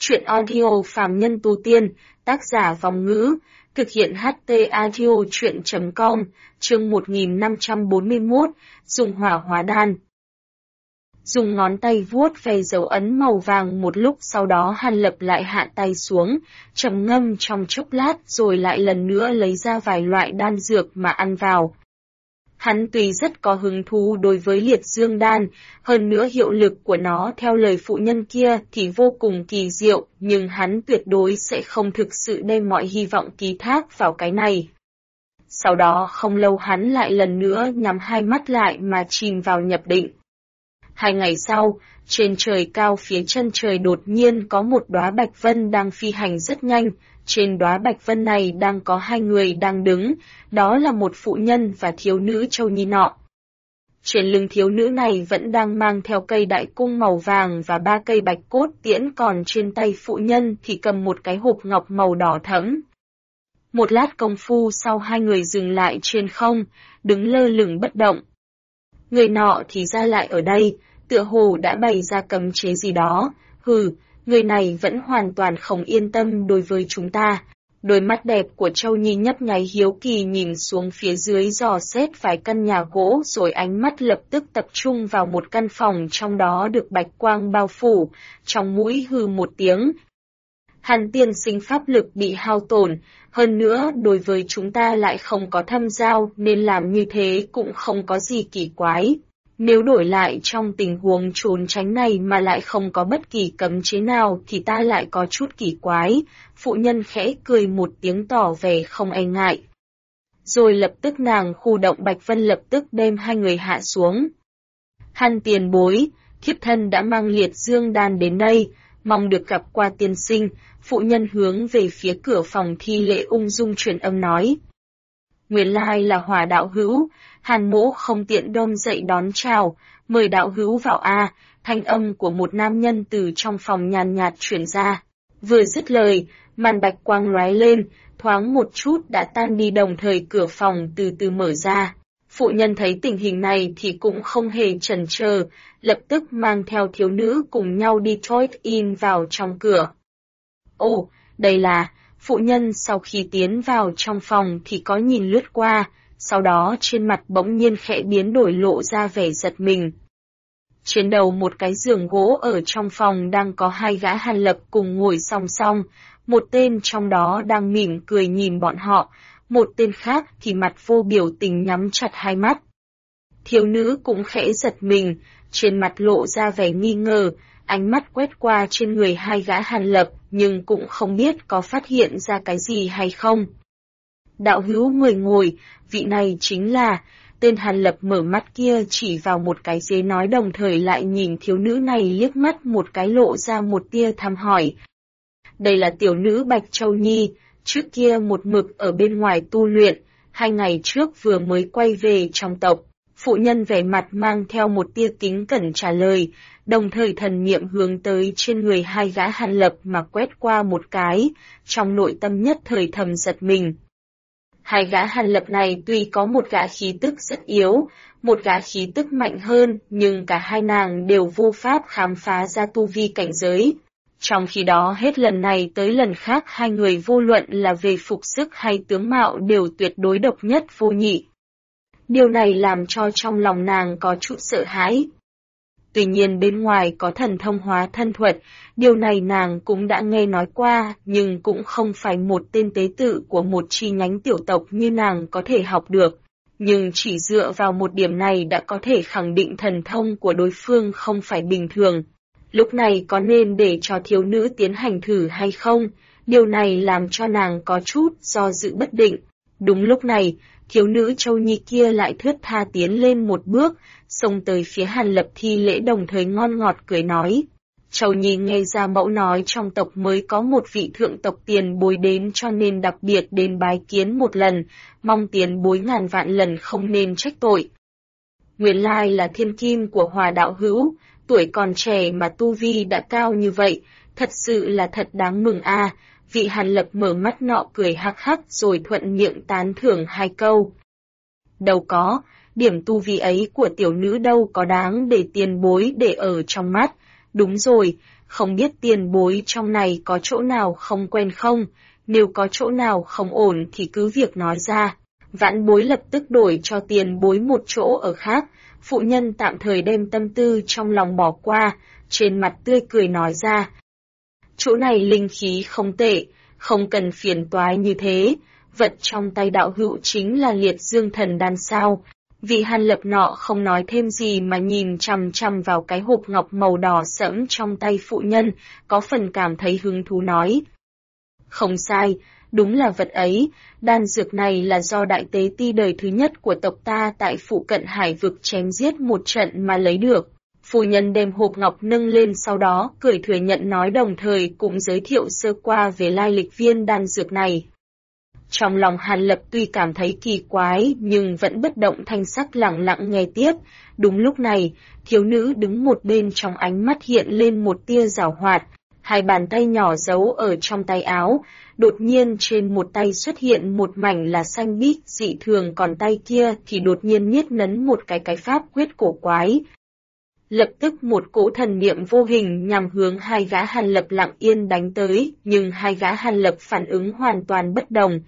Truyện audio phàm nhân tu tiên, tác giả Vòng Ngữ, thực hiện HT audio truyện.com, chương 1541, dùng hỏa hóa đan. Dùng ngón tay vuốt về dấu ấn màu vàng một lúc, sau đó Hàn Lập lại hạ tay xuống, trầm ngâm trong chốc lát rồi lại lần nữa lấy ra vài loại đan dược mà ăn vào. Hắn tuy rất có hứng thú đối với liệt dương đan, hơn nữa hiệu lực của nó theo lời phụ nhân kia thì vô cùng kỳ diệu, nhưng hắn tuyệt đối sẽ không thực sự đem mọi hy vọng ký thác vào cái này. Sau đó không lâu hắn lại lần nữa nhắm hai mắt lại mà chìm vào nhập định. 2 ngày sau, trên trời cao phía chân trời đột nhiên có một đóa bạch vân đang phi hành rất nhanh. Trên đóa bạch vân này đang có 2 người đang đứng, đó là một phụ nhân và thiếu nữ Châu Nhi nọ. Trên lưng thiếu nữ này vẫn đang mang theo cây đại cung màu vàng và 3 cây bạch cốt tiễn, còn trên tay phụ nhân thì cầm một cái hộp ngọc màu đỏ thẫm. Một lát công phu sau, 2 người dừng lại trên không, đứng lơ lửng bất động. Người nọ thì ra lại ở đây, tựa hồ đã bày ra cấm chế gì đó. Hừ, người này vẫn hoàn toàn không yên tâm đối với chúng ta. Đôi mắt đẹp của Châu Nhi nhấp nháy hiếu kỳ nhìn xuống phía dưới dò xét vài căn nhà gỗ, rồi ánh mắt lập tức tập trung vào một căn phòng trong đó được bạch quang bao phủ, trong mũi hừ một tiếng. Hàn tiên sinh pháp lực bị hao tổn, hơn nữa đối với chúng ta lại không có thâm giao nên làm như thế cũng không có gì kỳ quái. Nếu đổi lại trong tình huống trốn tránh này mà lại không có bất kỳ cấm chế nào thì ta lại có chút kỳ quái. Phụ nhân khẽ cười một tiếng tỏ vẻ không e ngại. Rồi lập tức nàng khu động Bạch Vân lập tức đem 2 người hạ xuống. Hàn tiền bối, thiếp thân đã mang liệt dương đan đến đây, mong được gặp qua tiên sinh. Phụ nhân hướng về phía cửa phòng thi lễ ung dung truyền âm nói. Nguyên lai là Hỏa đạo hữu. Hàn Mỗ không tiện đom dậy đón chào, mời đạo hữu vào a. Thanh âm của một nam nhân từ trong phòng nhàn nhạt truyền ra. Vừa dứt lời, màn bạch quang lóe lên, thoáng một chút đã tan đi, đồng thời cửa phòng từ từ mở ra. Phụ nhân thấy tình hình này thì cũng không hề chần chờ, lập tức mang theo thiếu nữ cùng nhau đi in vào trong cửa. Ồ, đây là... Phụ nhân sau khi tiến vào trong phòng thì có nhìn lướt qua, sau đó trên mặt bỗng nhiên khẽ biến đổi, lộ ra vẻ giật mình. Trên đầu một cái giường gỗ ở trong phòng đang có 2 gã Hàn Lập cùng ngồi song song, một tên trong đó đang mỉm cười nhìn bọn họ, một tên khác thì mặt vô biểu tình nhắm chặt hai mắt. Thiếu nữ cũng khẽ giật mình, trên mặt lộ ra vẻ nghi ngờ, ánh mắt quét qua trên người 2 gã Hàn Lập nhưng cũng không biết có phát hiện ra cái gì hay không. Đạo hữu người ngồi, vị này chính là... Tên Hàn Lập mở mắt kia chỉ vào một cái ghế nói, đồng thời lại nhìn thiếu nữ này liếc mắt một cái, lộ ra một tia thăm hỏi. Đây là tiểu nữ Bạch Châu Nhi, trước kia một mực ở bên ngoài tu luyện, 2 ngày trước vừa mới quay về trong tộc. Phụ nhân vẻ mặt mang theo một tia kính cẩn trả lời, đồng thời thần niệm hướng tới trên người 2 gã Hàn Lập mà quét qua một cái, trong nội tâm nhất thời thầm giật mình. 2 gã Hàn Lập này tuy có một gã khí tức rất yếu, một gã khí tức mạnh hơn, nhưng cả hai nàng đều vô pháp khám phá ra tu vi cảnh giới. Trong khi đó hết lần này tới lần khác 2 người vô luận là về phục sức hay tướng mạo đều tuyệt đối độc nhất vô nhị. Điều này làm cho trong lòng nàng có chút sợ hãi. Tuy nhiên bên ngoài có thần thông hóa thân thuật, điều này nàng cũng đã nghe nói qua, nhưng cũng không phải một tên tế tự của một chi nhánh tiểu tộc như nàng có thể học được. Nhưng chỉ dựa vào một điểm này đã có thể khẳng định thần thông của đối phương không phải bình thường. Lúc này có nên để cho thiếu nữ tiến hành thử hay không? Điều này làm cho nàng có chút do dự bất định. Đúng lúc này, thiếu nữ Châu Nhi kia lại thướt tha tiến lên một bước, xông tới phía Hàn Lập thi lễ, đồng thời ngon ngọt cười nói. Châu Nhi nghe ra mẫu nói trong tộc mới có một vị thượng tộc tiền bối đến, cho nên đặc biệt đến bái kiến một lần, mong tiền bối ngàn vạn lần không nên trách tội. Nguyên lai là thiên kim của Hòa đạo hữu, tuổi còn trẻ mà tu vi đã cao như vậy, thật sự là thật đáng mừng a. Vị Hàn Lập mở mắt nọ cười hắc hắc rồi thuận miệng tán thưởng 2 câu. Đâu có, điểm tu vi ấy của tiểu nữ đâu có đáng để tiền bối để ở trong mắt. Đúng rồi, không biết tiền bối trong này có chỗ nào không quen không, nếu có chỗ nào không ổn thì cứ việc nói ra. Vãn bối lập tức đổi cho tiền bối một chỗ ở khác. Phụ nhân tạm thời đem tâm tư trong lòng bỏ qua, trên mặt tươi cười nói ra. Chỗ này linh khí không tệ, không cần phiền toái như thế, vật trong tay đạo hữu chính là liệt dương thần đan sao. Vị Hàn Lập nọ không nói thêm gì mà nhìn chằm chằm vào cái hộp ngọc màu đỏ sẫm trong tay phụ nhân, có phần cảm thấy hứng thú nói. Không sai, đúng là vật ấy, đan dược này là do đại tế ti đời thứ nhất của tộc ta tại phụ cận hải vực chém giết một trận mà lấy được. Phu nhân đem hộp ngọc nâng lên sau đó cười thừa nhận nói đồng thời cũng giới thiệu sơ qua về lai lịch viên đan dược này. Trong lòng Hàn Lập tuy cảm thấy kỳ quái nhưng vẫn bất động thanh sắc lặng lặng nghe tiếp. Đúng lúc này, thiếu nữ đứng một bên trong ánh mắt hiện lên một tia giảo hoạt, hai bàn tay nhỏ giấu ở trong tay áo, đột nhiên trên một tay xuất hiện một mảnh là xanh biếc dị thường còn tay kia thì đột nhiên niết nấn một cái pháp quyết cổ quái. Lập tức một cỗ thần niệm vô hình nhằm hướng hai gã Hàn Lập lặng yên đánh tới, nhưng hai gã Hàn Lập phản ứng hoàn toàn bất đồng.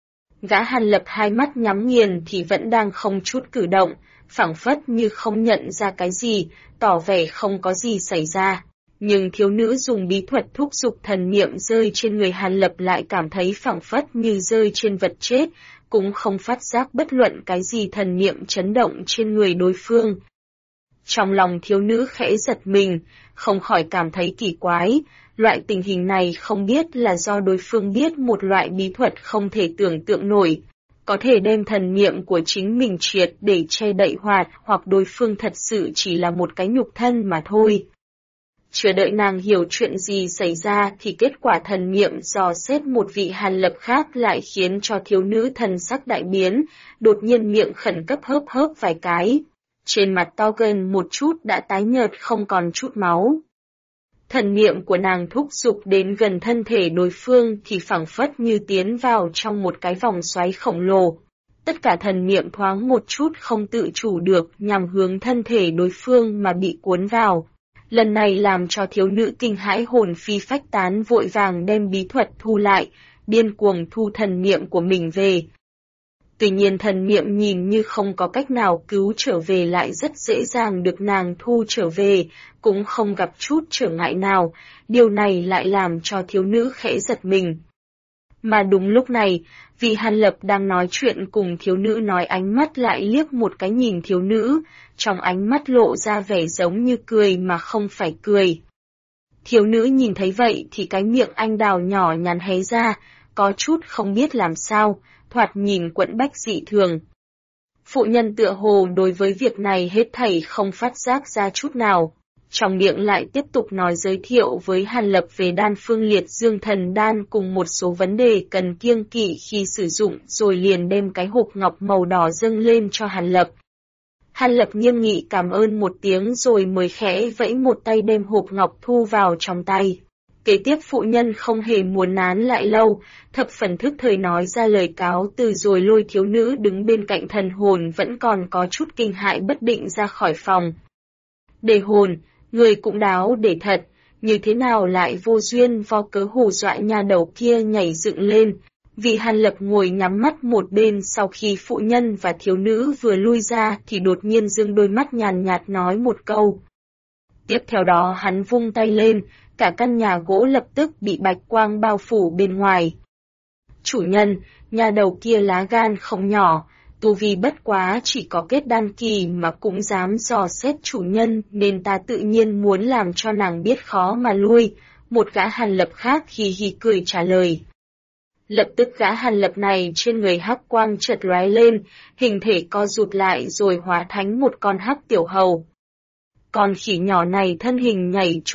Gã Hàn Lập hai mắt nhắm nghiền thì vẫn đang không chút cử động, phảng phất như không nhận ra cái gì, tỏ vẻ không có gì xảy ra. Nhưng thiếu nữ dùng bí thuật thúc giục thần niệm rơi trên người Hàn Lập lại cảm thấy phảng phất như rơi trên vật chết, cũng không phát giác bất luận cái gì thần niệm chấn động trên người đối phương. Trong lòng thiếu nữ khẽ giật mình, không khỏi cảm thấy kỳ quái, loại tình hình này không biết là do đối phương biết một loại bí thuật không thể tưởng tượng nổi, có thể đem thần niệm của chính mình triệt để che đậy hoặc đối phương thật sự chỉ là một cái nhục thân mà thôi. Chưa đợi nàng hiểu chuyện gì xảy ra thì kết quả thần niệm dò xét một vị Hàn Lập khác lại khiến cho thiếu nữ thần sắc đại biến, đột nhiên miệng khẩn cấp hớp vài cái. Trên mặt to gần một chút đã tái nhợt không còn chút máu. Thần niệm của nàng thúc giục đến gần thân thể đối phương thì phảng phất như tiến vào trong một cái vòng xoáy khổng lồ. Tất cả thần niệm thoáng một chút không tự chủ được nhằm hướng thân thể đối phương mà bị cuốn vào. Lần này làm cho thiếu nữ kinh hãi hồn phi phách tán vội vàng đem bí thuật thu lại, điên cuồng thu thần niệm của mình về. Tuy nhiên thần niệm nhìn như không có cách nào cứu trở về lại rất dễ dàng được nàng thu trở về, cũng không gặp chút trở ngại nào, điều này lại làm cho thiếu nữ khẽ giật mình. Mà đúng lúc này, vị Hàn Lập đang nói chuyện cùng thiếu nữ nói ánh mắt lại liếc một cái nhìn thiếu nữ, trong ánh mắt lộ ra vẻ giống như cười mà không phải cười. Thiếu nữ nhìn thấy vậy thì cái miệng anh đào nhỏ nhắn hé ra, có chút không biết làm sao, thoạt nhìn quẫn bách dị thường. Phụ nhân tựa hồ đối với việc này hết thảy không phát giác ra chút nào. Trong miệng lại tiếp tục nói giới thiệu với Hàn Lập về đan phương liệt dương thần đan cùng một số vấn đề cần kiêng kỵ khi sử dụng rồi liền đem cái hộp ngọc màu đỏ dâng lên cho Hàn Lập. Hàn Lập nghiêm nghị cảm ơn một tiếng rồi mới khẽ vẫy một tay đem hộp ngọc thu vào trong tay. Kế tiếp phụ nhân không hề muốn nán lại lâu, thập phần thức thời nói ra lời cáo từ rồi lôi thiếu nữ đứng bên cạnh thần hồn vẫn còn có chút kinh hãi bất định ra khỏi phòng. Đề hồn, người cũng đáo để thật, như thế nào lại vô duyên vo cớ hù dọa nhà đầu kia nhảy dựng lên. Vị Hàn Lập ngồi nhắm mắt một bên sau khi phụ nhân và thiếu nữ vừa lui ra thì đột nhiên dương đôi mắt nhàn nhạt nói một câu. Tiếp theo đó hắn vung tay lên, cả căn nhà gỗ lập tức bị bạch quang bao phủ bên ngoài. Chủ nhân, nhà đầu kia lá gan không nhỏ, tu vi bất quá chỉ có kết đan kỳ mà cũng dám dò xét chủ nhân nên ta tự nhiên muốn làm cho nàng biết khó mà lui, một gã Hàn Lập khác hì hì cười trả lời. Lập tức gã Hàn Lập này trên người hắc quang chợt lóe lên, hình thể co rụt lại rồi hóa thành một con hắc tiểu hầu. Con khỉ nhỏ này thân hình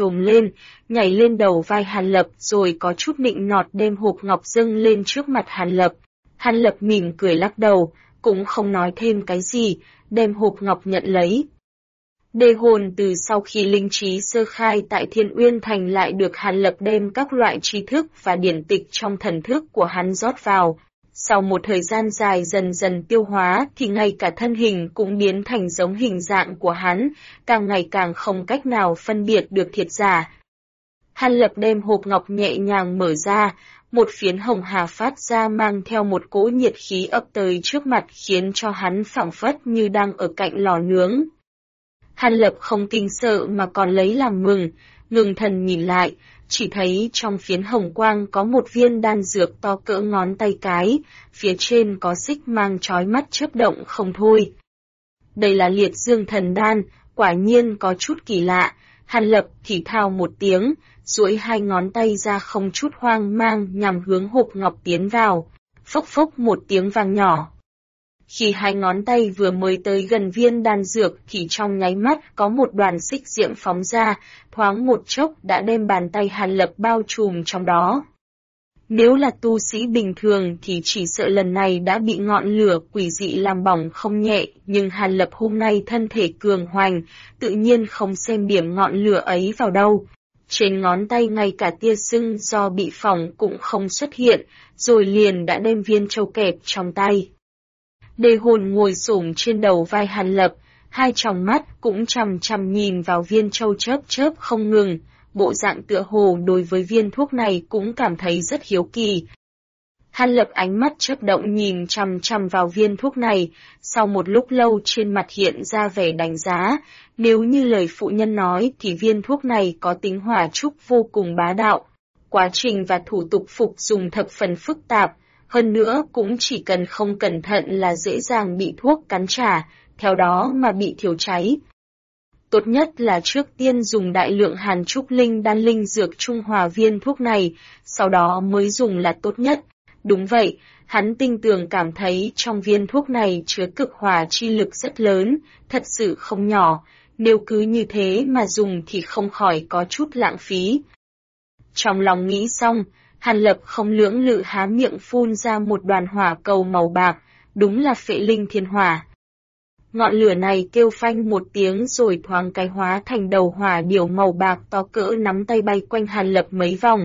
nhảy lên đầu vai Hàn Lập rồi có chút nịnh nọt đem hộp ngọc dâng lên trước mặt Hàn Lập. Hàn Lập mỉm cười lắc đầu, cũng không nói thêm cái gì, đem hộp ngọc nhận lấy. Đề hồn từ sau khi linh trí sơ khai tại Thiên Uyên Thành lại được Hàn Lập đem các loại tri thức và điển tịch trong thần thức của hắn rót vào. Sau một thời gian dài dần dần tiêu hóa thì ngay cả thân hình cũng biến thành giống hình dạng của hắn, càng ngày càng không cách nào phân biệt được thiệt giả. Hàn Lập đem hộp ngọc nhẹ nhàng mở ra, một phiến hồng hà phát ra mang theo một cỗ nhiệt khí ập tới trước mặt khiến cho hắn phảng phất như đang ở cạnh lò nướng. Hàn Lập không kinh sợ mà còn lấy làm mừng, ngừng thần nhìn lại, chỉ thấy trong phiến hồng quang có một viên đan dược to cỡ ngón tay cái, phía trên có xích mang chói mắt chớp động không thôi. Đây là liệt dương thần đan, quả nhiên có chút kỳ lạ. Hàn Lập thì thào một tiếng, duỗi hai ngón tay ra không chút hoang mang nhằm hướng hộp ngọc tiến vào, phốc phốc một tiếng vang nhỏ. Khi hai ngón tay vừa mới tới gần viên đan dược thì trong nháy mắt có một đoàn xích diễm phóng ra, thoáng một chốc đã đem bàn tay Hàn Lập bao trùm trong đó. Nếu là tu sĩ bình thường thì chỉ sợ lần này đã bị ngọn lửa quỷ dị làm bỏng không nhẹ, nhưng Hàn Lập hôm nay thân thể cường hoành, tự nhiên không xem điểm ngọn lửa ấy vào đâu. Trên ngón tay ngay cả tia sưng do bị phỏng cũng không xuất hiện, rồi liền đã đem viên châu kẹp trong tay. Đề Hồn ngồi xổm trên đầu vai Hàn Lập, hai tròng mắt cũng chằm chằm nhìn vào viên châu chớp chớp không ngừng, bộ dạng tựa hồ đối với viên thuốc này cũng cảm thấy rất hiếu kỳ. Hàn Lập ánh mắt chớp động nhìn chằm chằm vào viên thuốc này, sau một lúc lâu trên mặt hiện ra vẻ đánh giá, nếu như lời phụ nhân nói thì viên thuốc này có tính hỏa trúc vô cùng bá đạo. Quá trình và thủ tục phục dùng thập phần phức tạp, hơn nữa cũng chỉ cần không cẩn thận là dễ dàng bị thuốc cắn trả, theo đó mà bị thiêu cháy. Tốt nhất là trước tiên dùng đại lượng hàn trúc linh đan linh dược trung hòa viên thuốc này, sau đó mới dùng là tốt nhất. Đúng vậy, hắn tinh tường cảm thấy trong viên thuốc này chứa cực hỏa chi lực rất lớn, thật sự không nhỏ, nếu cứ như thế mà dùng thì không khỏi có chút lãng phí. Trong lòng nghĩ xong, Hàn Lập không lưỡng lự há miệng phun ra một đoàn hỏa cầu màu bạc, đúng là phệ linh thiên hỏa. Ngọn lửa này kêu phanh một tiếng rồi thoáng cái hóa thành đầu hỏa điểu màu bạc to cỡ nắm tay bay quanh Hàn Lập mấy vòng.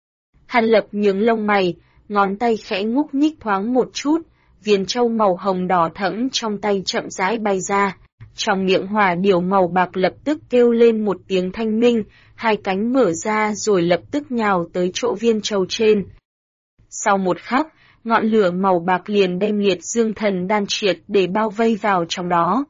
Hàn Lập nhướng lông mày, ngón tay khẽ ngúc nhích thoáng một chút, viên châu màu hồng đỏ thẫm trong tay chậm rãi bay ra. Trong miệng hỏa điểu màu bạc lập tức kêu lên một tiếng thanh minh, hai cánh mở ra rồi lập tức nhào tới chỗ viên châu trên. Sau một khắc, ngọn lửa màu bạc liền đem liệt dương thần đan triệt để bao vây vào trong đó.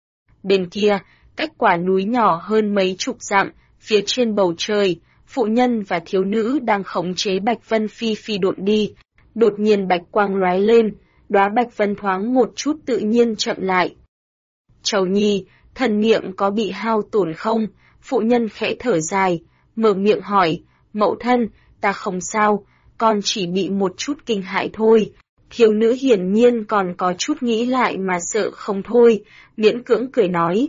Bên kia, cách quả núi nhỏ hơn mấy chục dặm, phía trên bầu trời, phụ nhân và thiếu nữ đang khống chế Bạch Vân phi phi độn đi. Đột nhiên bạch quang lóe lên, đóa Bạch Vân thoáng một chút tự nhiên chậm lại. Trầu nhi, thần niệm có bị hao tổn không? Phụ nhân khẽ thở dài, mở miệng hỏi, mẫu thân, ta không sao, con chỉ bị một chút kinh hãi thôi. Thiếu nữ hiển nhiên còn có chút nghĩ lại mà sợ không thôi, miễn cưỡng cười nói.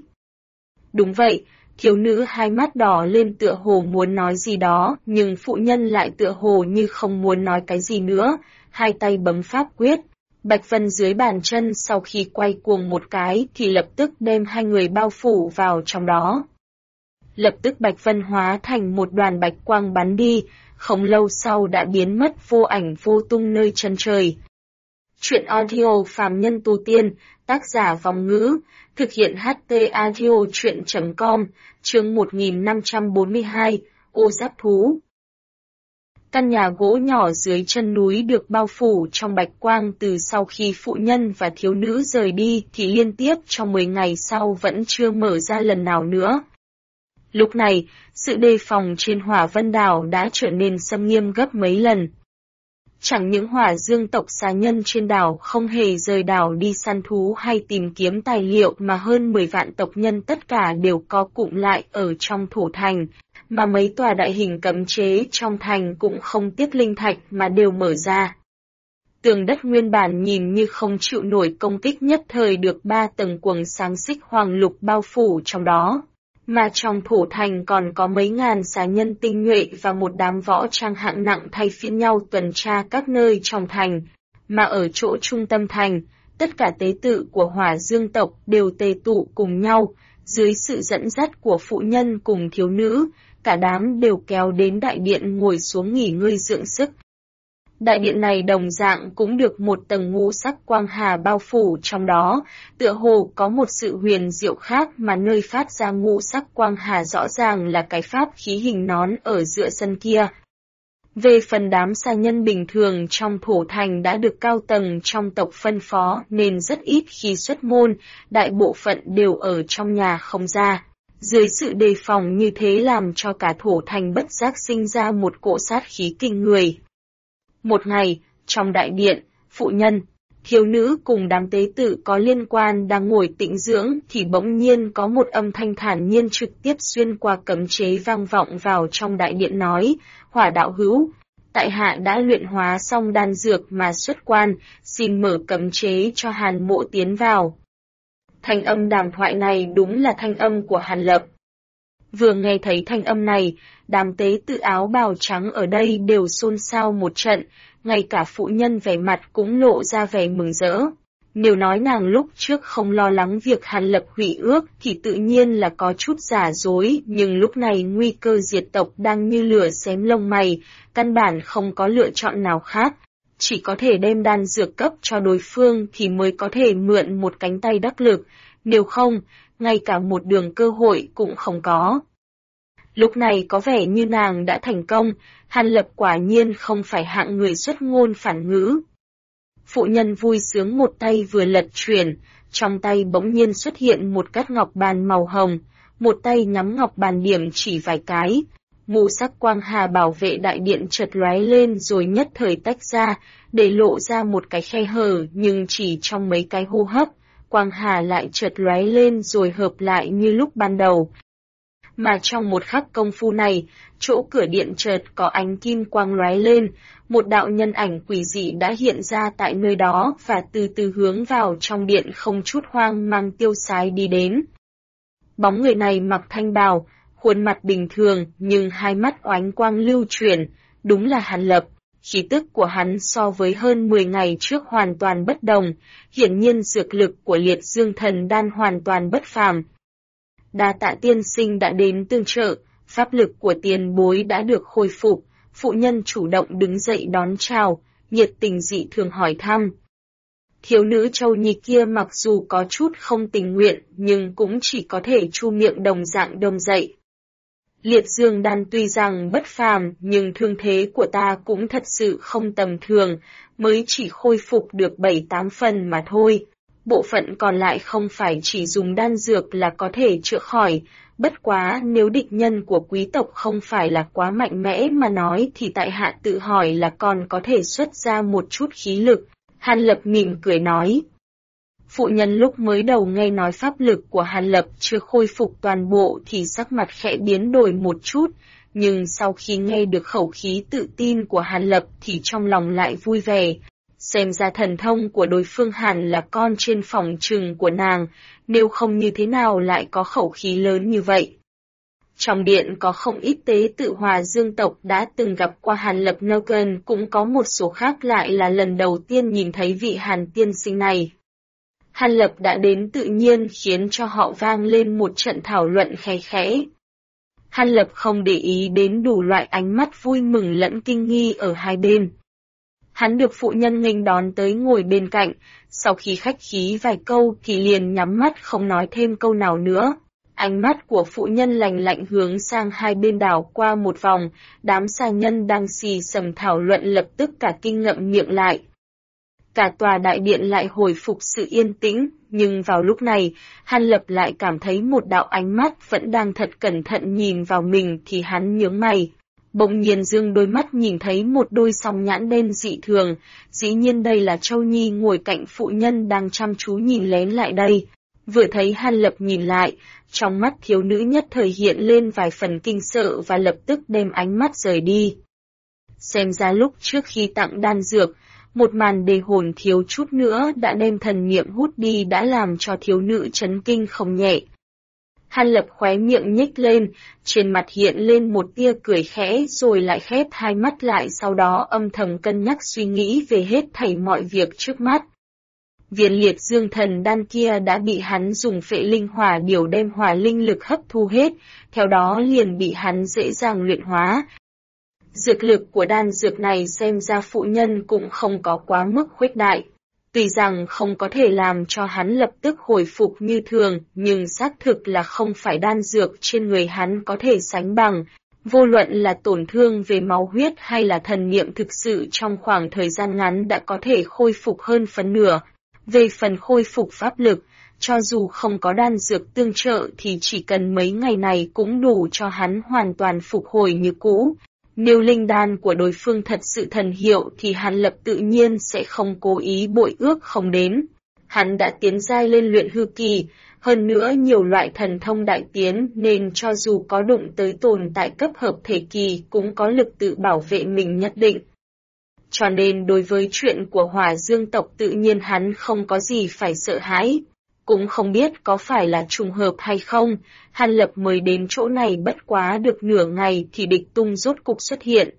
Đúng vậy, thiếu nữ hai mắt đỏ lên tựa hồ muốn nói gì đó, nhưng phụ nhân lại tựa hồ như không muốn nói cái gì nữa, hai tay bấm pháp quyết. Bạch Vân dưới bàn chân sau khi quay cuồng một cái thì lập tức đem hai người bao phủ vào trong đó. Lập tức Bạch Vân hóa thành một đoàn bạch quang bắn đi, không lâu sau đã biến mất vô ảnh vô tung nơi chân trời. Chuyện audio phàm nhân tu tiên, tác giả Vòng Ngữ, thực hiện HT audio chuyện.com, chương 1542, ô giáp thú. Căn nhà gỗ nhỏ dưới chân núi được bao phủ trong bạch quang từ sau khi phụ nhân và thiếu nữ rời đi thì liên tiếp trong 10 ngày sau vẫn chưa mở ra lần nào nữa. Lúc này, sự đề phòng trên Hỏa Vân Đảo đã trở nên xâm nghiêm gấp mấy lần. Chẳng những Hỏa Dương tộc xà nhân trên đảo không hề rời đảo đi săn thú hay tìm kiếm tài liệu mà hơn 10 vạn tộc nhân tất cả đều co cụm lại ở trong thủ thành, mà mấy tòa đại hình cấm chế trong thành cũng không tiếc linh thạch mà đều mở ra. Tường đất nguyên bản nhìn như không chịu nổi công kích nhất thời được 3 tầng quầng sáng xích hoàng lục bao phủ trong đó. Mà trong thủ thành còn có mấy ngàn xà nhân tinh nhuệ và một đám võ trang hạng nặng thay phiên nhau tuần tra các nơi trong thành. Mà ở chỗ trung tâm thành, tất cả tế tự của Hỏa Dương tộc đều tề tụ cùng nhau, dưới sự dẫn dắt của phụ nhân cùng thiếu nữ, cả đám đều kéo đến đại điện ngồi xuống nghỉ ngơi dưỡng sức. Đại điện này đồng dạng cũng được một tầng ngũ sắc quang hà bao phủ trong đó, tựa hồ có một sự huyền diệu khác mà nơi phát ra ngũ sắc quang hà rõ ràng là cái pháp khí hình nón ở giữa sân kia. Về phần đám sa nhân bình thường trong thổ thành đã được cao tầng trong tộc phân phó nên rất ít khi xuất môn, đại bộ phận đều ở trong nhà không ra. Dưới sự đề phòng như thế làm cho cả thổ thành bất giác sinh ra một cỗ sát khí kinh người. Một ngày, trong đại điện, phụ nhân, thiếu nữ cùng đám tế tự có liên quan đang ngồi tĩnh dưỡng thì bỗng nhiên có một âm thanh thản nhiên trực tiếp xuyên qua cấm chế vang vọng vào trong đại điện nói, Hỏa đạo hữu, tại hạ đã luyện hóa xong đan dược mà xuất quan, xin mở cấm chế cho Hàn Mộ tiến vào. Thanh âm đàm thoại này đúng là thanh âm của Hàn Lập. Vừa nghe thấy thanh âm này, đám tế tự áo bào trắng ở đây đều xôn xao một trận, ngay cả phụ nhân vẻ mặt cũng lộ ra vẻ mừng rỡ. Nếu nói nàng lúc trước không lo lắng việc Hàn Lập hủy ước thì tự nhiên là có chút giả dối, nhưng lúc này nguy cơ diệt tộc đang như lửa xém lông mày, căn bản không có lựa chọn nào khác. Chỉ có thể đem đan dược cấp cho đối phương thì mới có thể mượn một cánh tay đắc lực, nếu không, ngay cả một đường cơ hội cũng không có. Lúc này có vẻ như nàng đã thành công, Hàn Lập quả nhiên không phải hạng người xuất ngôn phản ngữ. Phụ nhân vui sướng một tay vừa lật chuyển, trong tay bỗng nhiên xuất hiện một cát ngọc bàn màu hồng, một tay nhắm ngọc bàn điểm chỉ vài cái. Ngũ sắc quang hà bảo vệ đại điện chợt lóe lên rồi nhất thời tách ra, để lộ ra một cái khe hở nhưng chỉ trong mấy cái hô hấp, quang hà lại chợt lóe lên rồi hợp lại như lúc ban đầu. Mà trong một khắc công phu này, chỗ cửa điện chợt có ánh kim quang lóe lên, một đạo nhân ảnh quỷ dị đã hiện ra tại nơi đó và từ từ hướng vào trong điện không chút hoang mang tiêu sái đi đến. Bóng người này mặc thanh bào, khuôn mặt bình thường nhưng hai mắt oánh quang lưu chuyển, đúng là Hàn Lập. Khí tức của hắn so với hơn 10 ngày trước hoàn toàn bất đồng, hiển nhiên dược lực của liệt dương thần đan hoàn toàn bất phàm. Đa tạ tiên sinh đã đến tương trợ, pháp lực của tiền bối đã được khôi phục, phụ nhân chủ động đứng dậy đón chào, nhiệt tình dị thường hỏi thăm. Thiếu nữ Châu Nhi kia mặc dù có chút không tình nguyện nhưng cũng chỉ có thể chu miệng đồng dạng đâm dậy. Liệt dương đan tuy rằng bất phàm nhưng thương thế của ta cũng thật sự không tầm thường, mới chỉ khôi phục được 7-8 phần mà thôi. Bộ phận còn lại không phải chỉ dùng đan dược là có thể chữa khỏi, bất quá nếu địch nhân của quý tộc không phải là quá mạnh mẽ mà nói thì tại hạ tự hỏi là còn có thể xuất ra một chút khí lực. Hàn Lập mỉm cười nói. Phụ nhân lúc mới đầu nghe nói pháp lực của Hàn Lập chưa khôi phục toàn bộ thì sắc mặt khẽ biến đổi một chút, nhưng sau khi nghe được khẩu khí tự tin của Hàn Lập thì trong lòng lại vui vẻ. Xem ra thần thông của đối phương hẳn là con trên phòng trừng của nàng, nếu không như thế nào lại có khẩu khí lớn như vậy. Trong điện có không ít tế tự Hòa Dương tộc đã từng gặp qua Hàn Lập Nogan, cũng có một số khác lại là lần đầu tiên nhìn thấy vị Hàn tiên sinh này. Hàn Lập đã đến tự nhiên khiến cho họ vang lên một trận thảo luận khe khẽ. Hàn Lập không để ý đến đủ loại ánh mắt vui mừng lẫn kinh nghi ở hai bên. Hắn được phụ nhân nghênh đón tới ngồi bên cạnh, sau khi khách khí vài câu thì liền nhắm mắt không nói thêm câu nào nữa. Ánh mắt của phụ nhân lạnh lạnh hướng sang hai bên đảo qua một vòng, đám sa nhân đang xì xầm thảo luận lập tức cả kinh ngậm miệng lại. Cả tòa đại điện lại hồi phục sự yên tĩnh, nhưng vào lúc này, Hàn Lập lại cảm thấy một đạo ánh mắt vẫn đang thật cẩn thận nhìn vào mình thì hắn nhướng mày. Bỗng nhiên dương đôi mắt nhìn thấy một đôi song nhãn đen dị thường, dĩ nhiên đây là Châu Nhi ngồi cạnh phụ nhân đang chăm chú nhìn lén lại đây. Vừa thấy Hàn Lập nhìn lại, trong mắt thiếu nữ nhất thời hiện lên vài phần kinh sợ và lập tức đem ánh mắt rời đi. Xem ra lúc trước khi tặng đan dược, một màn đề hồn thiếu chút nữa đã đem thần niệm hút đi đã làm cho thiếu nữ chấn kinh không nhẹ. Hàn Lập khóe miệng nhếch lên, trên mặt hiện lên một tia cười khẽ rồi lại khép hai mắt lại, sau đó âm thầm cân nhắc suy nghĩ về hết thảy mọi việc trước mắt. Viên liệt dương thần đan kia đã bị hắn dùng phệ linh hỏa điều đem hỏa linh lực hấp thu hết, theo đó liền bị hắn dễ dàng luyện hóa. Dược lực của đan dược này xem ra phụ nhân cũng không có quá mức khuếch đại. Tuy rằng không có thể làm cho hắn lập tức hồi phục như thường, nhưng xác thực là không phải đan dược trên người hắn có thể sánh bằng. Vô luận là tổn thương về máu huyết hay là thần niệm thực sự trong khoảng thời gian ngắn đã có thể khôi phục hơn phân nửa. Về phần khôi phục pháp lực, cho dù không có đan dược tương trợ thì chỉ cần mấy ngày này cũng đủ cho hắn hoàn toàn phục hồi như cũ. Nếu linh đan của đối phương thật sự thần hiệu thì Hàn Lập tự nhiên sẽ không cố ý bội ước không đến. Hắn đã tiến giai lên luyện hư kỳ, hơn nữa nhiều loại thần thông đại tiến nên cho dù có đụng tới tồn tại cấp hợp thể kỳ cũng có lực tự bảo vệ mình nhất định. Cho nên đối với chuyện của Hỏa Dương tộc tự nhiên hắn không có gì phải sợ hãi. Cũng không biết có phải là trùng hợp hay không, Hàn Lập mới đến chỗ này bất quá được nửa ngày thì địch tung rốt cục xuất hiện.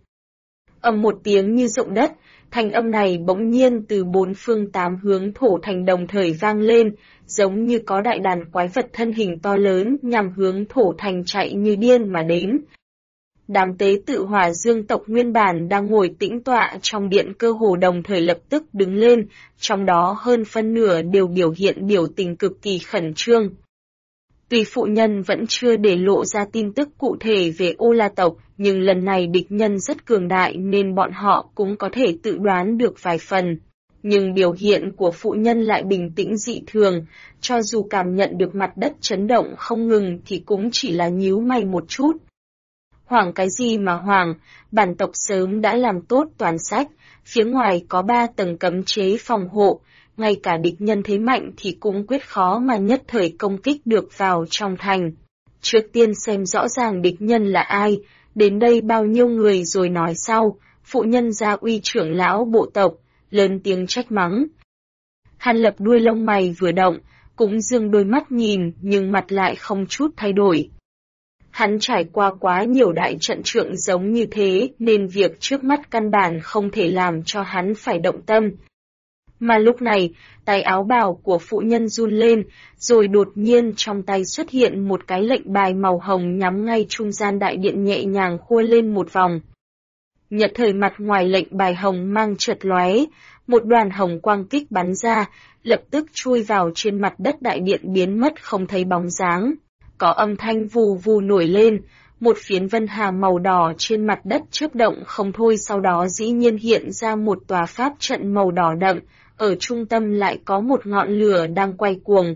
Ầm một tiếng như rộng đất, thanh âm này bỗng nhiên từ bốn phương tám hướng thổ thành đồng thời vang lên, giống như có đại đàn quái vật thân hình to lớn nhằm hướng thổ thành chạy như điên mà đến. Đám tế tự Hỏa Dương tộc nguyên bản đang ngồi tĩnh tọa trong điện cơ hồ đồng thời lập tức đứng lên, trong đó hơn phân nửa đều biểu hiện biểu tình cực kỳ khẩn trương. Tuy phụ nhân vẫn chưa để lộ ra tin tức cụ thể về Ô La tộc, nhưng lần này địch nhân rất cường đại nên bọn họ cũng có thể tự đoán được vài phần. Nhưng biểu hiện của phụ nhân lại bình tĩnh dị thường, cho dù cảm nhận được mặt đất chấn động không ngừng thì cũng chỉ là nhíu mày một chút. Hoảng cái gì mà hoảng, bản tộc sớm đã làm tốt toàn sách, phía ngoài có 3 tầng cấm chế phòng hộ, ngay cả địch nhân thế mạnh thì cũng quyết khó mà nhất thời công kích được vào trong thành. Trước tiên xem rõ ràng địch nhân là ai, đến đây bao nhiêu người rồi nói sau, phụ nhân gia uy trưởng lão bộ tộc, lớn tiếng trách mắng. Hàn Lập đuôi lông mày vừa động, cũng dương đôi mắt nhìn nhưng mặt lại không chút thay đổi. Hắn trải qua quá nhiều đại trận trượng giống như thế nên việc trước mắt căn bản không thể làm cho hắn phải động tâm. Mà lúc này, tay áo bào của phụ nhân run lên, rồi đột nhiên trong tay xuất hiện một cái lệnh bài màu hồng nhắm ngay trung gian đại điện nhẹ nhàng khua lên một vòng. Nhật thời mặt ngoài lệnh bài hồng mang chợt lóe, một đoàn hồng quang kích bắn ra, lập tức chui vào trên mặt đất đại điện biến mất không thấy bóng dáng. Có âm thanh vù vù nổi lên, một phiến vân hà màu đỏ trên mặt đất chớp động không thôi, sau đó dĩ nhiên hiện ra một tòa pháp trận màu đỏ đậm, ở trung tâm lại có một ngọn lửa đang quay cuồng.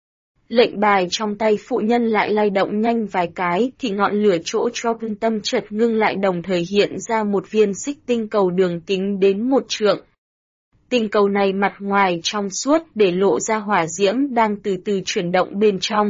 Lệnh bài trong tay phụ nhân lại lay động nhanh vài cái thì ngọn lửa chỗ cho trung tâm chợt ngưng lại, đồng thời hiện ra một viên xích tinh cầu đường kính đến 1 trượng. Tinh cầu này mặt ngoài trong suốt để lộ ra hỏa diễm đang từ từ chuyển động bên trong.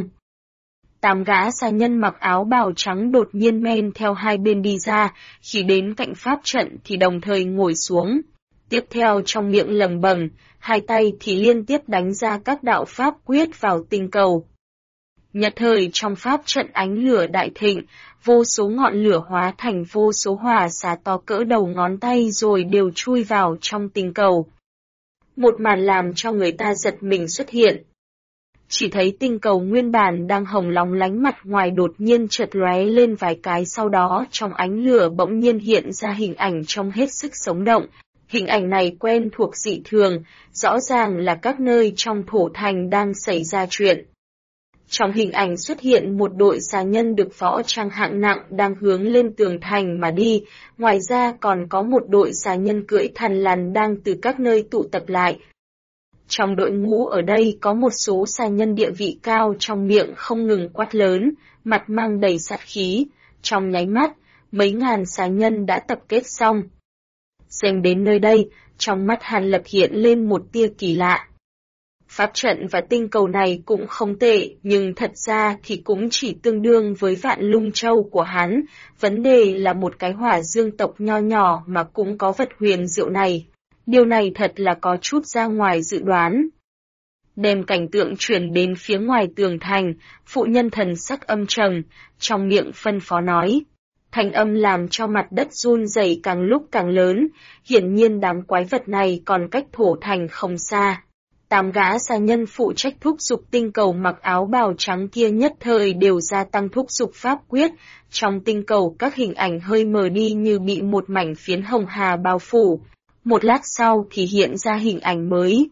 8 gã xà nhân mặc áo bào trắng đột nhiên men theo hai bên đi ra, khi đến cạnh pháp trận thì đồng thời ngồi xuống. Tiếp theo trong miệng lẩm bẩm, hai tay thì liên tiếp đánh ra các đạo pháp quyết vào tinh cầu. Nhật thời trong pháp trận ánh lửa đại thịnh, vô số ngọn lửa hóa thành vô số hỏa xà to cỡ đầu ngón tay rồi đều chui vào trong tinh cầu. Một màn làm cho người ta giật mình xuất hiện. Chỉ thấy tinh cầu nguyên bản đang hồng lóng lánh mặt ngoài đột nhiên chợt lóe lên vài cái, sau đó trong ánh lửa bỗng nhiên hiện ra hình ảnh trông hết sức sống động. Hình ảnh này quen thuộc dị thường, rõ ràng là các nơi trong thổ thành đang xảy ra chuyện. Trong hình ảnh xuất hiện một đội xà nhân được võ trang hạng nặng đang hướng lên tường thành mà đi, ngoài ra còn có một đội xà nhân cưỡi thằn lằn đang từ các nơi tụ tập lại. Trong đội ngũ ở đây có một số xà nhân địa vị cao, trong miệng không ngừng quát lớn, mặt mang đầy sát khí, trong nháy mắt, mấy ngàn xà nhân đã tập kết xong. Xem đến nơi đây, trong mắt Hàn Lập hiện lên một tia kỳ lạ. Pháp trận và tinh cầu này cũng không tệ, nhưng thật ra thì cũng chỉ tương đương với Vạn Lung Châu của hắn, vấn đề là một cái Hỏa Dương tộc nho nhỏ mà cũng có vật huyền diệu này. Điều này thật là có chút ra ngoài dự đoán. Đem cảnh tượng chuyển đến phía ngoài tường thành, phụ nhân thần sắc âm trầm, trong miệng phân phó nói. Thanh âm làm cho mặt đất run rẩy càng lúc càng lớn, hiển nhiên đám quái vật này còn cách thổ thành không xa. 8 gã xà nhân phụ trách thúc giục tinh cầu mặc áo bào trắng kia nhất thời đều gia tăng thúc giục pháp quyết, trong tinh cầu các hình ảnh hơi mờ đi như bị một mảnh phiến hồng hà bao phủ, một lát sau thì hiện ra hình ảnh mới.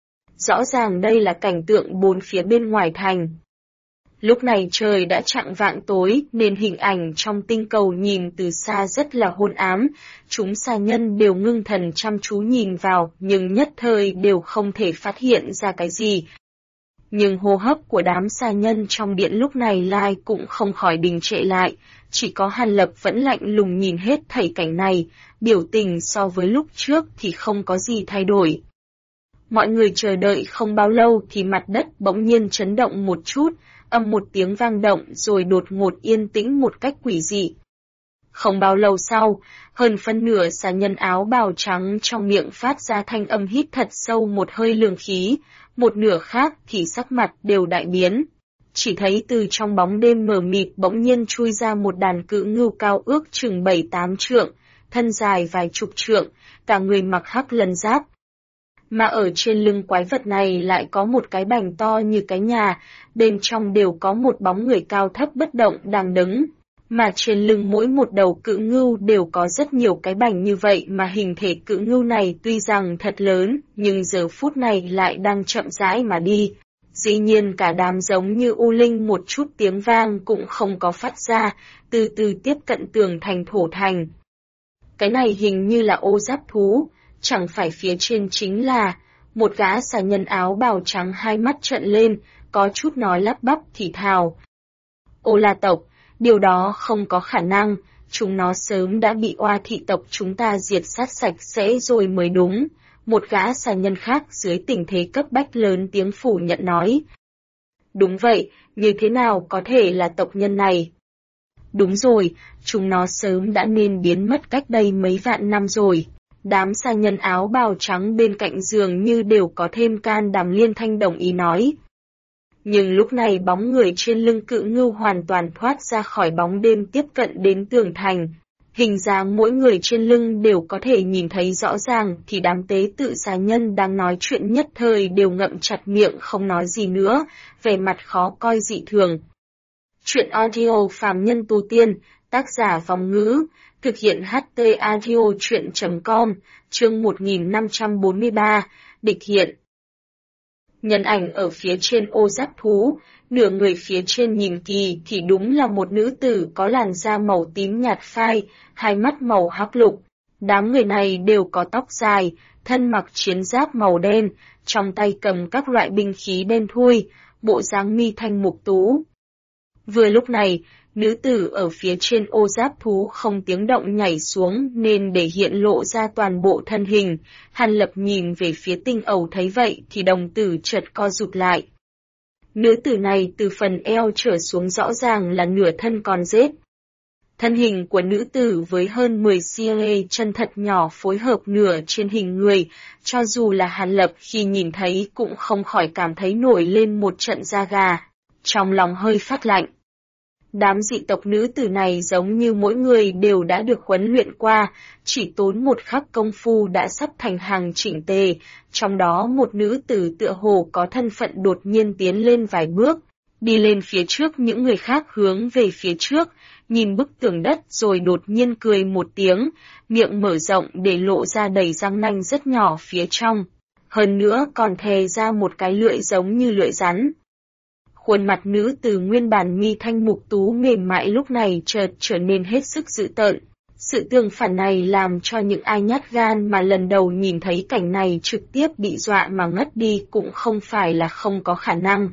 Rõ ràng đây là cảnh tượng bốn phía bên ngoài thành. Lúc này trời đã chạng vạng tối nên hình ảnh trong tinh cầu nhìn từ xa rất là hôn ám, chúng xà nhân đều ngưng thần chăm chú nhìn vào nhưng nhất thời đều không thể phát hiện ra cái gì. Nhưng hô hấp của đám xà nhân trong điện lúc này lại cũng không khỏi đình trệ lại, chỉ có Hàn Lập vẫn lạnh lùng nhìn hết thảy cảnh này, biểu tình so với lúc trước thì không có gì thay đổi. Mọi người chờ đợi không bao lâu thì mặt đất bỗng nhiên chấn động một chút, âm một tiếng vang động rồi đột ngột yên tĩnh một cách quỷ dị. Không bao lâu sau, hơn phân nửa xà nhân áo bào trắng trong miệng phát ra thanh âm hít thật sâu một hơi lường khí, một nửa khác thì sắc mặt đều đại biến. Chỉ thấy từ trong bóng đêm mờ mịt bỗng nhiên chui ra một đàn cự ngưu cao ước chừng 7-8 trượng, thân dài vài chục trượng, cả người mặc hắc lân giáp. Mà ở trên lưng quái vật này lại có một cái bành to như cái nhà, bên trong đều có một bóng người cao thấp bất động đang đứng. Mà trên lưng mỗi một đầu cự ngưu đều có rất nhiều cái bành như vậy mà hình thể cự ngưu này tuy rằng thật lớn, nhưng giờ phút này lại đang chậm rãi mà đi. Dĩ nhiên cả đám giống như u linh một chút tiếng vang cũng không có phát ra, từ từ tiếp cận tường thành thổ thành. Cái này hình như là ô giáp thú, chẳng phải phía trên chính là một gã xà nhân áo bào trắng hai mắt trợn lên, có chút nói lắp bắp thì thào. Ô La tộc, điều đó không có khả năng, chúng nó sớm đã bị oa thị tộc chúng ta diệt sát sạch sẽ rồi mới đúng. Một gã xà nhân khác dưới tình thế cấp bách lớn tiếng phủ nhận nói. Đúng vậy, như thế nào có thể là tộc nhân này? Đúng rồi, chúng nó sớm đã nên biến mất cách đây mấy vạn năm rồi. Đám xà nhân áo bào trắng bên cạnh dường như đều có thêm can đảm liên thanh đồng ý nói. Nhưng lúc này bóng người trên lưng cự ngưu hoàn toàn thoát ra khỏi bóng đêm tiếp cận đến tường thành. Hình dáng mỗi người trên lưng đều có thể nhìn thấy rõ ràng thì đám tế tự xà nhân đang nói chuyện nhất thời đều ngậm chặt miệng không nói gì nữa, vẻ mặt khó coi dị thường. Chuyện audio phàm nhân tu tiên, tác giả Vong Ngữ, thực hiện HT audio chuyện.com, chương 1543, địch hiện. Nhân ảnh ở phía trên ô giáp thú, nửa người phía trên nhìn kỳ thì đúng là một nữ tử có làn da màu tím nhạt phai, hai mắt màu hắc lục. Đám người này đều có tóc dài, thân mặc chiến giáp màu đen, trong tay cầm các loại binh khí đen thui, bộ dáng mi thanh mục tú. Vừa lúc này, nữ tử ở phía trên ô giáp thú không tiếng động nhảy xuống nên để hiện lộ ra toàn bộ thân hình. Hàn Lập nhìn về phía tinh ẩu thấy vậy thì đồng tử chợt co rụt lại. Nữ tử này từ phần eo trở xuống rõ ràng là nửa thân con rết. Thân hình của nữ tử với hơn 10 cm chân thật nhỏ phối hợp nửa trên hình người, cho dù là Hàn Lập khi nhìn thấy cũng không khỏi cảm thấy nổi lên một trận da gà, trong lòng hơi phát lạnh. Đám dị tộc nữ tử này giống như mỗi người đều đã được huấn luyện qua, chỉ tốn một khắc công phu đã sắp thành hàng chỉnh tề, trong đó một nữ tử tựa hồ có thân phận đột nhiên tiến lên vài bước, đi lên phía trước những người khác hướng về phía trước, nhìn bức tường đất rồi đột nhiên cười một tiếng, miệng mở rộng để lộ ra đầy răng nanh rất nhỏ phía trong, hơn nữa còn thè ra một cái lưỡi giống như lưỡi rắn. Khuôn mặt nữ từ nguyên bản mi thanh mục tú mềm mại lúc này chợt trở nên hết sức dữ tợn. Sự tương phản này làm cho những ai nhát gan mà lần đầu nhìn thấy cảnh này trực tiếp bị dọa mà ngất đi cũng không phải là không có khả năng.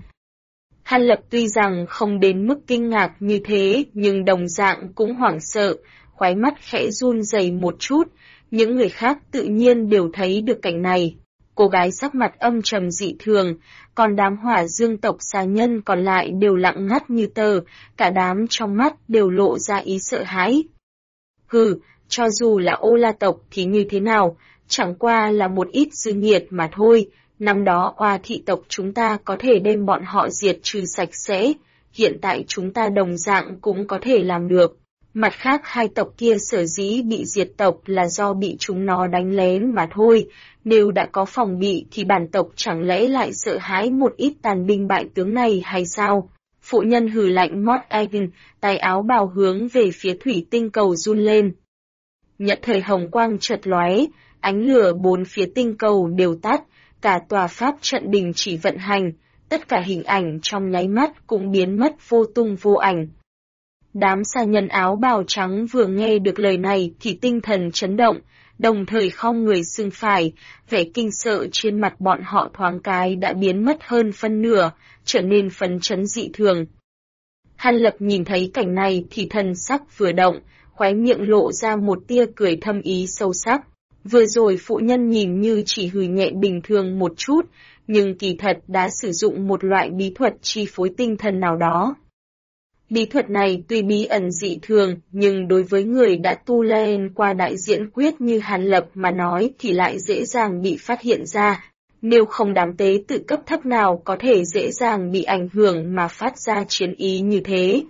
Hàn Lập tuy rằng không đến mức kinh ngạc như thế nhưng đồng dạng cũng hoảng sợ, khóe mắt khẽ run rẩy một chút, những người khác tự nhiên đều thấy được cảnh này. Cô gái sắc mặt âm trầm dị thường, còn đám hỏa dương tộc xà nhân còn lại đều lặng ngắt như tờ, cả đám trong mắt đều lộ ra ý sợ hãi. Hừ, cho dù là ô la tộc thì như thế nào, chẳng qua là một ít dư nghiệt mà thôi, năm đó oa thị tộc chúng ta có thể đem bọn họ diệt trừ sạch sẽ, hiện tại chúng ta đồng dạng cũng có thể làm được. Mặt khác hai tộc kia sở dĩ bị diệt tộc là do bị chúng nó đánh lén mà thôi, nếu đã có phòng bị thì bản tộc chẳng lẽ lại sợ hãi một ít tàn binh bại tướng này hay sao? Phụ nhân hừ lạnh mót Aigen, tay áo bào hướng về phía thủy tinh cầu run lên. Nhận thời hồng quang chợt lóe, ánh lửa bốn phía tinh cầu đều tắt, cả tòa pháp trận đình chỉ vận hành, tất cả hình ảnh trong nháy mắt cũng biến mất vô tung vô ảnh. Đám sa nhân áo bào trắng vừa nghe được lời này thì tinh thần chấn động, đồng thời khom người xưng phải, vẻ kinh sợ trên mặt bọn họ thoáng cái đã biến mất hơn phân nửa, trở nên phấn chấn dị thường. Hàn Lập nhìn thấy cảnh này thì thần sắc vừa động, khóe miệng lộ ra một tia cười thâm ý sâu sắc. Vừa rồi phụ nhân nhìn như chỉ hừ nhẹ bình thường một chút, nhưng kỳ thật đã sử dụng một loại bí thuật chi phối tinh thần nào đó. Bí thuật này tuy bí ẩn dị thường, nhưng đối với người đã tu lên qua đại diễn quyết như Hàn Lập mà nói thì lại dễ dàng bị phát hiện ra. Nếu không đám tế tự cấp thấp nào có thể dễ dàng bị ảnh hưởng mà phát ra chiến ý như thế.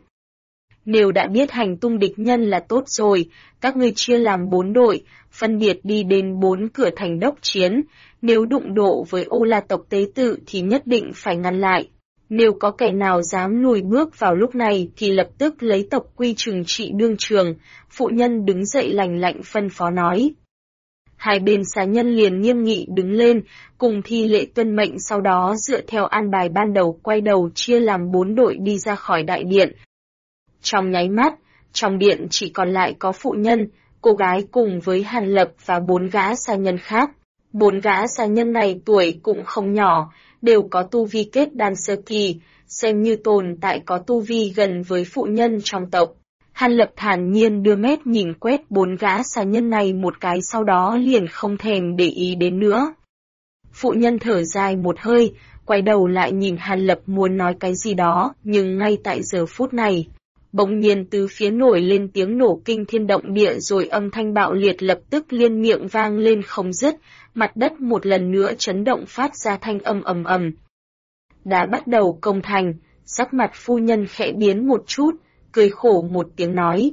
Nếu đã biết hành tung địch nhân là tốt rồi, các ngươi chia làm 4 đội, phân biệt đi đến 4 cửa thành đốc chiến, nếu đụng độ với Ô La tộc tế tự thì nhất định phải ngăn lại. Nếu có kẻ nào dám lùi bước vào lúc này thì lập tức lấy tộc quy trừng trị đương trường, phụ nhân đứng dậy lành lạnh phân phó nói. Hai bên xà nhân liền nghiêm nghị đứng lên, cùng thi lễ tuân mệnh sau đó dựa theo an bài ban đầu quay đầu chia làm 4 đội đi ra khỏi đại điện. Trong nháy mắt, trong điện chỉ còn lại có phụ nhân, cô gái cùng với Hàn Lập và 4 gã sa nhân khác. 4 gã sa nhân này tuổi cũng không nhỏ, đều có tu vi kết đan sơ kỳ, xem như tồn tại có tu vi gần với phụ nhân trong tộc. Hàn Lập thản nhiên đưa mét nhìn quét 4 gã sa nhân này một cái sau đó liền không thèm để ý đến nữa. Phụ nhân thở dài một hơi, quay đầu lại nhìn Hàn Lập muốn nói cái gì đó, nhưng ngay tại giờ phút này, bỗng nhiên từ phía nổi lên tiếng nổ kinh thiên động địa rồi âm thanh bạo liệt lập tức liên miệng vang lên không dứt, mặt đất một lần nữa chấn động phát ra thanh âm ầm ầm. Đã bắt đầu công thành, sắc mặt phu nhân khẽ biến một chút, cười khổ một tiếng nói.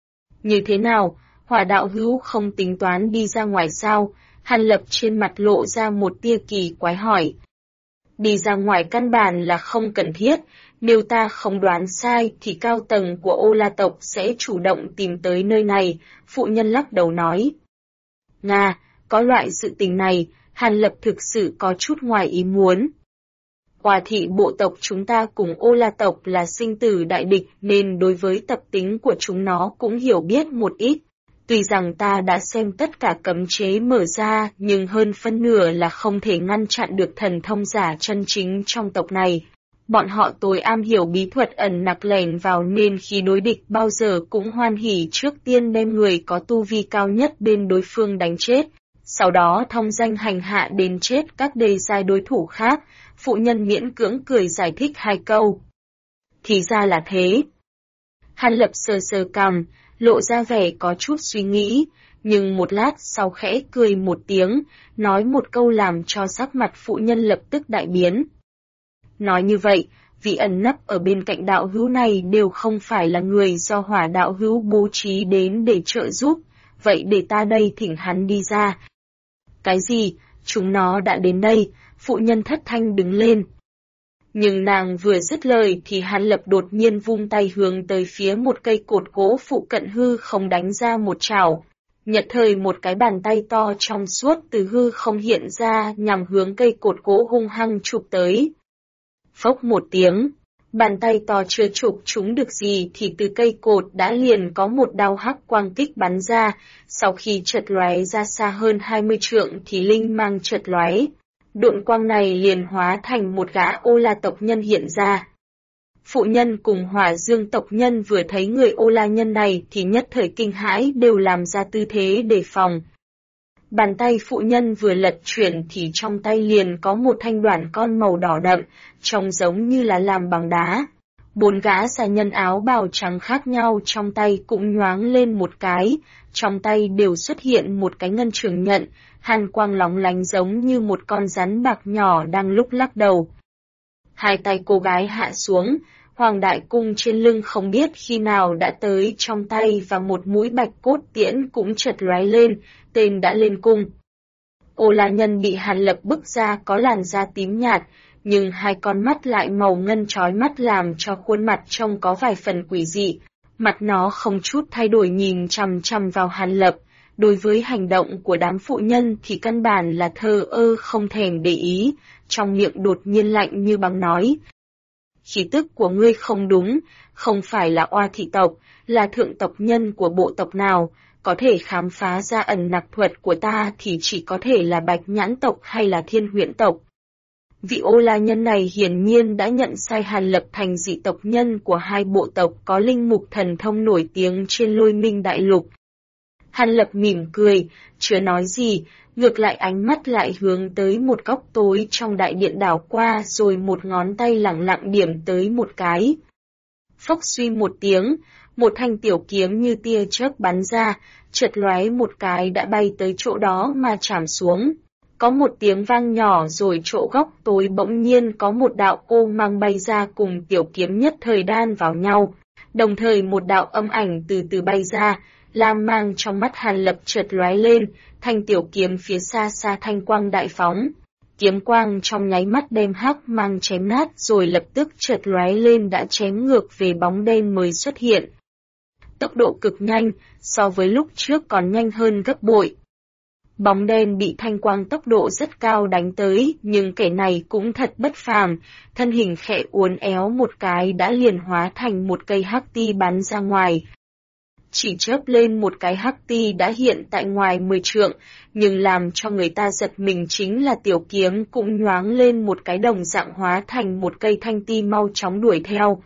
Như thế nào, Hỏa đạo hữu không tính toán đi ra ngoài sao? Hàn Lập trên mặt lộ ra một tia kỳ quái hỏi. Đi ra ngoài căn bản là không cần thiết, nếu ta không đoán sai thì cao tầng của Ô La tộc sẽ chủ động tìm tới nơi này, phụ nhân lắc đầu nói. Nga, có loại sự tình này, Hàn Lập thực sự có chút ngoài ý muốn. Hòa thị bộ tộc chúng ta cùng Ô La tộc là sinh tử đại địch nên đối với tập tính của chúng nó cũng hiểu biết một ít. Tuy rằng ta đã xem tất cả cấm chế mở ra nhưng hơn phân nửa là không thể ngăn chặn được thần thông giả chân chính trong tộc này. Bọn họ tối am hiểu bí thuật ẩn nặc lẻn vào nên khi đối địch bao giờ cũng hoan hỉ trước tiên đem người có tu vi cao nhất bên đối phương đánh chết. Sau đó thông danh hành hạ đến chết các đề giai đối thủ khác, phụ nhân miễn cưỡng cười giải thích 2 câu. Thì ra là thế. Hàn Lập sờ sờ cằm, lộ ra vẻ có chút suy nghĩ, nhưng một lát sau khẽ cười một tiếng, nói một câu làm cho sắc mặt phụ nhân lập tức đại biến. Nói như vậy, vị ẩn nấp ở bên cạnh đạo hữu này đều không phải là người do Hỏa đạo hữu bố trí đến để trợ giúp, vậy để ta đây thỉnh hắn đi ra. Cái gì, chúng nó đã đến đây, phụ nhân thất thanh đứng lên. Nhưng nàng vừa dứt lời thì Hàn Lập đột nhiên vung tay hướng tới phía một cây cột gỗ phụ cận hư không đánh ra một chảo. Nhật thời một cái bàn tay to trong suốt từ hư không hiện ra nhằm hướng cây cột gỗ hung hăng chụp tới. Phốc một tiếng, bàn tay to chưa chụp trúng được gì thì từ cây cột đã liền có một đao hắc quang kích bắn ra, sau khi chợt lóe ra xa hơn 20 trượng thì linh mang chợt lóe. Độn quang này liền hóa thành một gã Ô La tộc nhân hiện ra. Phụ nhân cùng Hỏa Dương tộc nhân vừa thấy người Ô La nhân này thì nhất thời kinh hãi đều làm ra tư thế đề phòng. Bàn tay phụ nhân vừa lật chuyển thì trong tay liền có một thanh đoản con màu đỏ đậm, trông giống như là làm bằng đá. 4 gã xà nhân áo bào trắng khác nhau trong tay cũng nhoáng lên một cái, trong tay đều xuất hiện một cái ngân trường nhận, hàn quang lóng lánh giống như một con rắn bạc nhỏ đang lúc lắc đầu. 2 tay cô gái hạ xuống, Hoàng đại cung trên lưng không biết khi nào đã tới trong tay và một mũi bạch cốt tiễn cũng chợt lóe lên, tên đã lên cung. Ô La Nhân bị Hàn Lập bức ra có làn da tím nhạt, nhưng hai con mắt lại màu ngân chói mắt làm cho khuôn mặt trông có vài phần quỷ dị. Mặt nó không chút thay đổi nhìn chằm chằm vào Hàn Lập, đối với hành động của đám phụ nhân thì căn bản là thờ ơ không thèm để ý, trong miệng đột nhiên lạnh như băng nói. Khí tức của ngươi không đúng, không phải là oa thị tộc, là thượng tộc nhân của bộ tộc nào, có thể khám phá ra ẩn nặc thuật của ta thì chỉ có thể là Bạch Nhãn tộc hay là Thiên Huyễn tộc. Vị Ô La Nhân này hiển nhiên đã nhận sai Hàn Lập thành dị tộc nhân của hai bộ tộc có linh mục thần thông nổi tiếng trên Lôi Minh Đại Lục. Hàn Lập mỉm cười, chưa nói gì, ngược lại ánh mắt lại hướng tới một góc tối trong đại điện đảo qua rồi một ngón tay lẳng lặng điểm tới một cái. Phốc suy một tiếng, một thanh tiểu kiếm như tia chớp bắn ra, chợt lóe một cái đã bay tới chỗ đó mà chạm xuống. Có một tiếng vang nhỏ rồi chỗ góc tối bỗng nhiên có một đạo ô mang bay ra cùng tiểu kiếm nhất thời đan vào nhau. Đồng thời một đạo âm ảnh từ từ bay ra, lam mang trong mắt Hàn Lập chợt lóe lên, thanh tiểu kiếm phía xa xa thanh quang đại phóng. Kiếm quang trong nháy mắt đem hắc mang chém nát rồi lập tức chợt lóe lên đã chém ngược về bóng đen mới xuất hiện. Tốc độ cực nhanh, so với lúc trước còn nhanh hơn gấp bội. Bóng đen bị thanh quang tốc độ rất cao đánh tới, nhưng kẻ này cũng thật bất phàm, thân hình khẽ uốn éo một cái đã liền hóa thành một cây hắc ti bắn ra ngoài. Chỉ chớp lên một cái hắc ti đã hiện tại ngoài 10 trượng, nhưng làm cho người ta giật mình chính là tiểu kiếm cũng nhoáng lên một cái đồng dạng hóa thành một cây thanh ti mau chóng đuổi theo.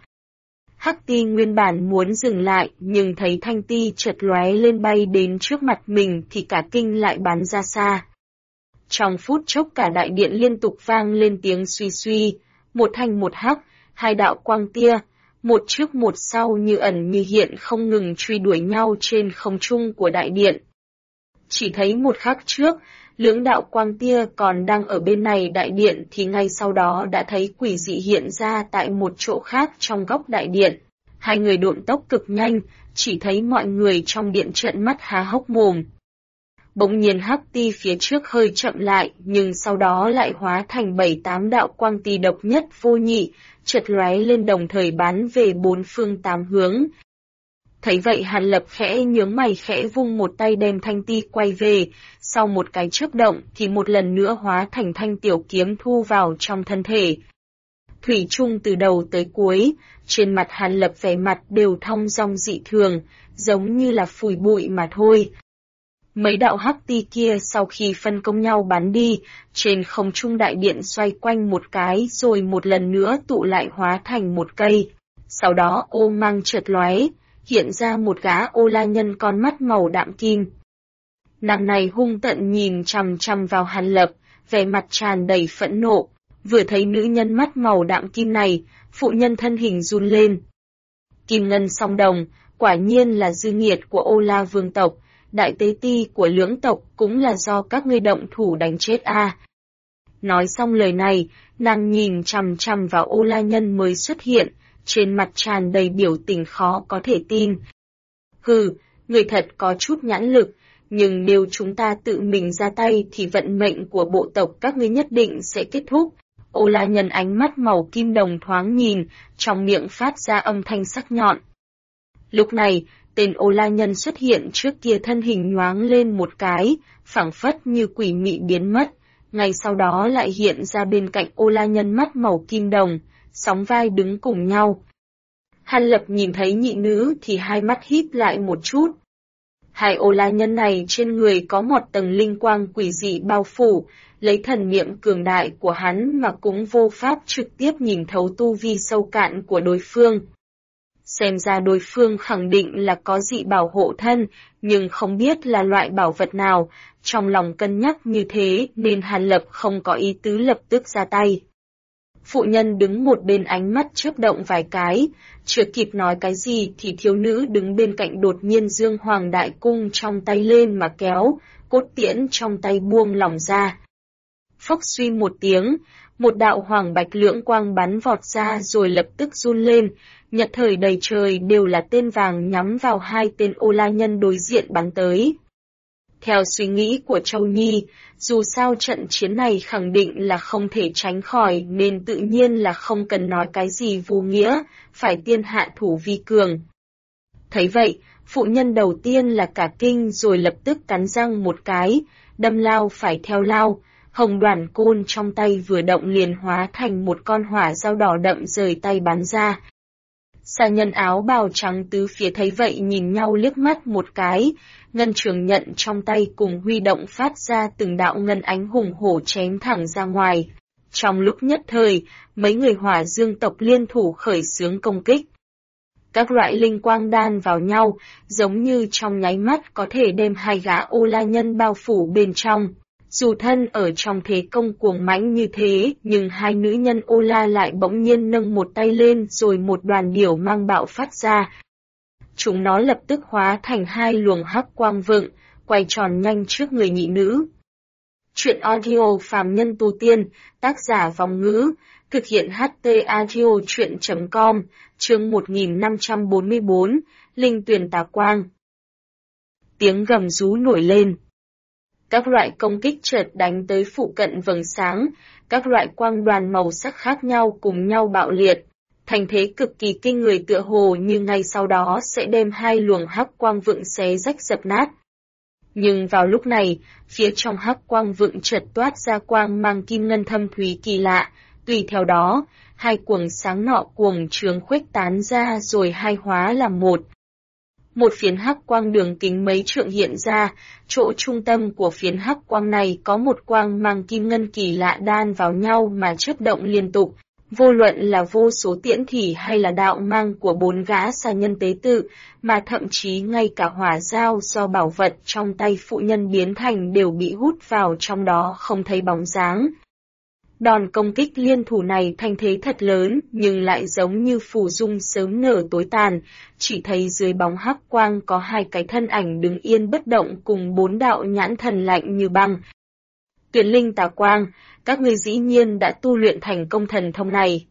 Hắc ti nguyên bản muốn dừng lại, nhưng thấy thanh ti chợt lóe lên bay đến trước mặt mình thì cả kinh lại bắn ra xa. Trong phút chốc cả đại điện liên tục vang lên tiếng suy suy, một thanh một hắc, hai đạo quang tia, một trước một sau như ẩn như hiện không ngừng truy đuổi nhau trên không trung của đại điện. Chỉ thấy một khắc trước, lưỡng đạo quang tia còn đang ở bên này đại điện thì ngay sau đó đã thấy quỷ dị hiện ra tại một chỗ khác trong góc đại điện. Hai người độn tốc cực nhanh, chỉ thấy mọi người trong điện trợn mắt há hốc mồm. Bỗng nhiên hắc ti phía trước hơi chậm lại, nhưng sau đó lại hóa thành 7-8 đạo quang ti độc nhất vô nhị, chợt lóe lên đồng thời bắn về bốn phương tám hướng. Thấy vậy Hàn Lập khẽ nhướng mày khẽ vung một tay đem thanh ti quay về, sau một cái chớp động thì một lần nữa hóa thành thanh tiểu kiếm thu vào trong thân thể. Thủy chung từ đầu tới cuối, trên mặt Hàn Lập vẻ mặt đều thong dong dị thường, giống như là phủi bụi mà thôi. Mấy đạo hắc ti kia sau khi phân công nhau bắn đi, trên không trung đại điện xoay quanh một cái rồi một lần nữa tụ lại hóa thành một cây. Sau đó ô mang chợt lóe, hiện ra một gã Ô La Nhân con mắt màu đạm kim. Nàng này hung tợn nhìn chằm chằm vào Hàn Lập, vẻ mặt tràn đầy phẫn nộ. Vừa thấy nữ nhân mắt màu đạm kim này, phụ nhân thân hình run lên. Kim ngân song đồng, quả nhiên là dư nghiệt của Ô La vương tộc, đại tế ti của lưỡng tộc cũng là do các ngươi động thủ đánh chết a. Nói xong lời này, nàng nhìn chằm chằm vào Ô La Nhân mới xuất hiện, trên mặt tràn đầy biểu tình khó có thể tin. Hừ, người thật có chút nhãn lực, nhưng nếu chúng ta tự mình ra tay thì vận mệnh của bộ tộc các ngươi nhất định sẽ kết thúc. Ô La Nhân ánh mắt màu kim đồng thoáng nhìn, trong miệng phát ra âm thanh sắc nhọn. Lúc này, tên Ô La Nhân xuất hiện trước kia thân hình nhoáng lên một cái, phảng phất như quỷ mị biến mất, ngay sau đó lại hiện ra bên cạnh Ô La Nhân mắt màu kim đồng, sóng vai đứng cùng nhau. Hàn Lập nhìn thấy nhị nữ thì hai mắt híp lại một chút. Hai Ô La Nhân này trên người có một tầng linh quang quỷ dị bao phủ, lấy thần niệm cường đại của hắn mà cũng vô pháp trực tiếp nhìn thấu tu vi sâu cạn của đối phương. Xem ra đối phương khẳng định là có dị bảo hộ thân, nhưng không biết là loại bảo vật nào, trong lòng cân nhắc như thế nên Hàn Lập không có ý tứ lập tức ra tay. Phụ nhân đứng một bên ánh mắt chớp động vài cái, chưa kịp nói cái gì thì thiếu nữ đứng bên cạnh đột nhiên giương hoàng đại cung trong tay lên mà kéo, cốt tiễn trong tay buông lỏng ra. Phốc suy một tiếng, một đạo hoàng bạch lưỡng quang bắn vọt ra rồi lập tức run lên, nhất thời đầy trời đều là tên vàng nhắm vào hai tên Ô La Nhân đối diện bắn tới. Theo suy nghĩ của Châu Nhi, dù sao trận chiến này khẳng định là không thể tránh khỏi nên tự nhiên là không cần nói cái gì vô nghĩa, phải tiên hạ thủ vi cường. Thấy vậy, phụ nhân đầu tiên là cả kinh rồi lập tức cắn răng một cái, đâm lao phải theo lao, hồng đoàn côn trong tay vừa động liền hóa thành một con hỏa dao đỏ đậm rời tay bắn ra. Xa nhân áo bào trắng tứ phía thấy vậy nhìn nhau liếc mắt một cái, ngân trường nhận trong tay cùng huy động phát ra từng đạo ngân ánh hùng hổ chém thẳng ra ngoài. Trong lúc nhất thời, mấy người Hỏa Dương tộc liên thủ khởi xướng công kích. Các loại linh quang đan vào nhau, giống như trong nháy mắt có thể đem hai gã Ô La Nhân bao phủ bên trong. Dù thân ở trong thế công cuồng mãnh như thế, nhưng hai nữ nhân Ô La lại bỗng nhiên nâng một tay lên rồi một đoàn điểu mang bạo phát ra. Chúng nó lập tức hóa thành hai luồng hắc quang vựng, quay tròn nhanh trước người nhị nữ. Chuyện audio phàm nhân tu tiên, tác giả Vong Ngữ, thực hiện HT audio chuyện.com, chương 1544, Linh Tuyền Tà Quang. Tiếng gầm rú nổi lên. Các loại công kích chợt đánh tới phụ cận vầng sáng, các loại quang đoàn màu sắc khác nhau cùng nhau bạo liệt. Thành thế cực kỳ kinh người tựa hồ như ngay sau đó sẽ đem hai luồng hắc quang vựng xé rách dập nát. Nhưng vào lúc này, phía trong hắc quang vựng chợt toát ra quang mang kim ngân thâm thúy kỳ lạ, tùy theo đó, hai cuồng sáng nọ cuồng trướng khuếch tán ra rồi hai hóa làm một. Một phiến hắc quang đường kính mấy trượng hiện ra, chỗ trung tâm của phiến hắc quang này có một quang mang kim ngân kỳ lạ đan vào nhau mà chớp động liên tục. Vô luận là vô số tiễn thủy hay là đạo mang của bốn gã xà nhân tế tự, mà thậm chí ngay cả hỏa dao do bảo vật trong tay phụ nhân biến thành đều bị hút vào trong đó không thấy bóng dáng. Đòn công kích liên thủ này thanh thế thật lớn nhưng lại giống như phù dung sớm nở tối tàn, chỉ thấy dưới bóng hắc quang có hai cái thân ảnh đứng yên bất động cùng bốn đạo nhãn thần lạnh như băng. Tuyển linh tà quang, các ngươi dĩ nhiên đã tu luyện thành công thần thông này.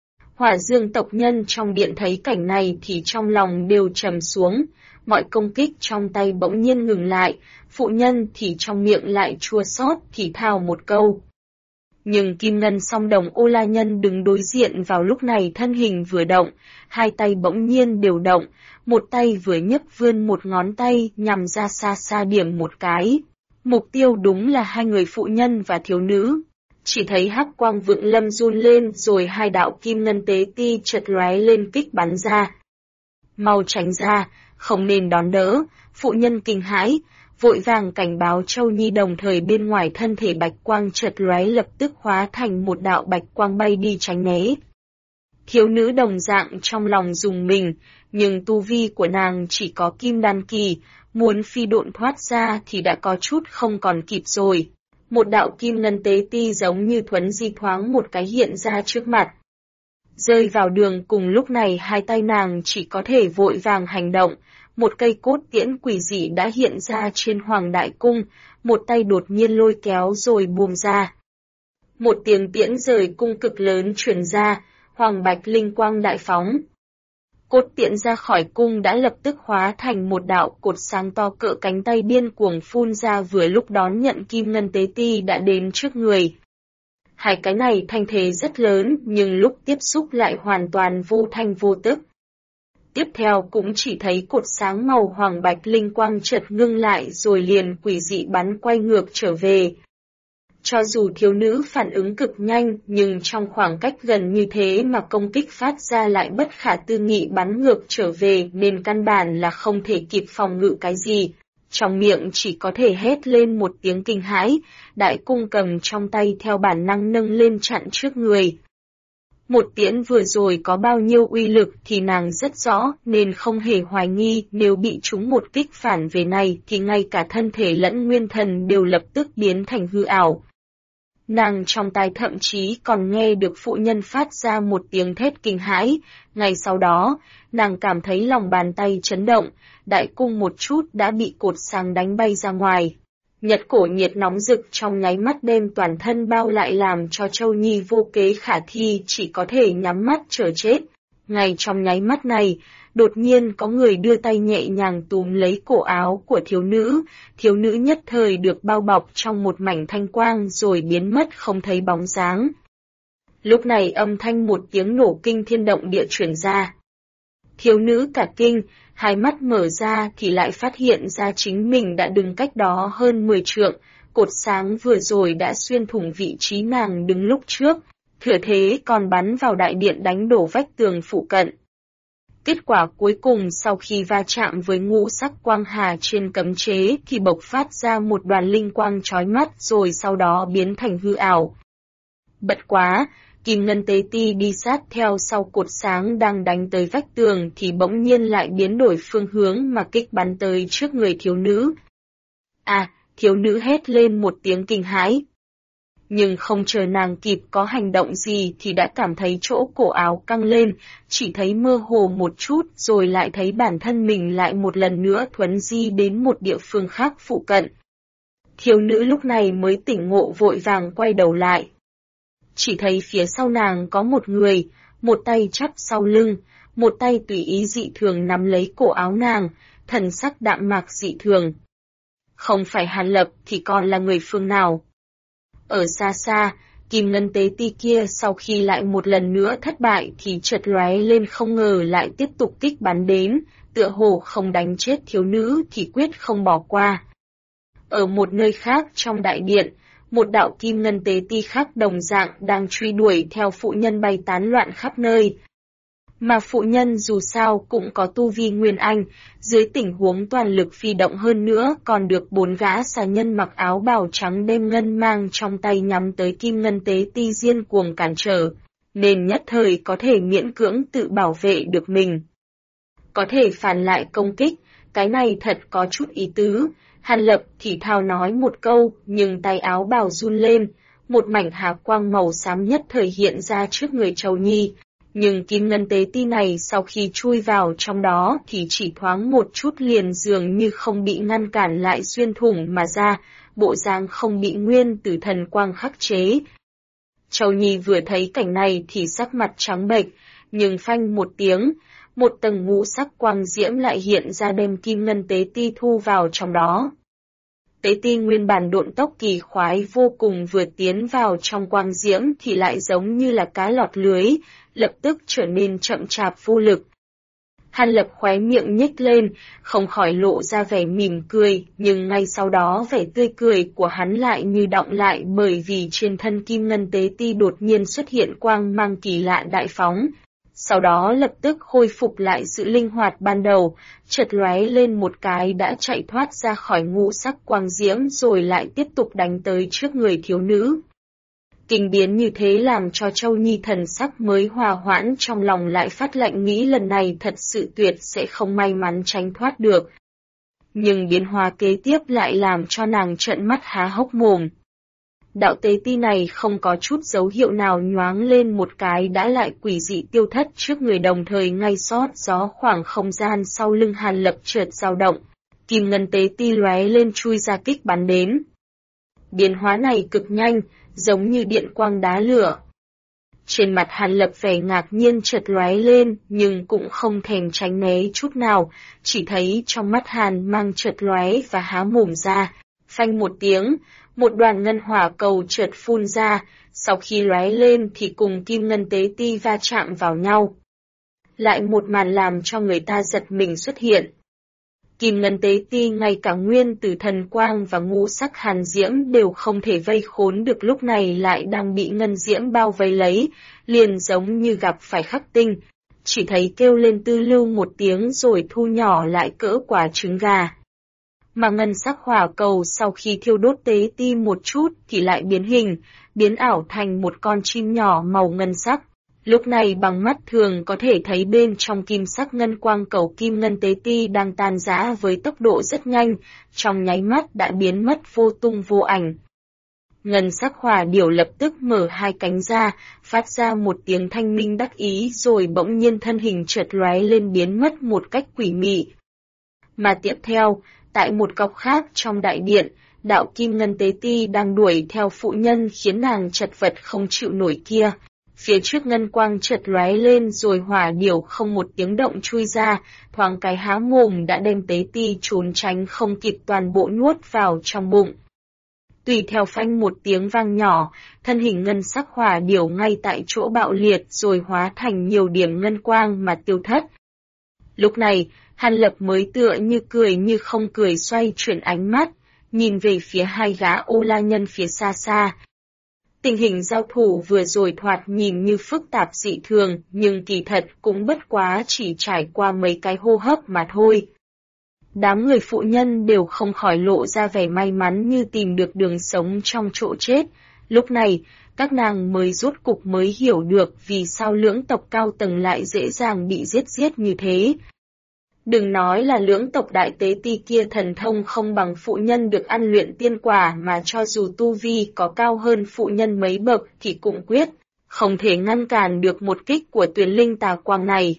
Hỏa Dương tộc nhân trong điện thấy cảnh này thì trong lòng đều trầm xuống, mọi công kích trong tay bỗng nhiên ngừng lại, phụ nhân thì trong miệng lại chua xót thì thào một câu. Nhưng kim ngân song đồng Ô La Nhân đứng đối diện vào lúc này thân hình vừa động, hai tay bỗng nhiên đều động, một tay vừa nhấc vươn một ngón tay nhằm ra xa xa điểm một cái. Mục tiêu đúng là hai người phụ nhân và thiếu nữ. Chỉ thấy hắc quang vựng lâm run lên rồi hai đạo kim ngân tế ti chợt lóe lên kích bắn ra. Mau tránh ra, không nên đón đỡ, phụ nhân kinh hãi, vội vàng cảnh báo Châu Nhi đồng thời bên ngoài thân thể bạch quang chợt lóe lập tức hóa thành một đạo bạch quang bay đi tránh né. Thiếu nữ đồng dạng trong lòng rùng mình, nhưng tu vi của nàng chỉ có kim đan kỳ, muốn phi độn thoát ra thì đã có chút không còn kịp rồi. Một đạo kim ngân tế ti giống như thuấn di thoáng một cái hiện ra trước mặt. Rơi vào đường cùng lúc này hai tay nàng chỉ có thể vội vàng hành động, một cây cốt tiễn quỷ dị đã hiện ra trên Hoàng Đại Cung, một tay đột nhiên lôi kéo rồi buông ra. Một tiếng tiễn rời cung cực lớn truyền ra, hoàng bạch linh quang đại phóng. Cốt tiễn ra khỏi cung đã lập tức hóa thành một đạo cột sáng to cỡ cánh tay điên cuồng phun ra vừa lúc đón nhận kim ngân tế ti đã đến trước người. Hai cái này thanh thế rất lớn nhưng lúc tiếp xúc lại hoàn toàn vô thanh vô tức. Tiếp theo cũng chỉ thấy cột sáng màu hoàng bạch linh quang chợt ngưng lại rồi liền quỷ dị bắn quay ngược trở về. Cho dù thiếu nữ phản ứng cực nhanh nhưng trong khoảng cách gần như thế mà công kích phát ra lại bất khả tư nghị bắn ngược trở về nên căn bản là không thể kịp phòng ngự cái gì. Trong miệng chỉ có thể hét lên một tiếng kinh hãi, đại cung cầm trong tay theo bản năng nâng lên chặn trước người. Một tiễn vừa rồi có bao nhiêu uy lực thì nàng rất rõ nên không hề hoài nghi nếu bị trúng một kích phản về này thì ngay cả thân thể lẫn nguyên thần đều lập tức biến thành hư ảo. Nàng trong tai thậm chí còn nghe được phụ nhân phát ra một tiếng thét kinh hãi, ngay sau đó, nàng cảm thấy lòng bàn tay chấn động, đại cung một chút đã bị cột sáng đánh bay ra ngoài. Nhật cổ nhiệt nóng rực trong nháy mắt đem toàn thân bao lại làm cho Châu Nhi vô kế khả thi chỉ có thể nhắm mắt chờ chết. Ngay trong nháy mắt này, đột nhiên có người đưa tay nhẹ nhàng túm lấy cổ áo của thiếu nữ nhất thời được bao bọc trong một mảnh thanh quang rồi biến mất không thấy bóng dáng. Lúc này âm thanh một tiếng nổ kinh thiên động địa truyền ra. Thiếu nữ cả kinh, hai mắt mở ra thì lại phát hiện ra chính mình đã đứng cách đó hơn 10 trượng, cột sáng vừa rồi đã xuyên thủng vị trí nàng đứng lúc trước, thừa thế còn bắn vào đại điện đánh đổ vách tường phụ cận. Kết quả cuối cùng sau khi va chạm với ngũ sắc quang hà trên cấm chế thì bộc phát ra một đoàn linh quang chói mắt rồi sau đó biến thành hư ảo. Bật quá, Kim Ngân Tế Ti đi sát theo sau cột sáng đang đánh tới vách tường thì bỗng nhiên lại biến đổi phương hướng mà kích bắn tới trước người thiếu nữ. Thiếu nữ hét lên một tiếng kinh hãi. Nhưng không chờ nàng kịp có hành động gì thì đã cảm thấy chỗ cổ áo căng lên, chỉ thấy mơ hồ một chút rồi lại thấy bản thân mình lại một lần nữa thuấn di đến một địa phương khác phụ cận. Thiếu nữ lúc này mới tỉnh ngộ vội vàng quay đầu lại. Chỉ thấy phía sau nàng có một người, một tay chắp sau lưng, một tay tùy ý dị thường nắm lấy cổ áo nàng, thần sắc đạm mạc dị thường. Không phải Hàn Lập thì còn là người phương nào? Ở xa xa, Kim Ngân Tế Ti kia sau khi lại một lần nữa thất bại thì chợt lóe lên không ngờ lại tiếp tục kích bắn đến, tựa hồ không đánh chết thiếu nữ thì quyết không bỏ qua. Ở một nơi khác trong đại điện, một đạo Kim Ngân Tế Ti khác đồng dạng đang truy đuổi theo phụ nhân bay tán loạn khắp nơi. Mà phụ nhân dù sao cũng có tu vi Nguyên Anh, dưới tình huống toàn lực phi động hơn nữa còn được 4 gã xà nhân mặc áo bào trắng đêm ngân mang trong tay nhắm tới Kim Ngân Tế Ti điên cuồng cản trở, nên nhất thời có thể miễn cưỡng tự bảo vệ được mình. Có thể phản lại công kích, cái này thật có chút ý tứ. Hàn Lập thì thào nói một câu, nhưng tay áo bào run lên, một mảnh hà quang màu xám nhất thời hiện ra trước người Châu Nhi. Nhưng Kim Ngân Tế Ti này sau khi chui vào trong đó thì chỉ thoáng một chút liền dường như không bị ngăn cản lại xuyên thủng mà ra, bộ dáng không bị nguyên tử thần quang khắc chế. Châu Nhi vừa thấy cảnh này thì sắc mặt trắng bệch, nhưng phanh một tiếng, một tầng ngũ sắc quang diễm lại hiện ra đem Kim Ngân Tế Ti thu vào trong đó. Tế Ti nguyên bản độn tốc kỳ khoái vô cùng vừa tiến vào trong quang diễm thì lại giống như là cá lọt lưới, lập tức trở nên chậm chạp vô lực. Hàn Lập khóe miệng nhếch lên, không khỏi lộ ra vẻ mỉm cười, nhưng ngay sau đó vẻ tươi cười của hắn lại như đọng lại bởi vì trên thân Kim Ngân Tế Ti đột nhiên xuất hiện quang mang kỳ lạ đại phóng. Sau đó lập tức khôi phục lại sự linh hoạt ban đầu, chợt lóe lên một cái đã chạy thoát ra khỏi ngũ sắc quang diễm rồi lại tiếp tục đánh tới trước người thiếu nữ. Kinh biến như thế làm cho Châu Nhi thần sắc mới hòa hoãn trong lòng lại phát lạnh nghĩ lần này thật sự tuyệt sẽ không may mắn tránh thoát được. Nhưng biến hóa kế tiếp lại làm cho nàng trợn mắt há hốc mồm. Đạo Tế Ti này không có chút dấu hiệu nào nhoáng lên một cái đã lại quỷ dị tiêu thất trước người đồng thời ngay sót gió khoảng không gian sau lưng Hàn Lập chợt dao động. Kim Ngân Tế Ti lóe lên chui ra kích bắn đến. Biến hóa này cực nhanh, giống như điện quang đá lửa. Trên mặt Hàn Lập vẻ ngạc nhiên chợt lóe lên, nhưng cũng không thèm tránh né chút nào, chỉ thấy trong mắt Hàn mang chợt lóe và há mồm ra, phanh một tiếng, một đoàn ngân hỏa cầu chợt phun ra, sau khi lóe lên thì cùng Kim Ngân Tế Ti va chạm vào nhau. Lại một màn làm cho người ta giật mình xuất hiện. Kim Ngân Tế Ti ngay cả nguyên tử thần quang và ngũ sắc hàn diễm đều không thể vây khốn được lúc này lại đang bị ngân diễm bao vây lấy, liền giống như gặp phải khắc tinh, chỉ thấy kêu lên tư lưu một tiếng rồi thu nhỏ lại cỡ quả trứng gà. Mà ngân sắc hỏa cầu sau khi thiêu đốt Tế Ti một chút thì lại biến hình, biến ảo thành một con chim nhỏ màu ngân sắc. Lúc này bằng mắt thường có thể thấy bên trong kim sắc ngân quang cầu Kim Ngân Tế Ti đang tan rã với tốc độ rất nhanh, trong nháy mắt đã biến mất vô tung vô ảnh. Ngân sắc hỏa điểu lập tức mở hai cánh ra, phát ra một tiếng thanh minh đắc ý rồi bỗng nhiên thân hình chợt lóe lên biến mất một cách quỷ mị. Mà tiếp theo, tại một góc khác trong đại điện, đạo kim ngân tế ti đang đuổi theo phụ nhân khiến nàng chật vật không chịu nổi kia. Phía trước ngân quang chợt lóe lên rồi hỏa điểu không một tiếng động chui ra, thoáng cái há mồm đã đem tế ti trốn tránh không kịp toàn bộ nuốt vào trong bụng. Tùy theo phanh một tiếng vang nhỏ, thân hình ngân sắc hỏa điểu ngay tại chỗ bạo liệt rồi hóa thành nhiều điểm ngân quang mà tiêu thất. Lúc này, Hàn Lập mới tựa như cười như không cười xoay chuyển ánh mắt, nhìn về phía hai gã ô la nhân phía xa xa. Tình hình giao thủ vừa rồi thoạt nhìn như phức tạp dị thường, nhưng kỳ thật cũng bất quá chỉ trải qua mấy cái hô hấp mà thôi. Đám người phụ nhân đều không khỏi lộ ra vẻ may mắn như tìm được đường sống trong chỗ chết. Lúc này, các nàng mới rốt cục mới hiểu được vì sao lưỡng tộc cao tầng lại dễ dàng bị giết như thế. Đừng nói là lưỡng tộc đại tế ti kia thần thông không bằng phụ nhân được ăn luyện tiên quả, mà cho dù tu vi có cao hơn phụ nhân mấy bậc thì cũng quyết không thể ngăn cản được một kích của Tuyền Linh tà quang này.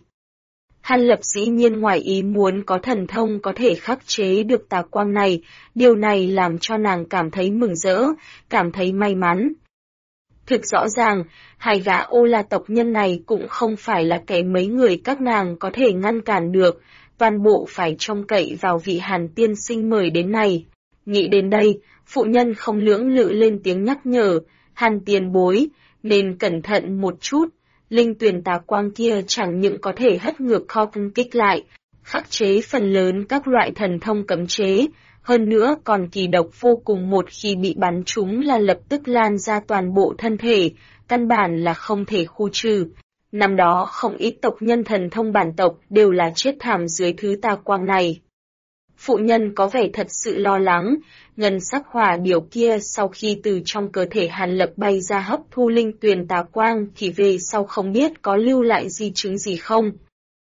Hàn Lập dĩ nhiên ngoài ý muốn có thần thông có thể khắc chế được tà quang này, điều này làm cho nàng cảm thấy mừng rỡ, cảm thấy may mắn. Thực rõ ràng, hai gã ô la tộc nhân này cũng không phải là kẻ mấy người các nàng có thể ngăn cản được, toàn bộ phải trông cậy vào vị Hàn tiên sinh mời đến này. Nghĩ đến đây, phụ nhân không lưỡng lự lên tiếng nhắc nhở, Hàn tiền bối, nên cẩn thận một chút, linh tuyền tà quang kia chẳng những có thể hất ngược kho công kích lại, khắc chế phần lớn các loại thần thông cấm chế, hơn nữa còn kỳ độc vô cùng, một khi bị bắn trúng là lập tức lan ra toàn bộ thân thể, căn bản là không thể khu trừ. Năm đó không ít tộc nhân thần thông bản tộc đều là chết thảm dưới thứ tà quang này. Phụ nhân có vẻ thật sự lo lắng, ngân sắc hỏa điểu kia sau khi từ trong cơ thể Hàn Lập bay ra hấp thu linh tuyền tà quang thì về sau không biết có lưu lại di chứng gì không.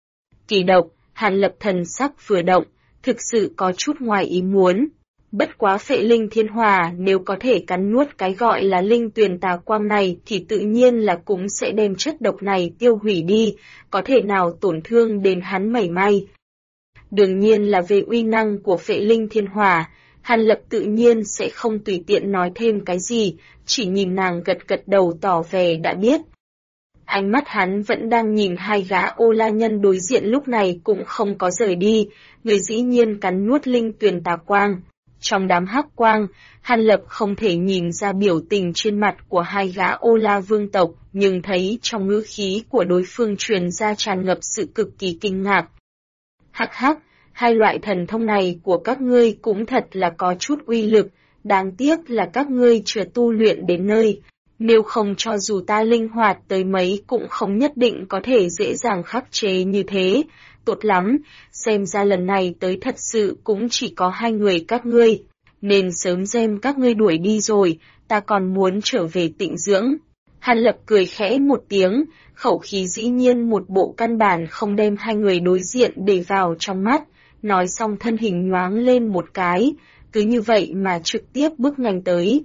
Kỳ độc, Hàn Lập thần sắc vừa động, thực sự có chút ngoài ý muốn. Bất quá phệ linh thiên hỏa nếu có thể cắn nuốt cái gọi là linh tuyền tà quang này thì tự nhiên là cũng sẽ đem chất độc này tiêu hủy đi, có thể nào tổn thương đến hắn mảy may. Đương nhiên là về uy năng của phệ linh thiên hỏa, Hàn Lập tự nhiên sẽ không tùy tiện nói thêm cái gì, chỉ nhìn nàng gật đầu tỏ vẻ đã biết. Ánh mắt hắn vẫn đang nhìn hai gã ô la nhân đối diện lúc này cũng không có rời đi, người dĩ nhiên cắn nuốt linh tuyền tà quang. Trong đám hắc quang, Hàn Lập không thể nhìn ra biểu tình trên mặt của hai gã ô la vương tộc, nhưng thấy trong ngữ khí của đối phương truyền ra tràn ngập sự cực kỳ kinh ngạc. Hắc hắc, hai loại thần thông này của các ngươi cũng thật là có chút uy lực, đáng tiếc là các ngươi chưa tu luyện đến nơi. Nếu không cho dù ta linh hoạt tới mấy cũng không nhất định có thể dễ dàng khắc chế như thế. Tốt lắm, xem ra lần này tới thật sự cũng chỉ có hai người các ngươi, nên sớm đem các ngươi đuổi đi rồi, ta còn muốn trở về tịnh dưỡng. Hàn Lập cười khẽ một tiếng, khẩu khí dĩ nhiên một bộ căn bản không đem hai người đối diện để vào trong mắt, nói xong thân hình nhoáng lên một cái, cứ như vậy mà trực tiếp bước nhanh tới.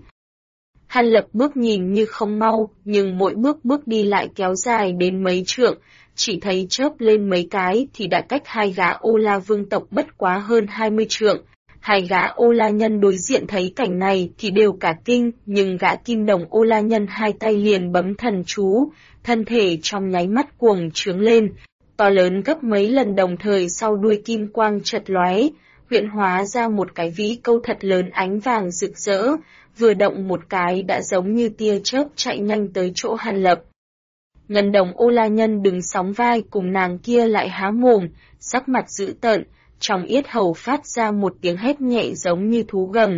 Hàn Lập bước nhìn như không mau, nhưng mỗi bước đi lại kéo dài đến mấy trượng, chỉ thấy chớp lên mấy cái thì đã cách hai gã ô la vương tộc bất quá hơn 20 trượng. Hai gã ô la nhân đối diện thấy cảnh này thì đều cả kinh, nhưng gã kim đồng ô la nhân hai tay liền bấm thần chú, thân thể trong nháy mắt cuồng trướng lên, to lớn gấp mấy lần, đồng thời sau đuôi kim quang chật lóe, huyễn hóa ra một cái vĩ câu thật lớn ánh vàng rực rỡ, vừa động một cái đã giống như tia chớp chạy nhanh tới chỗ Hàn Lập. Ngân đồng ô la nhân đứng sóng vai cùng nàng kia lại há mồm, sắc mặt dữ tợn, trong yết hầu phát ra một tiếng hét nhẹ giống như thú gầm.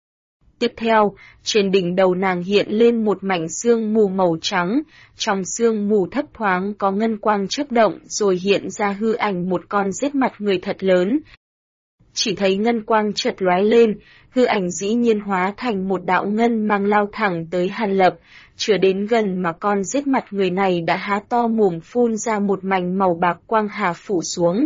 Tiếp theo, trên đỉnh đầu nàng hiện lên một mảnh sương mù màu trắng, trong sương mù thấp thoáng có ngân quang chớp động rồi hiện ra hư ảnh một con rết mặt người thật lớn. Chỉ thấy ngân quang chợt lóe lên, hư ảnh dĩ nhiên hóa thành một đạo ngân mang lao thẳng tới Hàn Lập, chưa đến gần mà con rết mặt người này đã há to mồm phun ra một mảnh màu bạc quang hà phủ xuống.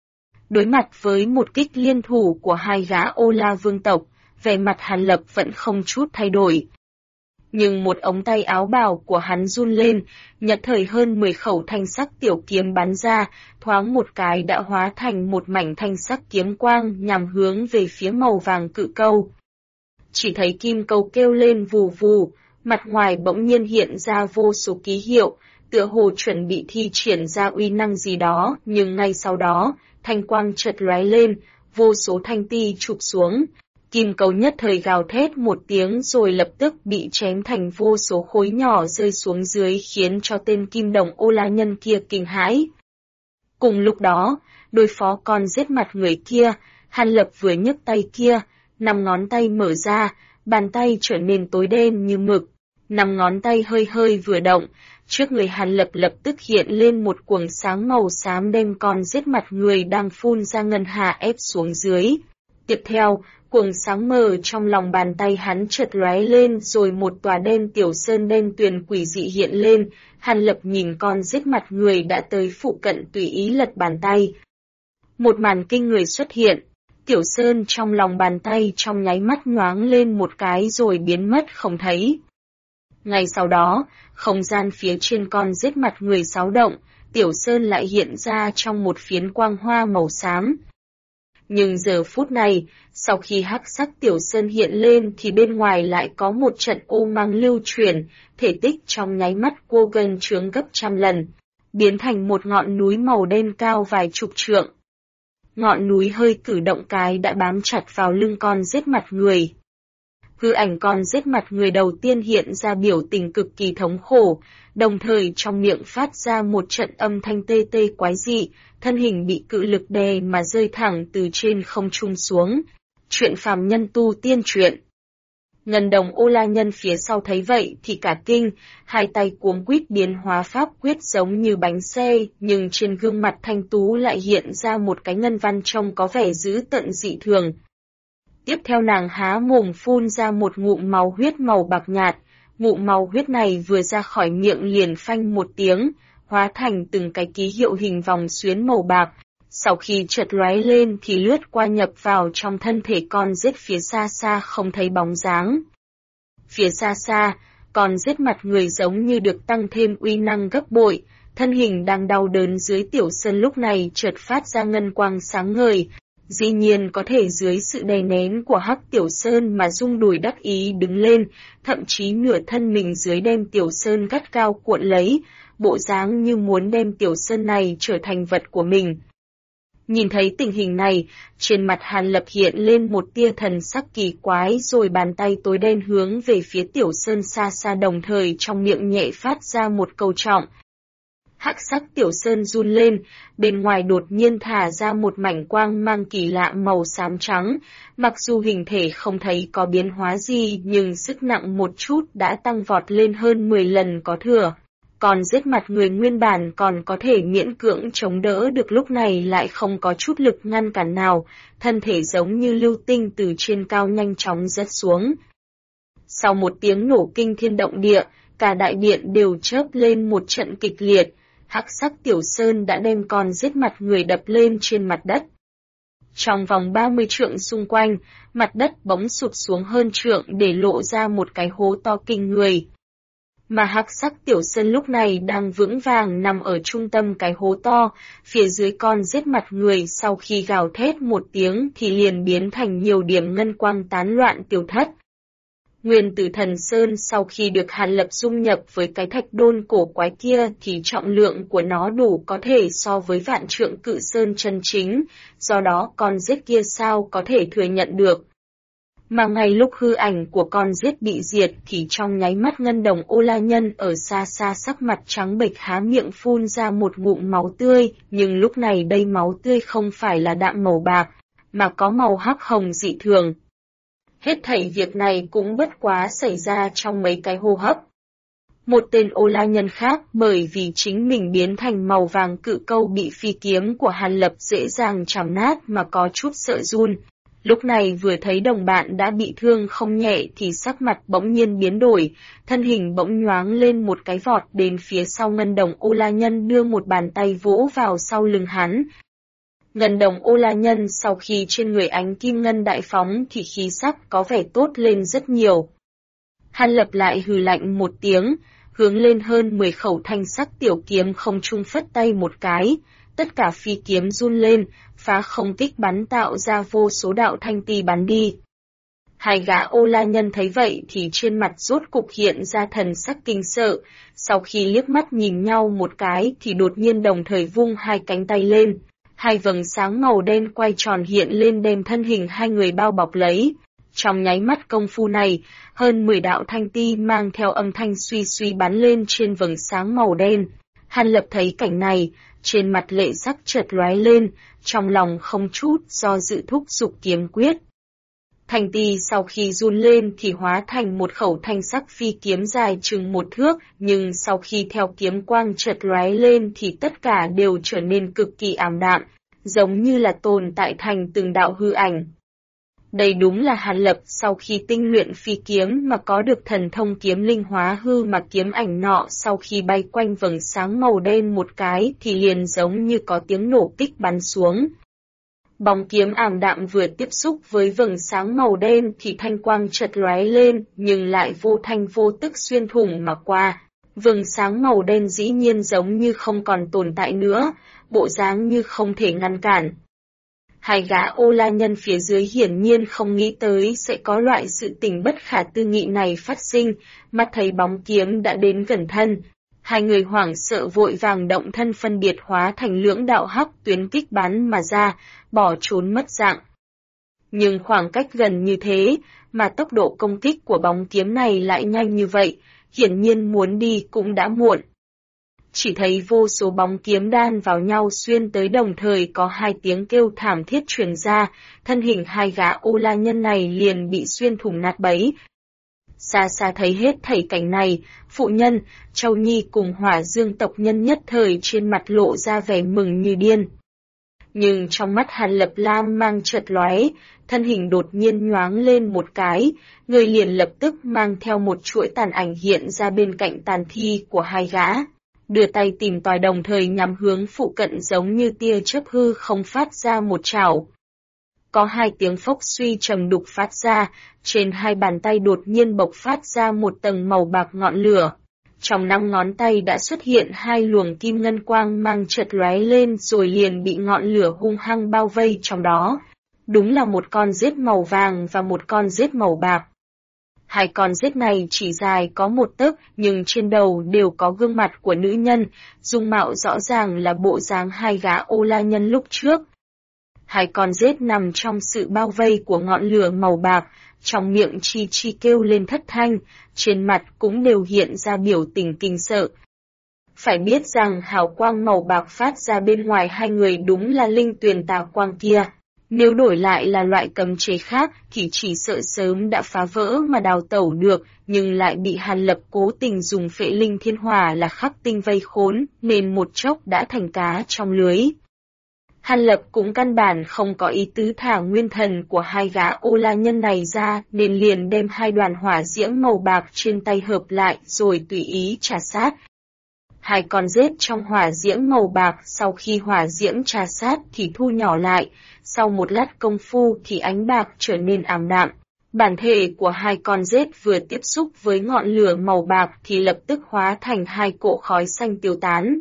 Đối mặt với một kích liên thủ của hai gã ô la vương tộc, vẻ mặt Hàn Lập vẫn không chút thay đổi. Nhưng một ống tay áo bào của hắn run lên, nhất thời hơn 10 khẩu thanh sắc tiểu kiếm bắn ra, thoáng một cái đã hóa thành một mảnh thanh sắc kiếm quang nhằm hướng về phía màu vàng cự câu. chỉ thấy kim câu kêu lên vù vù, mặt ngoài bỗng nhiên hiện ra vô số ký hiệu, tựa hồ chuẩn bị thi triển ra uy năng gì đó, nhưng ngay sau đó, thanh quang chợt lóe lên, vô số thanh ti chụp xuống. Kim câu nhất thời gào thét một tiếng rồi lập tức bị chém thành vô số khối nhỏ rơi xuống dưới khiến cho tên kim đồng ô la nhân kia kinh hãi. Cùng lúc đó, đối phó con giết mặt người kia, Hàn Lập vừa nhấc tay kia, 5 ngón tay mở ra, bàn tay trở nên tối đen như mực. 5 ngón tay hơi hơi vừa động, trước người Hàn Lập lập tức hiện lên một quầng sáng màu xám đem con giết mặt người đang phun ra ngân hà ép xuống dưới. Tiếp theo, quầng sáng mờ trong lòng bàn tay hắn chợt lóe lên rồi một tòa đen tiểu sơn đen tuyền quỷ dị hiện lên, Hàn Lập nhìn con giết mặt người đã tới phụ cận tùy ý lật bàn tay. Một màn kinh người xuất hiện, tiểu sơn trong lòng bàn tay trong nháy mắt nhoáng lên một cái rồi biến mất không thấy. Ngay sau đó, không gian phía trên con giết mặt người xáo động, tiểu sơn lại hiện ra trong một phiến quang hoa màu xám. Nhưng giờ phút này, sau khi hắc sắc tiểu sơn hiện lên thì bên ngoài lại có một trận ô mang lưu chuyển, thể tích trong nháy mắt cô gần trướng gấp 100 lần, biến thành một ngọn núi màu đen cao vài chục trượng. Ngọn núi hơi cử động cái đã bám chặt vào lưng con giết mặt người. Hư ảnh con giết mặt người đầu tiên hiện ra biểu tình cực kỳ thống khổ, đồng thời trong miệng phát ra một trận âm thanh tê tê quái dị, thân hình bị cự lực đè mà rơi thẳng từ trên không trung xuống. Chuyện phàm nhân tu tiên truyện. Ngân đồng ô la nhân phía sau thấy vậy thì cả kinh, hai tay cuống quýt biến hóa pháp quyết giống như bánh xe, nhưng trên gương mặt thanh tú lại hiện ra một cái ngân văn trông có vẻ dữ tợn dị thường. Tiếp theo nàng há mồm phun ra một ngụm máu huyết màu bạc nhạt, ngụm máu huyết này vừa ra khỏi miệng liền phanh một tiếng, hóa thành từng cái ký hiệu hình vòng xuyến màu bạc, sau khi chợt lóe lên thì lướt qua nhập vào trong thân thể con giết phía xa xa không thấy bóng dáng. Phía xa xa, con giết mặt người giống như được tăng thêm uy năng gấp bội, thân hình đang đau đớn dưới tiểu sơn lúc này chợt phát ra ngân quang sáng ngời. Dĩ nhiên có thể dưới sự đè nén của hắc tiểu sơn mà rung đùi đắc ý đứng lên, thậm chí nửa thân mình dưới đem tiểu sơn gắt cao cuộn lấy, bộ dáng như muốn đem tiểu sơn này trở thành vật của mình. Nhìn thấy tình hình này, trên mặt Hàn Lập hiện lên một tia thần sắc kỳ quái rồi bàn tay tối đen hướng về phía tiểu sơn xa xa đồng thời trong miệng nhẹ phát ra một câu trọng. Hắc sắc tiểu sơn run lên, bên ngoài đột nhiên thả ra một mảnh quang mang kỳ lạ màu xám trắng, mặc dù hình thể không thấy có biến hóa gì nhưng sức nặng một chút đã tăng vọt lên hơn 10 lần có thừa. Còn giết mặt người nguyên bản còn có thể miễn cưỡng chống đỡ được lúc này lại không có chút lực ngăn cản nào, thân thể giống như lưu tinh từ trên cao nhanh chóng rớt xuống. Sau một tiếng nổ kinh thiên động địa, cả đại điện đều chớp lên một trận kịch liệt. Hắc sắc tiểu sơn đã đem con giết mặt người đập lên trên mặt đất. Trong vòng 30 trượng xung quanh, mặt đất bỗng sụt xuống hơn trượng để lộ ra một cái hố to kinh người. Mà hắc sắc tiểu sơn lúc này đang vững vàng nằm ở trung tâm cái hố to, phía dưới con giết mặt người sau khi gào thét một tiếng thì liền biến thành nhiều điểm ngân quang tán loạn tiêu thất. Nguyên tử thần sơn sau khi được Hàn Lập dung nhập với cái thạch đôn cổ quái kia thì trọng lượng của nó đủ có thể so với vạn trượng cự sơn chân chính, do đó con giết kia sao có thể thừa nhận được. Mà ngay lúc hư ảnh của con giết bị diệt thì trong nháy mắt ngân đồng ô la nhân ở xa xa sắc mặt trắng bệch há miệng phun ra một ngụm máu tươi, nhưng lúc này đây máu tươi không phải là đạm màu bạc, mà có màu hắc hồng dị thường. Hết thảy việc này cũng bất quá xảy ra trong mấy cái hô hấp. Một tên ô la nhân khác bởi vì chính mình biến thành màu vàng cự câu bị phi kiếm của Hàn Lập dễ dàng chảm nát mà có chút sợ run. Lúc này vừa thấy đồng bạn đã bị thương không nhẹ thì sắc mặt bỗng nhiên biến đổi, thân hình bỗng nhoáng lên một cái vọt đến phía sau ngân đồng ô la nhân đưa một bàn tay vỗ vào sau lưng hắn. Ngân đồng ô la nhân sau khi trên người ánh kim ngân đại phóng thì khí sắc có vẻ tốt lên rất nhiều. Hàn Lập lại hừ lạnh một tiếng, hướng lên hơn 10 khẩu thanh sắc tiểu kiếm không trung phất tay một cái, tất cả phi kiếm run lên, phá không kích bắn tạo ra vô số đạo thanh ti bắn đi. Hai gã ô la nhân thấy vậy thì trên mặt rốt cục hiện ra thần sắc kinh sợ, sau khi liếc mắt nhìn nhau một cái thì đột nhiên đồng thời vung hai cánh tay lên. Hai vầng sáng màu đen quay tròn hiện lên đem thân hình hai người bao bọc lấy. Trong nháy mắt công phu này, hơn 10 đạo thanh ti mang theo âm thanh suy suy bắn lên trên vầng sáng màu đen. Hàn Lập thấy cảnh này, trên mặt lệ sắc chợt lóe lên, trong lòng không chút do dự thúc giục kiếm quyết. Thanh ti sau khi run lên thì hóa thành một khẩu thanh sắc phi kiếm dài chừng 1 thước, nhưng sau khi theo kiếm quang chợt lóe lên thì tất cả đều trở nên cực kỳ ảm đạm, giống như là tồn tại thành từng đạo hư ảnh. Đây đúng là Hàn Lập sau khi tinh luyện phi kiếm mà có được thần thông kiếm linh hóa hư, mà kiếm ảnh nọ sau khi bay quanh vầng sáng màu đen một cái thì liền giống như có tiếng nổ kích bắn xuống. Bóng kiếm ảm đạm vừa tiếp xúc với vầng sáng màu đen thì thanh quang chợt lóe lên, nhưng lại vô thanh vô tức xuyên thủng mà qua. Vầng sáng màu đen dĩ nhiên giống như không còn tồn tại nữa, bộ dáng như không thể ngăn cản. Hai gã ô la nhân phía dưới hiển nhiên không nghĩ tới sẽ có loại sự tình bất khả tư nghị này phát sinh, mắt thấy bóng kiếm đã đến gần thân. Hai người hoảng sợ vội vàng động thân phân biệt hóa thành lưỡng đạo hắc tuyến kích bắn mà ra, bỏ trốn mất dạng. Nhưng khoảng cách gần như thế, mà tốc độ công kích của bóng kiếm này lại nhanh như vậy, hiển nhiên muốn đi cũng đã muộn. Chỉ thấy vô số bóng kiếm đan vào nhau xuyên tới, đồng thời có hai tiếng kêu thảm thiết truyền ra, thân hình hai gã ô la nhân này liền bị xuyên thủng nát bấy. Xa xa thấy hết thảy cảnh này, phụ nhân, Châu Nhi cùng Hỏa Dương tộc nhân nhất thời trên mặt lộ ra vẻ mừng như điên. Nhưng trong mắt Hàn Lập lam mang chợt lóe, thân hình đột nhiên nhoáng lên một cái, người liền lập tức mang theo một chuỗi tàn ảnh hiện ra bên cạnh tàn thi của hai gã. Đưa tay tìm tòi đồng thời nhắm hướng phụ cận giống như tia chớp hư không phát ra một chảo. Có hai tiếng phốc suy trầm đục phát ra, trên hai bàn tay đột nhiên bộc phát ra một tầng màu bạc ngọn lửa. Trong 5 ngón tay đã xuất hiện hai luồng kim ngân quang mang chợt lóe lên rồi liền bị ngọn lửa hung hăng bao vây trong đó. Đúng là một con rết màu vàng và một con rết màu bạc. Hai con rết này chỉ dài có 1 tấc nhưng trên đầu đều có gương mặt của nữ nhân, dung mạo rõ ràng là bộ dáng hai gã ô la nhân lúc trước. Hai con rết nằm trong sự bao vây của ngọn lửa màu bạc, trong miệng chi chi kêu lên thất thanh, trên mặt cũng đều hiện ra biểu tình kinh sợ. Phải biết rằng hào quang màu bạc phát ra bên ngoài hai người đúng là linh tuyền tà quang kia. Nếu đổi lại là loại cấm chế khác thì chỉ sợ sớm đã phá vỡ mà đào tẩu được, nhưng lại bị Hàn Lập cố tình dùng phệ linh thiên hỏa là khắc tinh vây khốn, nên một chốc đã thành cá trong lưới. Hàn Lập cũng căn bản không có ý tứ thả nguyên thần của hai gã ô la nhân này ra, nên liền đem hai đoàn hỏa diễm màu bạc trên tay hợp lại rồi tùy ý trà sát. Hai con rết trong hỏa diễm màu bạc sau khi hỏa diễm trà sát thì thu nhỏ lại, sau một lát công phu thì ánh bạc trở nên ảm đạm. Bản thể của hai con rết vừa tiếp xúc với ngọn lửa màu bạc thì lập tức hóa thành hai cỗ khói xanh tiêu tán.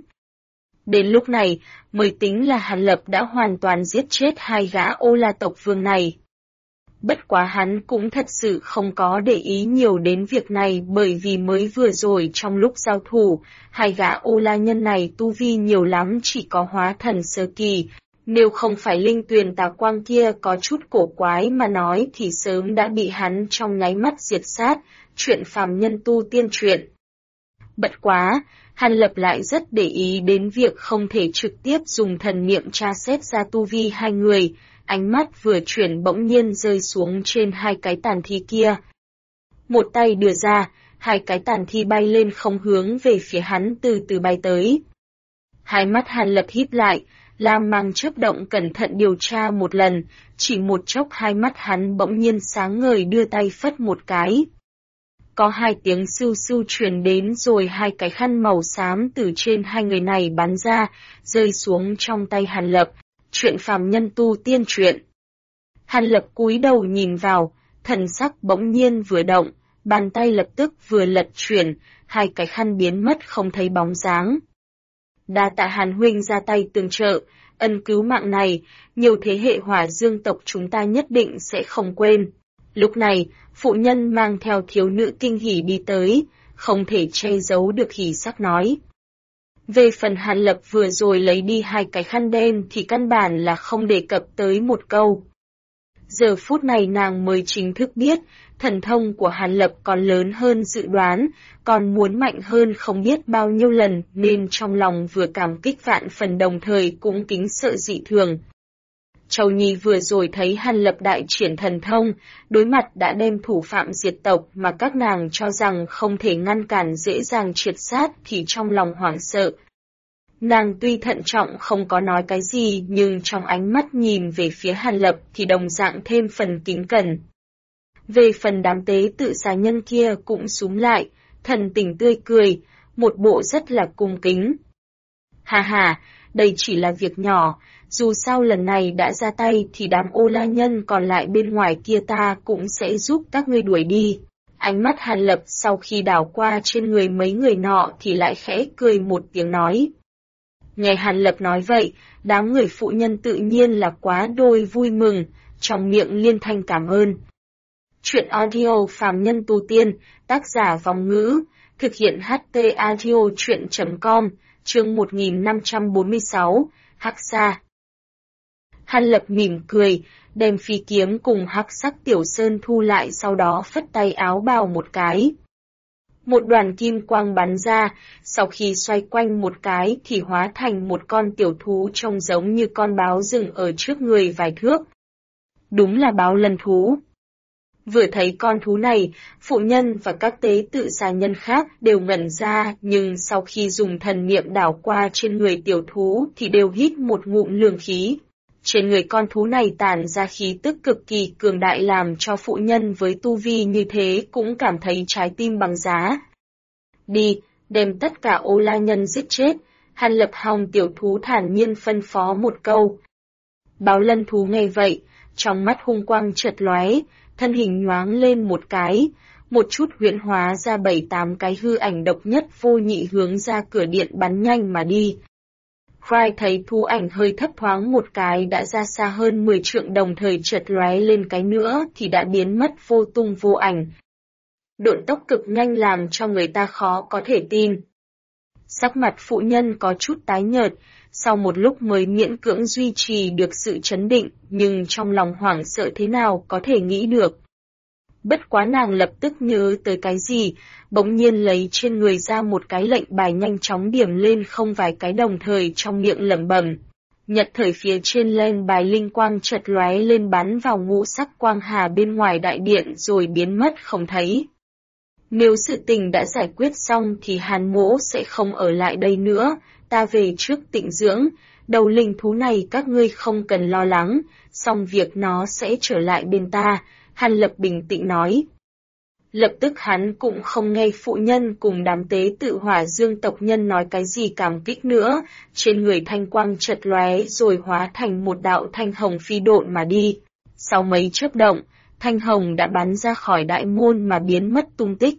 Đến lúc này, mới tính là Hàn Lập đã hoàn toàn giết chết hai gã ô la tộc vương này. Bất quá hắn cũng thật sự không có để ý nhiều đến việc này, bởi vì mới vừa rồi trong lúc giao thủ, hai gã ô la nhân này tu vi nhiều lắm chỉ có hóa thần sơ kỳ. Nếu không phải linh tuyền tà quang kia có chút cổ quái mà nói thì sớm đã bị hắn trong nháy mắt diệt sát, chuyện phàm nhân tu tiên truyện. Bất quá, Hàn Lập lại rất để ý đến việc không thể trực tiếp dùng thần niệm tra xét ra tu vi hai người, ánh mắt vừa chuyển bỗng nhiên rơi xuống trên hai cái tàn thi kia. Một tay đưa ra, hai cái tàn thi bay lên không hướng về phía hắn từ từ bay tới. Hai mắt Hàn Lập híp lại, lam mang chớp động cẩn thận điều tra một lần, chỉ một chốc hai mắt hắn bỗng nhiên sáng ngời đưa tay phất một cái. Có hai tiếng sưu sưu truyền đến rồi hai cái khăn màu xám từ trên hai người này bắn ra, rơi xuống trong tay Hàn Lập, chuyện phàm nhân tu tiên truyện. Hàn Lập cúi đầu nhìn vào, thần sắc bỗng nhiên vừa động, bàn tay lập tức vừa lật chuyển, hai cái khăn biến mất không thấy bóng dáng. Đa tạ Hàn huynh ra tay tương trợ, ân cứu mạng này, nhiều thế hệ Hỏa Dương tộc chúng ta nhất định sẽ không quên. Lúc này, phụ nhân mang theo thiếu nữ kinh hỉ đi tới, không thể che giấu được hỉ sắc nói. Về phần Hàn Lập vừa rồi lấy đi 2 cái khăn đen thì căn bản là không đề cập tới một câu. Giờ phút này nàng mới chính thức biết, thần thông của Hàn Lập còn lớn hơn dự đoán, còn muốn mạnh hơn không biết bao nhiêu lần nên trong lòng vừa cảm kích vạn phần đồng thời cũng kính sợ dị thường. Châu Nhi vừa rồi thấy Hàn Lập đại triển thần thông, đối mặt đã đem thủ phạm diệt tộc mà các nàng cho rằng không thể ngăn cản dễ dàng triệt sát thì trong lòng hoảng sợ. Nàng tuy thận trọng không có nói cái gì nhưng trong ánh mắt nhìn về phía Hàn Lập thì đồng dạng thêm phần kính cẩn. Về phần đám tế tự xà nhân kia cũng súm lại, thần tình tươi cười, một bộ rất là cung kính. Hà hà, đây chỉ là việc nhỏ, dù sao lần này đã ra tay thì đám ô la nhân còn lại bên ngoài kia ta cũng sẽ giúp các ngươi đuổi đi. Ánh mắt Hàn Lập sau khi đảo qua trên người mấy người nọ thì lại khẽ cười một tiếng nói. Nghe Hàn Lập nói vậy, đám người phụ nhân tự nhiên là quá đôi vui mừng, trong miệng liên thanh cảm ơn. Chuyện audio phàm nhân tu tiên, tác giả Vòng Ngữ, thực hiện HT audio chuyện.com, chương 1546, Hắc Sa. Hàn Lập mỉm cười, đem phi kiếm cùng hắc sắc tiểu sơn thu lại sau đó phất tay áo bào một cái. Một đoàn kim quang bắn ra, sau khi xoay quanh một cái thì hóa thành một con tiểu thú trông giống như con báo rừng ở trước người vài thước. Đúng là báo lân thú. Vừa thấy con thú này, phụ nhân và các tế tự xà nhân khác đều ngẩn ra, nhưng sau khi dùng thần niệm đảo qua trên người tiểu thú thì đều hít một ngụm lương khí. Trên người con thú này tản ra khí tức cực kỳ cường đại làm cho phụ nhân với tu vi như thế cũng cảm thấy trái tim bằng giá. Đi, đem tất cả ô la nhân giết chết, Hàn Lập hòng tiểu thú thản nhiên phân phó một câu. Báo lân thú nghe vậy, trong mắt hung quang chợt lóe, thân hình nhoáng lên một cái, một chút huyễn hóa ra 7-8 cái hư ảnh độc nhất vô nhị hướng ra cửa điện bắn nhanh mà đi. Khai thấy thú ảnh hơi thấp thoáng một cái đã ra xa hơn 10 trượng đồng thời chợt lóe lên cái nữa thì đã biến mất vô tung vô ảnh. Độn tốc cực nhanh làm cho người ta khó có thể tin. Sắc mặt phụ nhân có chút tái nhợt, sau một lúc mới miễn cưỡng duy trì được sự chấn định, nhưng trong lòng hoảng sợ thế nào có thể nghĩ được. Bất quá nàng lập tức nhớ tới cái gì, bỗng nhiên lấy trên người ra một cái lệnh bài nhanh chóng điểm lên không vài cái đồng thời trong miệng lẩm bẩm. Nhật thời phía trên lên bài linh quang chợt lóe lên bắn vào ngũ sắc quang hà bên ngoài đại điện rồi biến mất không thấy. Nếu sự tình đã giải quyết xong thì Hàn Mỗ sẽ không ở lại đây nữa, ta về trước tịnh dưỡng, đầu linh thú này các ngươi không cần lo lắng, xong việc nó sẽ trở lại bên ta, Hàn Lập bình tĩnh nói. Lập tức hắn cũng không nghe phụ nhân cùng đám tế tự Hỏa Dương tộc nhân nói cái gì cảm kích nữa, trên người thanh quang chợt lóe rồi hóa thành một đạo thanh hồng phi độn mà đi. Sau mấy chớp động, thanh hồng đã bắn ra khỏi đại môn mà biến mất tung tích.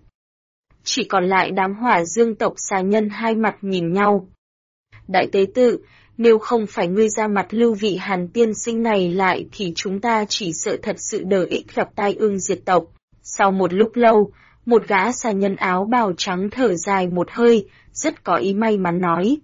Chỉ còn lại đám Hỏa Dương tộc xà nhân hai mặt nhìn nhau. Đại tế tự, nếu không phải ngươi ra mặt lưu vị Hàn tiên sinh này lại thì chúng ta chỉ sợ thật sự đỡ ích gặp tai ương diệt tộc. Sau một lúc lâu, một gã xà nhân áo bào trắng thở dài một hơi, rất có ý may mắn nói.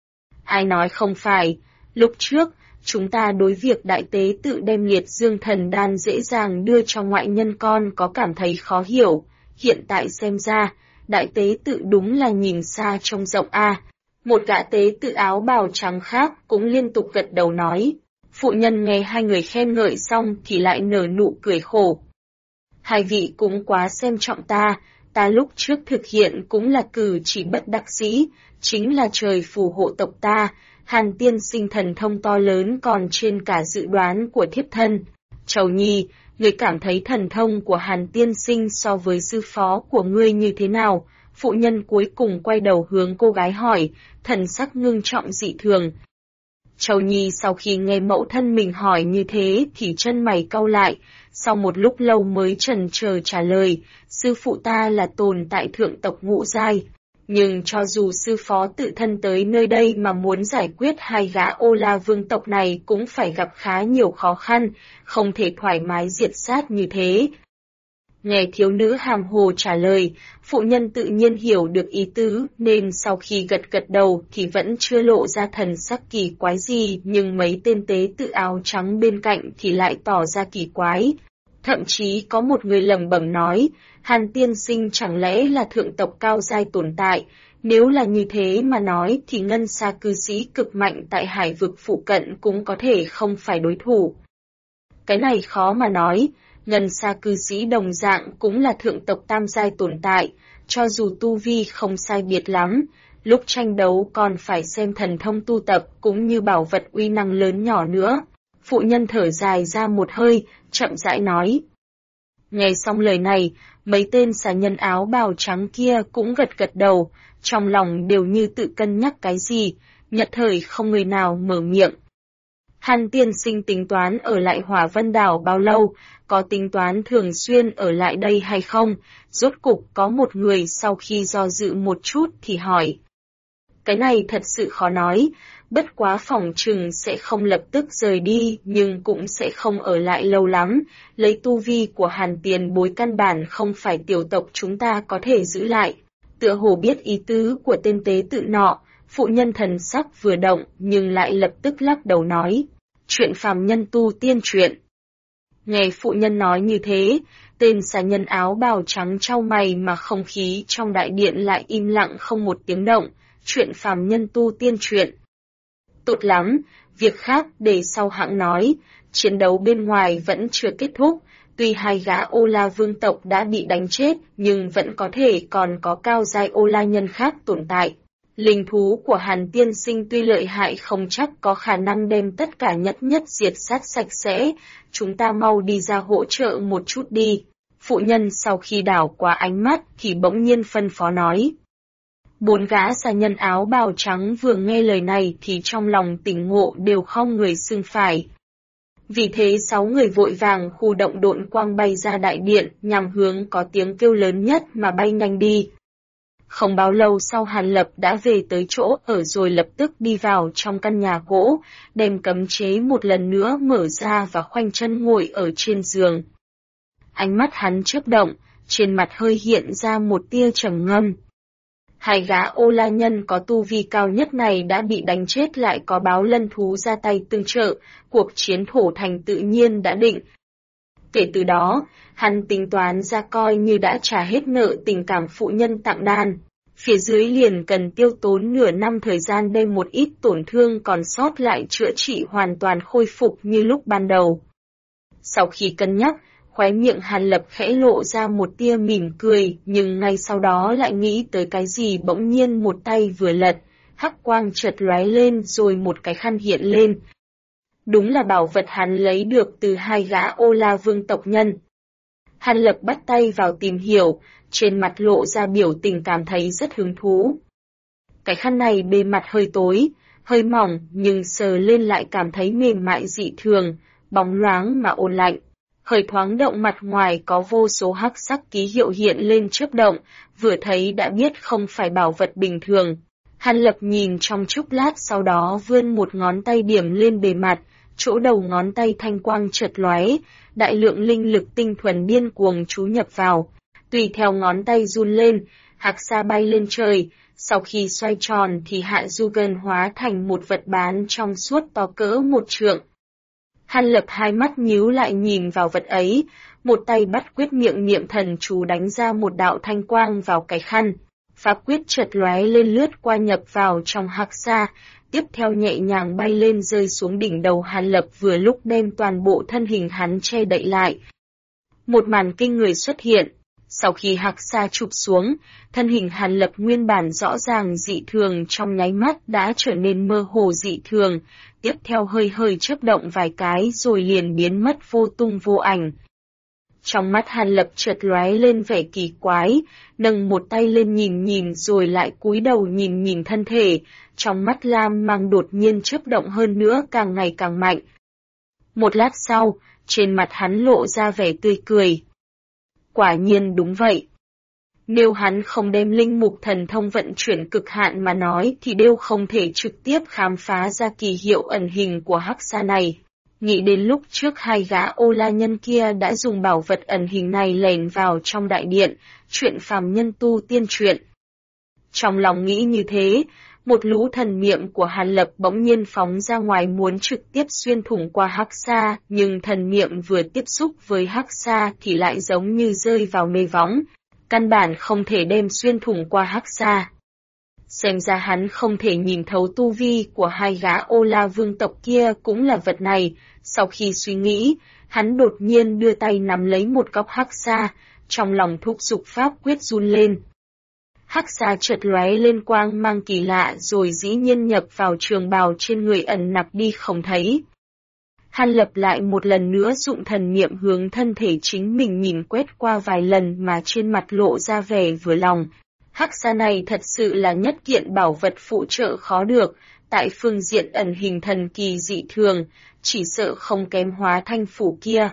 Ai nói không phải, lúc trước, chúng ta đối việc đại tế tự đem liệt dương thần đan dễ dàng đưa cho ngoại nhân con có cảm thấy khó hiểu, hiện tại xem ra, đại tế tự đúng là nhìn xa trông rộng a. Một gã tế tự áo bào trắng khác cũng liên tục gật đầu nói. Phụ nhân nghe hai người khen ngợi xong thì lại nở nụ cười khổ. Hai vị cũng quá xem trọng ta lúc trước thực hiện cũng là cử chỉ bất đắc dĩ, chính là trời phù hộ tộc ta, Hàn tiên sinh thần thông to lớn còn trên cả dự đoán của thiếp thân. Trầu Nhi, người cảm thấy thần thông của Hàn tiên sinh so với sư phó của ngươi như thế nào? Phụ nhân cuối cùng quay đầu hướng cô gái hỏi, thần sắc ngưng trọng dị thường. Trầu Nhi sau khi nghe mẫu thân mình hỏi như thế thì chân mày cau lại, sau một lúc lâu mới chần chờ trả lời, sư phụ ta là tồn tại thượng tộc ngũ giai. Nhưng cho dù sư phó tự thân tới nơi đây mà muốn giải quyết hai gã ô la vương tộc này cũng phải gặp khá nhiều khó khăn, không thể thoải mái diệt sát như thế. Nghe thiếu nữ hàm hồ trả lời, phụ nhân tự nhiên hiểu được ý tứ, nên sau khi gật gật đầu thì vẫn chưa lộ ra thần sắc kỳ quái gì, nhưng mấy tên tế tự áo trắng bên cạnh thì lại tỏ ra kỳ quái. Thậm chí có một người lẩm bẩm nói, Hàn tiên sinh chẳng lẽ là thượng tộc cao giai tồn tại, nếu là như thế mà nói thì ngân xa cư sĩ cực mạnh tại hải vực phụ cận cũng có thể không phải đối thủ. Cái này khó mà nói. Ngân xa cư sĩ đồng dạng cũng là thượng tộc tam giai tồn tại, cho dù tu vi không sai biệt lắm, lúc tranh đấu còn phải xem thần thông tu tập cũng như bảo vật uy năng lớn nhỏ nữa. Phụ nhân thở dài ra một hơi, chậm rãi nói. Nghe xong lời này, mấy tên xà nhân áo bào trắng kia cũng gật gật đầu, trong lòng đều như tự cân nhắc cái gì, nhất thời không người nào mở miệng. Hàn tiên sinh tính toán ở lại Hỏa Vân Đảo bao lâu, có tính toán thường xuyên ở lại đây hay không? Rốt cục có một người sau khi do dự một chút thì hỏi. Cái này thật sự khó nói, bất quá phỏng chừng sẽ không lập tức rời đi nhưng cũng sẽ không ở lại lâu lắm, lấy tu vi của Hàn tiền bối căn bản không phải tiểu tộc chúng ta có thể giữ lại. Tựa hồ biết ý tứ của tên tế tự nọ, phụ nhân thần sắc vừa động nhưng lại lập tức lắc đầu nói, chuyện phàm nhân tu tiên chuyện. Nghe phụ nhân nói như thế, tên xà nhân áo bào trắng trao mày mà không khí trong đại điện lại im lặng không một tiếng động, chuyện phàm nhân tu tiên chuyện. Tốt lắm, việc khác để sau hãng nói, chiến đấu bên ngoài vẫn chưa kết thúc, tuy hai gã Ô La vương tộc đã bị đánh chết nhưng vẫn có thể còn có cao giai Ô La nhân khác tồn tại. Linh thú của Hàn tiên sinh tuy lợi hại không chắc có khả năng đem tất cả nhất nhất diệt sát sạch sẽ, chúng ta mau đi ra hỗ trợ một chút đi. Phụ nhân sau khi đảo qua ánh mắt thì bỗng nhiên phân phó nói. Bốn gã xà nhân áo bào trắng vừa nghe lời này thì trong lòng tỉnh ngộ đều không người xưng phải. Vì thế 6 người vội vàng khu động độn quang bay ra đại điện nhằm hướng có tiếng kêu lớn nhất mà bay nhanh đi. Không bao lâu sau Hàn Lập đã về tới chỗ ở rồi lập tức đi vào trong căn nhà gỗ, đem cấm chế một lần nữa mở ra và khoanh chân ngồi ở trên giường. Ánh mắt hắn chớp động, trên mặt hơi hiện ra một tia trầm ngâm. Hai gã Ô La nhân có tu vi cao nhất này đã bị đánh chết lại có báo lân thú ra tay tương trợ, cuộc chiến thổ thành tự nhiên đã định. Kể từ đó, hắn tính toán ra coi như đã trả hết nợ tình cảm phụ nhân tặng đan. Phía dưới liền cần tiêu tốn nửa năm thời gian đem một ít tổn thương còn sót lại chữa trị hoàn toàn khôi phục như lúc ban đầu. Sau khi cân nhắc, khóe miệng Hàn Lập khẽ lộ ra một tia mỉm cười, nhưng ngay sau đó lại nghĩ tới cái gì bỗng nhiên một tay vừa lật, hắc quang chợt lóe lên rồi một cái khăn hiện lên. Đúng là bảo vật hắn lấy được từ hai gã Ô La vương tộc nhân. Hàn Lập bắt tay vào tìm hiểu, trên mặt lộ ra biểu tình cảm thấy rất hứng thú. Cái khăn này bề mặt hơi tối, hơi mỏng nhưng sờ lên lại cảm thấy mềm mại dị thường, bóng loáng mà ôn lạnh. Hơi thoáng động mặt ngoài có vô số hắc sắc ký hiệu hiện lên chớp động, vừa thấy đã biết không phải bảo vật bình thường. Hàn Lập nhìn trong chốc lát sau đó vươn một ngón tay điểm lên bề mặt, chỗ đầu ngón tay thanh quang chợt lóe, đại lượng linh lực tinh thuần điên cuồng chú nhập vào. Tùy theo ngón tay run lên, hạc sa bay lên trời, sau khi xoay tròn thì Hạ Du Gân hóa thành một vật bán trong suốt to cỡ một trượng. Hàn Lập hai mắt nhíu lại nhìn vào vật ấy, một tay bắt quyết miệng niệm thần chú đánh ra một đạo thanh quang vào cái khăn. Pháp quyết chợt lóe lên lướt qua nhập vào trong hạc sa, tiếp theo nhẹ nhàng bay lên rơi xuống đỉnh đầu Hàn Lập vừa lúc đem toàn bộ thân hình hắn che đậy lại. Một màn kinh người xuất hiện. Sau khi hạc sa chụp xuống, thân hình Hàn Lập nguyên bản rõ ràng dị thường trong nháy mắt đã trở nên mơ hồ dị thường, tiếp theo hơi hơi chớp động vài cái rồi liền biến mất vô tung vô ảnh. Trong mắt Hàn Lập chợt lóe lên vẻ kỳ quái, nâng một tay lên nhìn nhìn rồi lại cúi đầu nhìn nhìn thân thể, trong mắt lam mang đột nhiên chớp động hơn nữa càng ngày càng mạnh. Một lát sau, trên mặt hắn lộ ra vẻ tươi cười. Quả nhiên đúng vậy. Nếu hắn không đem linh mục thần thông vận chuyển cực hạn mà nói thì đều không thể trực tiếp khám phá ra kỳ hiệu ẩn hình của hắc sa này. Nghĩ đến lúc trước hai gã ô la nhân kia đã dùng bảo vật ẩn hình này lẻn vào trong đại điện, chuyện phàm nhân tu tiên truyện. Trong lòng nghĩ như thế, một lũ thần niệm của Hàn Lập bỗng nhiên phóng ra ngoài muốn trực tiếp xuyên thủng qua hắc sa, nhưng thần niệm vừa tiếp xúc với hắc sa thì lại giống như rơi vào mê võng, căn bản không thể đem xuyên thủng qua hắc sa. Xem ra hắn không thể nhìn thấu tu vi của hai gã ô la vương tộc kia cũng là vật này. Sau khi suy nghĩ, hắn đột nhiên đưa tay nắm lấy một góc hắc sa, trong lòng thúc giục pháp quyết run lên. Hắc sa chợt lóe lên quang mang kỳ lạ rồi dĩ nhiên nhập vào trường bào trên người ẩn nặc đi không thấy. Hàn Lập lại một lần nữa dụng thần niệm hướng thân thể chính mình nhìn quét qua vài lần mà trên mặt lộ ra vẻ vừa lòng. Hắc sa này thật sự là nhất kiện bảo vật phụ trợ khó được, tại phương diện ẩn hình thần kỳ dị thường, chỉ sợ không kém hóa thanh phủ kia.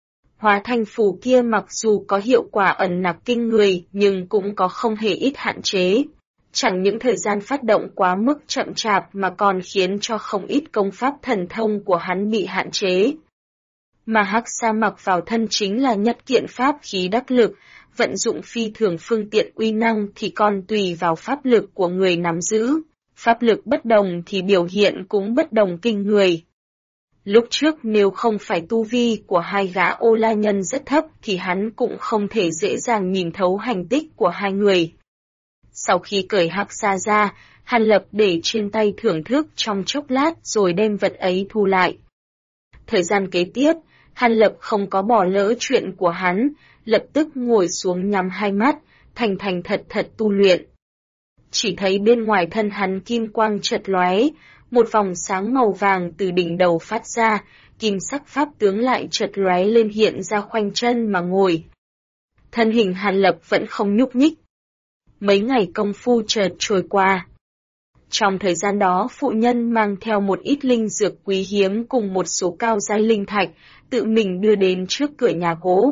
Hóa thanh phủ kia mặc dù có hiệu quả ẩn nặc kinh người nhưng cũng có không hề ít hạn chế. Chẳng những thời gian phát động quá mức chậm chạp mà còn khiến cho không ít công pháp thần thông của hắn bị hạn chế. Mà hắc sa mặc vào thân chính là nhất kiện pháp khí đắc lực, vận dụng phi thường phương tiện uy năng thì còn tùy vào pháp lực của người nắm giữ. Pháp lực bất đồng thì biểu hiện cũng bất đồng kinh người. Lúc trước nếu không phải tu vi của hai gã ô la nhân rất thấp thì hắn cũng không thể dễ dàng nhìn thấu hành tích của hai người. Sau khi cởi hắc sa ra, Hàn Lập để trên tay thưởng thức trong chốc lát rồi đem vật ấy thu lại. Thời gian kế tiếp, Hàn Lập không có bỏ lỡ chuyện của hắn, lập tức ngồi xuống nhắm hai mắt, thành thật tu luyện. Chỉ thấy bên ngoài thân hắn kim quang chợt lóe, một vòng sáng màu vàng từ đỉnh đầu phát ra, kim sắc pháp tướng lại chợt lóe lên hiện ra khoanh chân mà ngồi. Thân hình Hàn Lập vẫn không nhúc nhích. Mấy ngày công phu chợt trôi qua. Trong thời gian đó phụ nhân mang theo một ít linh dược quý hiếm cùng một số cao giai linh thạch, tự mình đưa đến trước cửa nhà gỗ.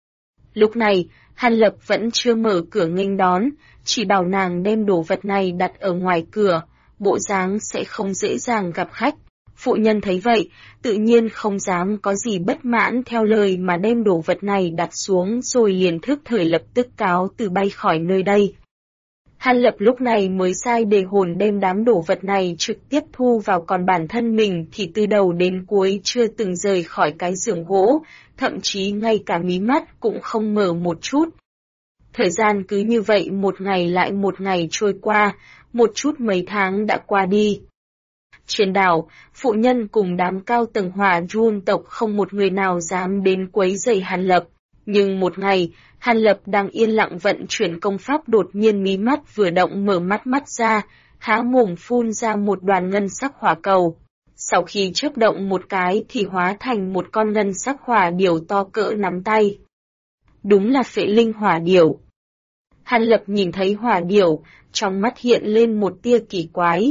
Lúc này, Hàn Lập vẫn chưa mở cửa nghênh đón, chỉ bảo nàng đem đồ vật này đặt ở ngoài cửa, bộ dáng sẽ không dễ dàng gặp khách. Phụ nhân thấy vậy, tự nhiên không dám có gì bất mãn theo lời mà đem đồ vật này đặt xuống rồi liền thức thời lập tức cáo từ bay khỏi nơi đây. Hàn Lập lúc này mới sai đề hồn đem đám đồ vật này trực tiếp thu vào, còn bản thân mình thì từ đầu đến cuối chưa từng rời khỏi cái giường gỗ, thậm chí ngay cả mí mắt cũng không mở một chút. Thời gian cứ như vậy một ngày lại một ngày trôi qua, một chút mấy tháng đã qua đi. Trên đảo, phụ nhân cùng đám cao tầng Hỏa Jun tộc không một người nào dám đến quấy rầy Hàn Lập. Nhưng một ngày, Hàn Lập đang yên lặng vận chuyển công pháp đột nhiên mí mắt vừa động mở mắt ra, há mồm phun ra một đoàn ngân sắc hỏa cầu. Sau khi chớp động một cái thì hóa thành một con ngân sắc hỏa điểu to cỡ nắm tay. Đúng là phệ linh hỏa điểu. Hàn Lập nhìn thấy hỏa điểu, trong mắt hiện lên một tia kỳ quái.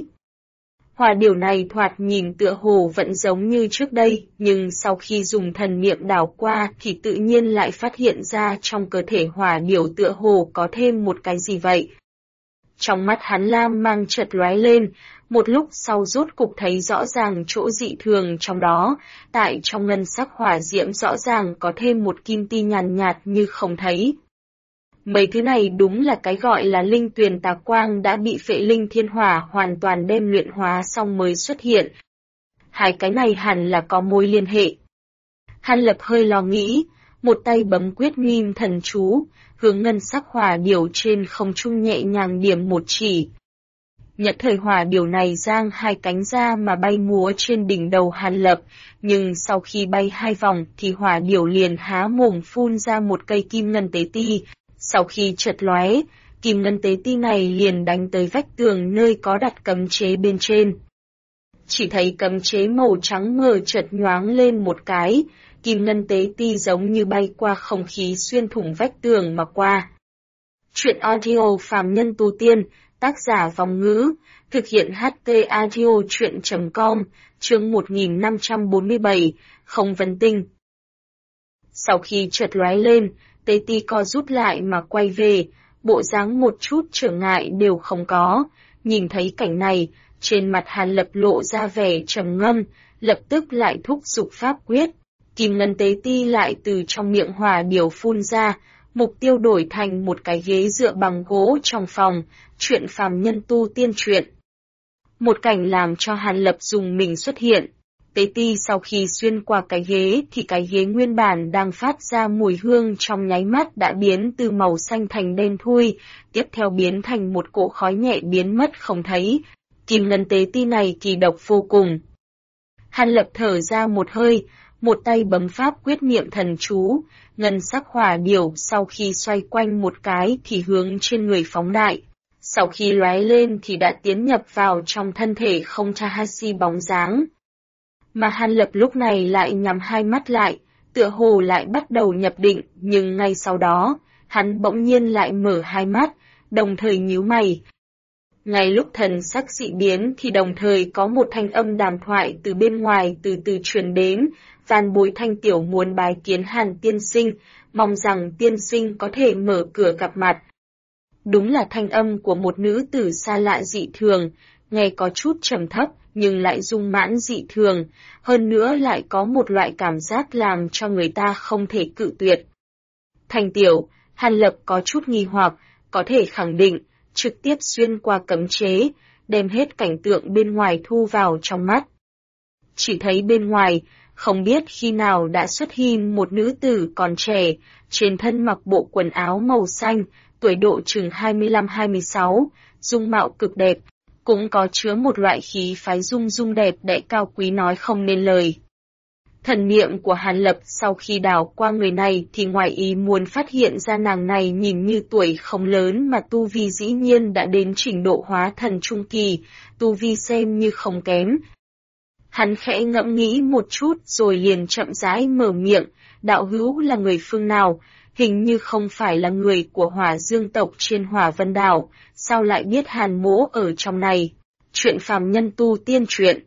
Hỏa điểu này thoạt nhìn tựa hồ vẫn giống như trước đây, nhưng sau khi dùng thần niệm đảo qua thì tự nhiên lại phát hiện ra trong cơ thể hỏa điểu tựa hồ có thêm một cái gì vậy. Trong mắt hắn lam mang chợt lóe lên, một lúc sau rốt cục thấy rõ ràng chỗ dị thường trong đó, tại trong ngân sắc hỏa diễm rõ ràng có thêm một kim ti nhàn nhạt như không thấy. Mấy thứ này đúng là cái gọi là linh tuyền tà quang đã bị phệ linh thiên hỏa hoàn toàn đem luyện hóa xong mới xuất hiện. Hai cái này hẳn là có mối liên hệ. Hàn Lập hơi lo nghĩ, một tay bấm quyết nghiêm thần chú, hướng ngân sắc hỏa điểu trên không trung nhẹ nhàng điểm một chỉ. Nhất thời hỏa điểu này giang hai cánh ra mà bay múa trên đỉnh đầu Hàn Lập, nhưng sau khi bay hai vòng thì hỏa điểu liền há mồm phun ra một cây kim ngân tế ti. Sau khi chợt lóe, kim ngân tế ti này liền đánh tới vách tường nơi có đặt cấm chế bên trên. Chỉ thấy cấm chế màu trắng mờ chợt nhoáng lên một cái, kim ngân tế ti giống như bay qua không khí xuyên thủng vách tường mà qua. Chuyện audio phàm nhân tu tiên, tác giả Vong Ngữ, thực hiện HT audio chuyện.com, chương 1547, không vấn tinh. Sau khi chợt lóe lên, tế ti co rút lại mà quay về, bộ dáng một chút trở ngại đều không có. Nhìn thấy cảnh này, Trên mặt Hàn Lập lộ ra vẻ trầm ngâm, lập tức lại thúc giục pháp quyết. Kim ngân tế ti lại từ trong miệng hỏa điểu phun ra, mục tiêu đổi thành một cái ghế dựa bằng gỗ trong phòng, chuyện phàm nhân tu tiên truyện. Một cảnh làm cho Hàn Lập dùng mình xuất hiện. Tế ti sau khi xuyên qua cái ghế thì cái ghế nguyên bản đang phát ra mùi hương trong nháy mắt đã biến từ màu xanh thành đen thui, tiếp theo biến thành một cỗ khói nhẹ biến mất không thấy. Kim ngân tế ti này kỳ độc vô cùng. Hàn Lập thở ra một hơi, một tay bấm pháp quyết niệm thần chú, ngân sắc hỏa điểu sau khi xoay quanh một cái thì hướng trên người phóng đại. Sau khi lóe lên thì đã tiến nhập vào trong thân thể không Tahashi bóng dáng. Mà Hàn Lập lúc này lại nhắm hai mắt lại, tựa hồ lại bắt đầu nhập định, nhưng ngay sau đó, hắn bỗng nhiên lại mở hai mắt, đồng thời nhíu mày. Ngay lúc thần sắc dị biến thì đồng thời có một thanh âm đàm thoại từ bên ngoài từ từ truyền đến, van bối Thanh tiểu muốn bái kiến Hàn tiên sinh, mong rằng tiên sinh có thể mở cửa gặp mặt. Đúng là thanh âm của một nữ tử xa lạ dị thường, nghe có chút trầm thấp nhưng lại dung mãn dị thường, hơn nữa lại có một loại cảm giác làm cho người ta không thể cự tuyệt. Thanh tiểu, Hàn Lập có chút nghi hoặc, có thể khẳng định, trực tiếp xuyên qua cấm chế, đem hết cảnh tượng bên ngoài thu vào trong mắt. Chỉ thấy bên ngoài, không biết khi nào đã xuất hiện một nữ tử còn trẻ, trên thân mặc bộ quần áo màu xanh, tuổi độ chừng 25-26, dung mạo cực đẹp, cũng có chứa một loại khí phái dung đẹp đẽ cao quý nói không nên lời. Thần niệm của Hàn Lập sau khi đảo qua người này thì ngoài ý muốn phát hiện ra nàng này nhìn như tuổi không lớn mà tu vi dĩ nhiên đã đến trình độ hóa thần trung kỳ, tu vi xem như không kém. Hắn khẽ ngẫm nghĩ một chút rồi liền chậm rãi mở miệng, đạo hữu là người phương nào, hình như không phải là người của Hỏa Dương tộc trên Hỏa Vân Đảo, sao lại biết Hàn mỗ ở trong này? Chuyện phàm nhân tu tiên truyện.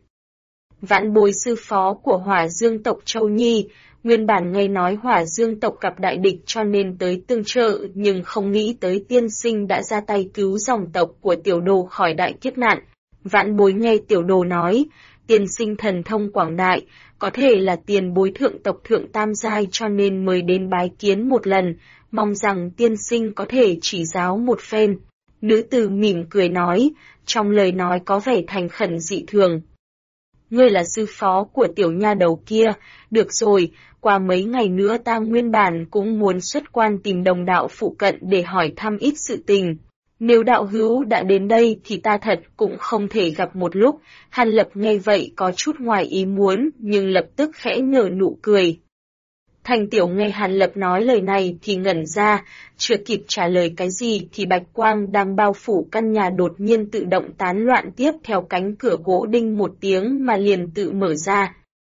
Vãn bối sư phó của Hỏa Dương tộc Châu Nhi, nguyên bản nghe nói Hỏa Dương tộc gặp đại địch cho nên tới tương trợ, nhưng không nghĩ tới tiên sinh đã ra tay cứu dòng tộc của tiểu đồ khỏi đại kiếp nạn. Vãn bối nghe tiểu đồ nói, tiên sinh thần thông quảng đại, có thể là tiền bối thượng tộc thượng tam giai cho nên mời đến bái kiến một lần, mong rằng tiên sinh có thể chỉ giáo một phen. Nữ tử mỉm cười nói, trong lời nói có vẻ thành khẩn dị thường. Ngươi là sư phó của tiểu nha đầu kia, được rồi, qua mấy ngày nữa ta nguyên bản cũng muốn xuất quan tìm đồng đạo phụ cận để hỏi thăm ít sự tình. Nếu đạo hữu đã đến đây thì ta thật cũng không thể gặp một lúc. Hàn Lập nghe vậy có chút ngoài ý muốn, nhưng lập tức khẽ nở nụ cười. Thanh tiểu nghe Hàn Lập nói lời này thì ngẩn ra, chưa kịp trả lời cái gì thì bạch quang đang bao phủ căn nhà đột nhiên tự động tán loạn tiếp theo cánh cửa gỗ đinh một tiếng mà liền tự mở ra.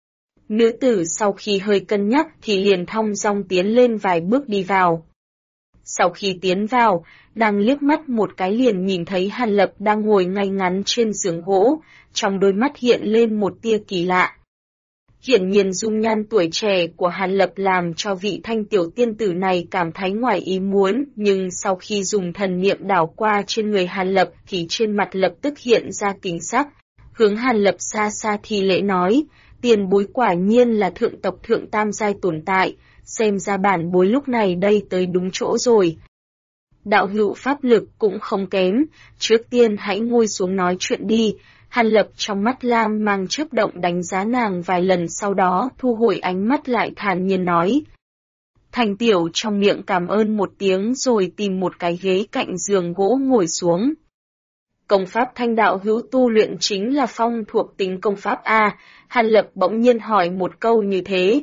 Nữ tử sau khi hơi cân nhắc thì liền thong dong tiến lên vài bước đi vào. Sau khi tiến vào, đang liếc mắt một cái liền nhìn thấy Hàn Lập đang ngồi ngay ngắn trên giường gỗ, trong đôi mắt hiện lên một tia kỳ lạ. Hiển nhiên dung nhan tuổi trẻ của Hàn Lập làm cho vị thanh tiểu tiên tử này cảm thấy ngoài ý muốn, nhưng sau khi dùng thần niệm đảo qua trên người Hàn Lập thì trên mặt lập tức hiện ra kính sắc. Hướng Hàn Lập xa xa thì lễ nói, tiền bối quả nhiên là thượng tộc thượng tam giai tồn tại, xem ra bản bối lúc này đây tới đúng chỗ rồi. Đạo hữu pháp lực cũng không kém, trước tiên hãy ngồi xuống nói chuyện đi. Hàn Lập trong mắt lam mang chớp động đánh giá nàng vài lần sau đó thu hồi ánh mắt lại thản nhiên nói. Thành tiểu trong miệng cảm ơn một tiếng rồi tìm một cái ghế cạnh giường gỗ ngồi xuống. Công pháp thanh đạo hữu tu luyện chính là phong thuộc tính công pháp A, Hàn Lập bỗng nhiên hỏi một câu như thế.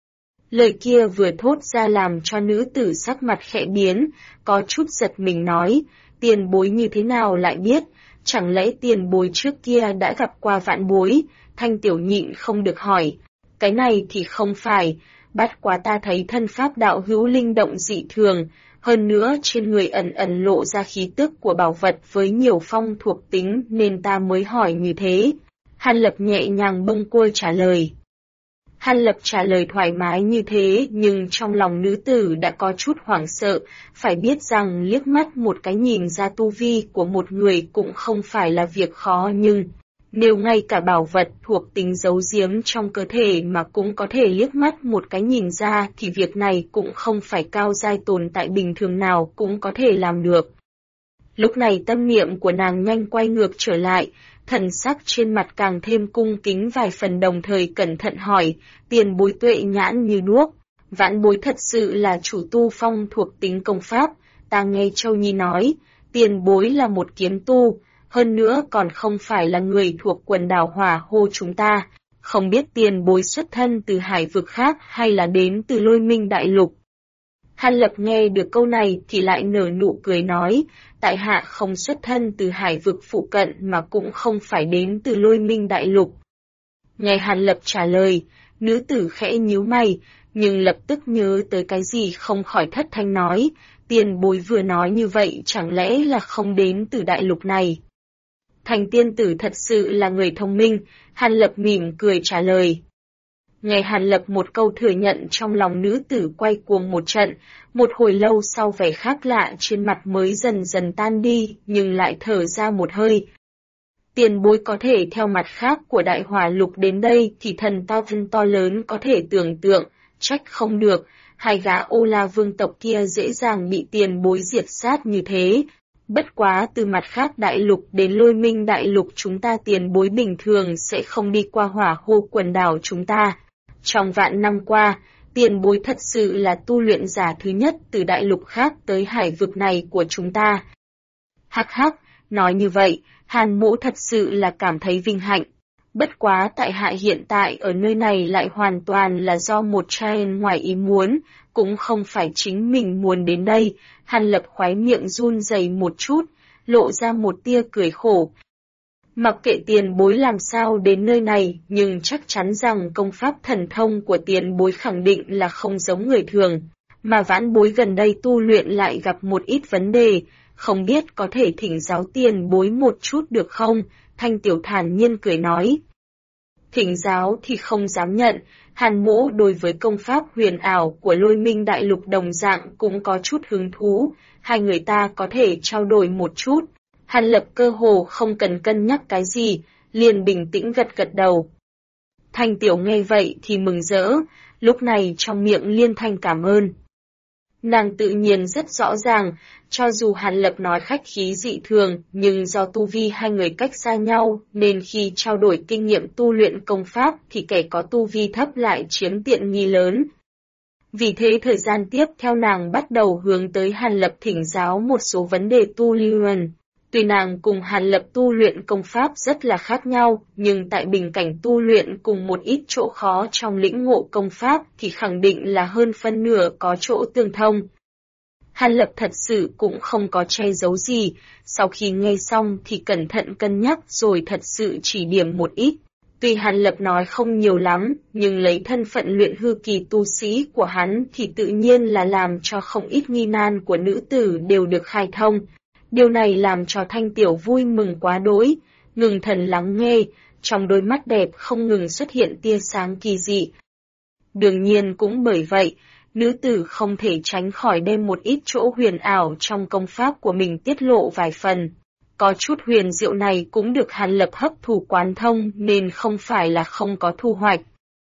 Lời kia vừa thốt ra làm cho nữ tử sắc mặt khẽ biến, có chút giật mình nói, tiền bối như thế nào lại biết, chẳng lẽ tiền bối trước kia đã gặp qua vãn bối, thanh tiểu nhịn không được hỏi. Cái này thì không phải, bắt quá ta thấy thân pháp đạo hữu linh động dị thường, hơn nữa trên người ẩn ẩn lộ ra khí tức của bảo vật với nhiều phong thuộc tính nên ta mới hỏi như thế. Hàn Lập nhẹ nhàng bâng quơ trả lời. Hàn Lập trả lời thoải mái như thế nhưng trong lòng nữ tử đã có chút hoảng sợ, phải biết rằng liếc mắt một cái nhìn ra tu vi của một người cũng không phải là việc khó nhưng Nếu ngay cả bảo vật thuộc tính giấu giếm trong cơ thể mà cũng có thể liếc mắt một cái nhìn ra thì việc này cũng không phải cao giai tồn tại bình thường nào cũng có thể làm được. Lúc này tâm niệm của nàng nhanh quay ngược trở lại, thần sắc trên mặt càng thêm cung kính vài phần, đồng thời cẩn thận hỏi, tiền bối tuệ nhãn như đuốc, vãn bối thật sự là chủ tu phong thuộc tính công pháp, ta nghe Châu Nhi nói, tiền bối là một kiếm tu, hơn nữa còn không phải là người thuộc quần đảo Hỏa Hô chúng ta, không biết tiền bối xuất thân từ hải vực khác hay là đến từ Lôi Minh Đại Lục. Hàn Lập nghe được câu này thì lại nở nụ cười nói, tại hạ không xuất thân từ hải vực phụ cận mà cũng không phải đến từ Lôi Minh Đại Lục. Nghe Hàn Lập trả lời, nữ tử khẽ nhíu mày, nhưng lập tức nhớ tới cái gì không khỏi thất thanh nói, tiền bối vừa nói như vậy chẳng lẽ là không đến từ đại lục này. Thành tiên tử thật sự là người thông minh, Hàn Lập mỉm cười trả lời. Nghe Hàn Lập một câu thừa nhận, trong lòng nữ tử quay cuồng một trận, một hồi lâu sau vẻ khác lạ trên mặt mới dần dần tan đi, nhưng lại thở ra một hơi. Tiền bối có thể theo mặt khác của đại hỏa lục đến đây thì thần to lớn có thể tưởng tượng, trách không được, hai gã Ô La vương tộc kia dễ dàng bị tiền bối diệt sát như thế. Bất quá từ mặt khác đại lục đến Lôi Minh Đại Lục chúng ta tiền bối bình thường sẽ không đi qua Hỏa Hô quần đảo chúng ta. Trong vạn năm qua, tiền bối thật sự là tu luyện giả thứ nhất từ đại lục khác tới hải vực này của chúng ta. Hắc hắc, nói như vậy, Hàn Mỗ thật sự là cảm thấy vinh hạnh. Bất quá tại hạ hiện tại ở nơi này lại hoàn toàn là do một trai ngoài ý muốn, cũng không phải chính mình muốn đến đây. Hàn Lập khóe miệng run rẩy một chút, lộ ra một tia cười khổ. Mặc kệ tiền bối làm sao đến nơi này, nhưng chắc chắn rằng công pháp thần thông của tiền bối khẳng định là không giống người thường, mà vãn bối gần đây tu luyện lại gặp một ít vấn đề, không biết có thể thỉnh giáo tiền bối một chút được không? Thanh Tiểu thản nhiên cười nói. Thỉnh giáo thì không dám nhận, Hàn Mỗ đối với công pháp huyền ảo của Lôi Minh Đại Lục đồng dạng cũng có chút hứng thú, hai người ta có thể trao đổi một chút. Hàn Lập cơ hồ không cần cân nhắc cái gì, liền bình tĩnh gật gật đầu. Thanh Tiểu nghe vậy thì mừng rỡ, lúc này trong miệng liên thanh cảm ơn. Nàng tự nhiên rất rõ ràng, cho dù Hàn Lập nói khách khí dị thường, nhưng do tu vi hai người cách xa nhau, nên khi trao đổi kinh nghiệm tu luyện công pháp thì kẻ có tu vi thấp lại chiếm tiện nghi lớn. Vì thế thời gian tiếp theo nàng bắt đầu hướng tới Hàn Lập thỉnh giáo một số vấn đề tu luyện. Tuy nàng cùng Hàn Lập tu luyện công pháp rất là khác nhau, nhưng tại bình cảnh tu luyện cùng một ít chỗ khó trong lĩnh ngộ công pháp thì khẳng định là hơn phân nửa có chỗ tương thông. Hàn Lập thật sự cũng không có che giấu gì, sau khi nghe xong thì cẩn thận cân nhắc rồi thật sự chỉ điểm một ít. Tuy Hàn Lập nói không nhiều lắm, nhưng lấy thân phận luyện hư kỳ tu sĩ của hắn thì tự nhiên là làm cho không ít nghi nan của nữ tử đều được khai thông. Điều này làm cho Thanh Tiểu vui mừng quá đỗi, ngừng thần lắng nghe, trong đôi mắt đẹp không ngừng xuất hiện tia sáng kỳ dị. Đương nhiên cũng bởi vậy, nữ tử không thể tránh khỏi đem một ít chỗ huyền ảo trong công pháp của mình tiết lộ vài phần. Có chút huyền diệu này cũng được Hàn Lập hấp thụ quán thông nên không phải là không có thu hoạch.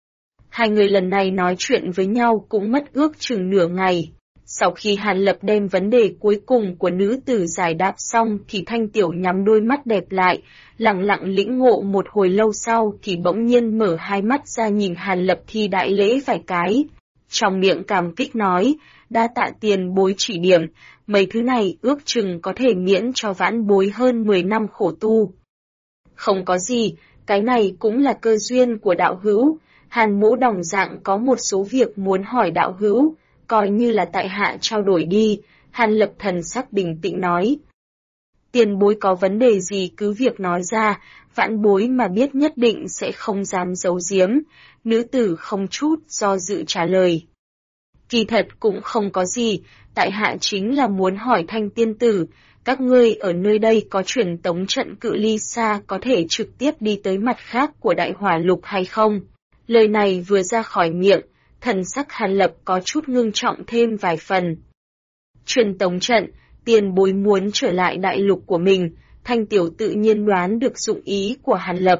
Hai người lần này nói chuyện với nhau cũng mất ước chừng nửa ngày. Sau khi Hàn Lập đem vấn đề cuối cùng của nữ tử giải đáp xong thì Thanh Tiểu nhắm đôi mắt đẹp lại, lặng lặng lĩnh ngộ một hồi lâu sau thì bỗng nhiên mở hai mắt ra nhìn Hàn Lập thi đại lễ vài cái. Trong miệng cảm kích nói, đa tạ tiền bối chỉ điểm, mấy thứ này ước chừng có thể miễn cho vãn bối hơn 10 năm khổ tu. Không có gì, cái này cũng là cơ duyên của đạo hữu, Hàn Mỗ đồng dạng có một số việc muốn hỏi đạo hữu. Coi như là tại hạ trao đổi đi, Hàn Lập thần sắc bình tĩnh nói. Tiền bối có vấn đề gì cứ việc nói ra, vãn bối mà biết nhất định sẽ không dám giấu giếm, nữ tử không chút do dự trả lời. Kỳ thật cũng không có gì, tại hạ chính là muốn hỏi Thanh tiên tử, các ngươi ở nơi đây có truyền tống trận cự ly xa có thể trực tiếp đi tới mặt khác của đại hỏa lục hay không? Lời này vừa ra khỏi miệng, thần sắc Hàn Lập có chút ngưng trọng thêm vài phần. Truyền tống trận, tiền bối muốn trở lại đại lục của mình, Thanh Tiểu tự nhiên đoán được dụng ý của Hàn Lập.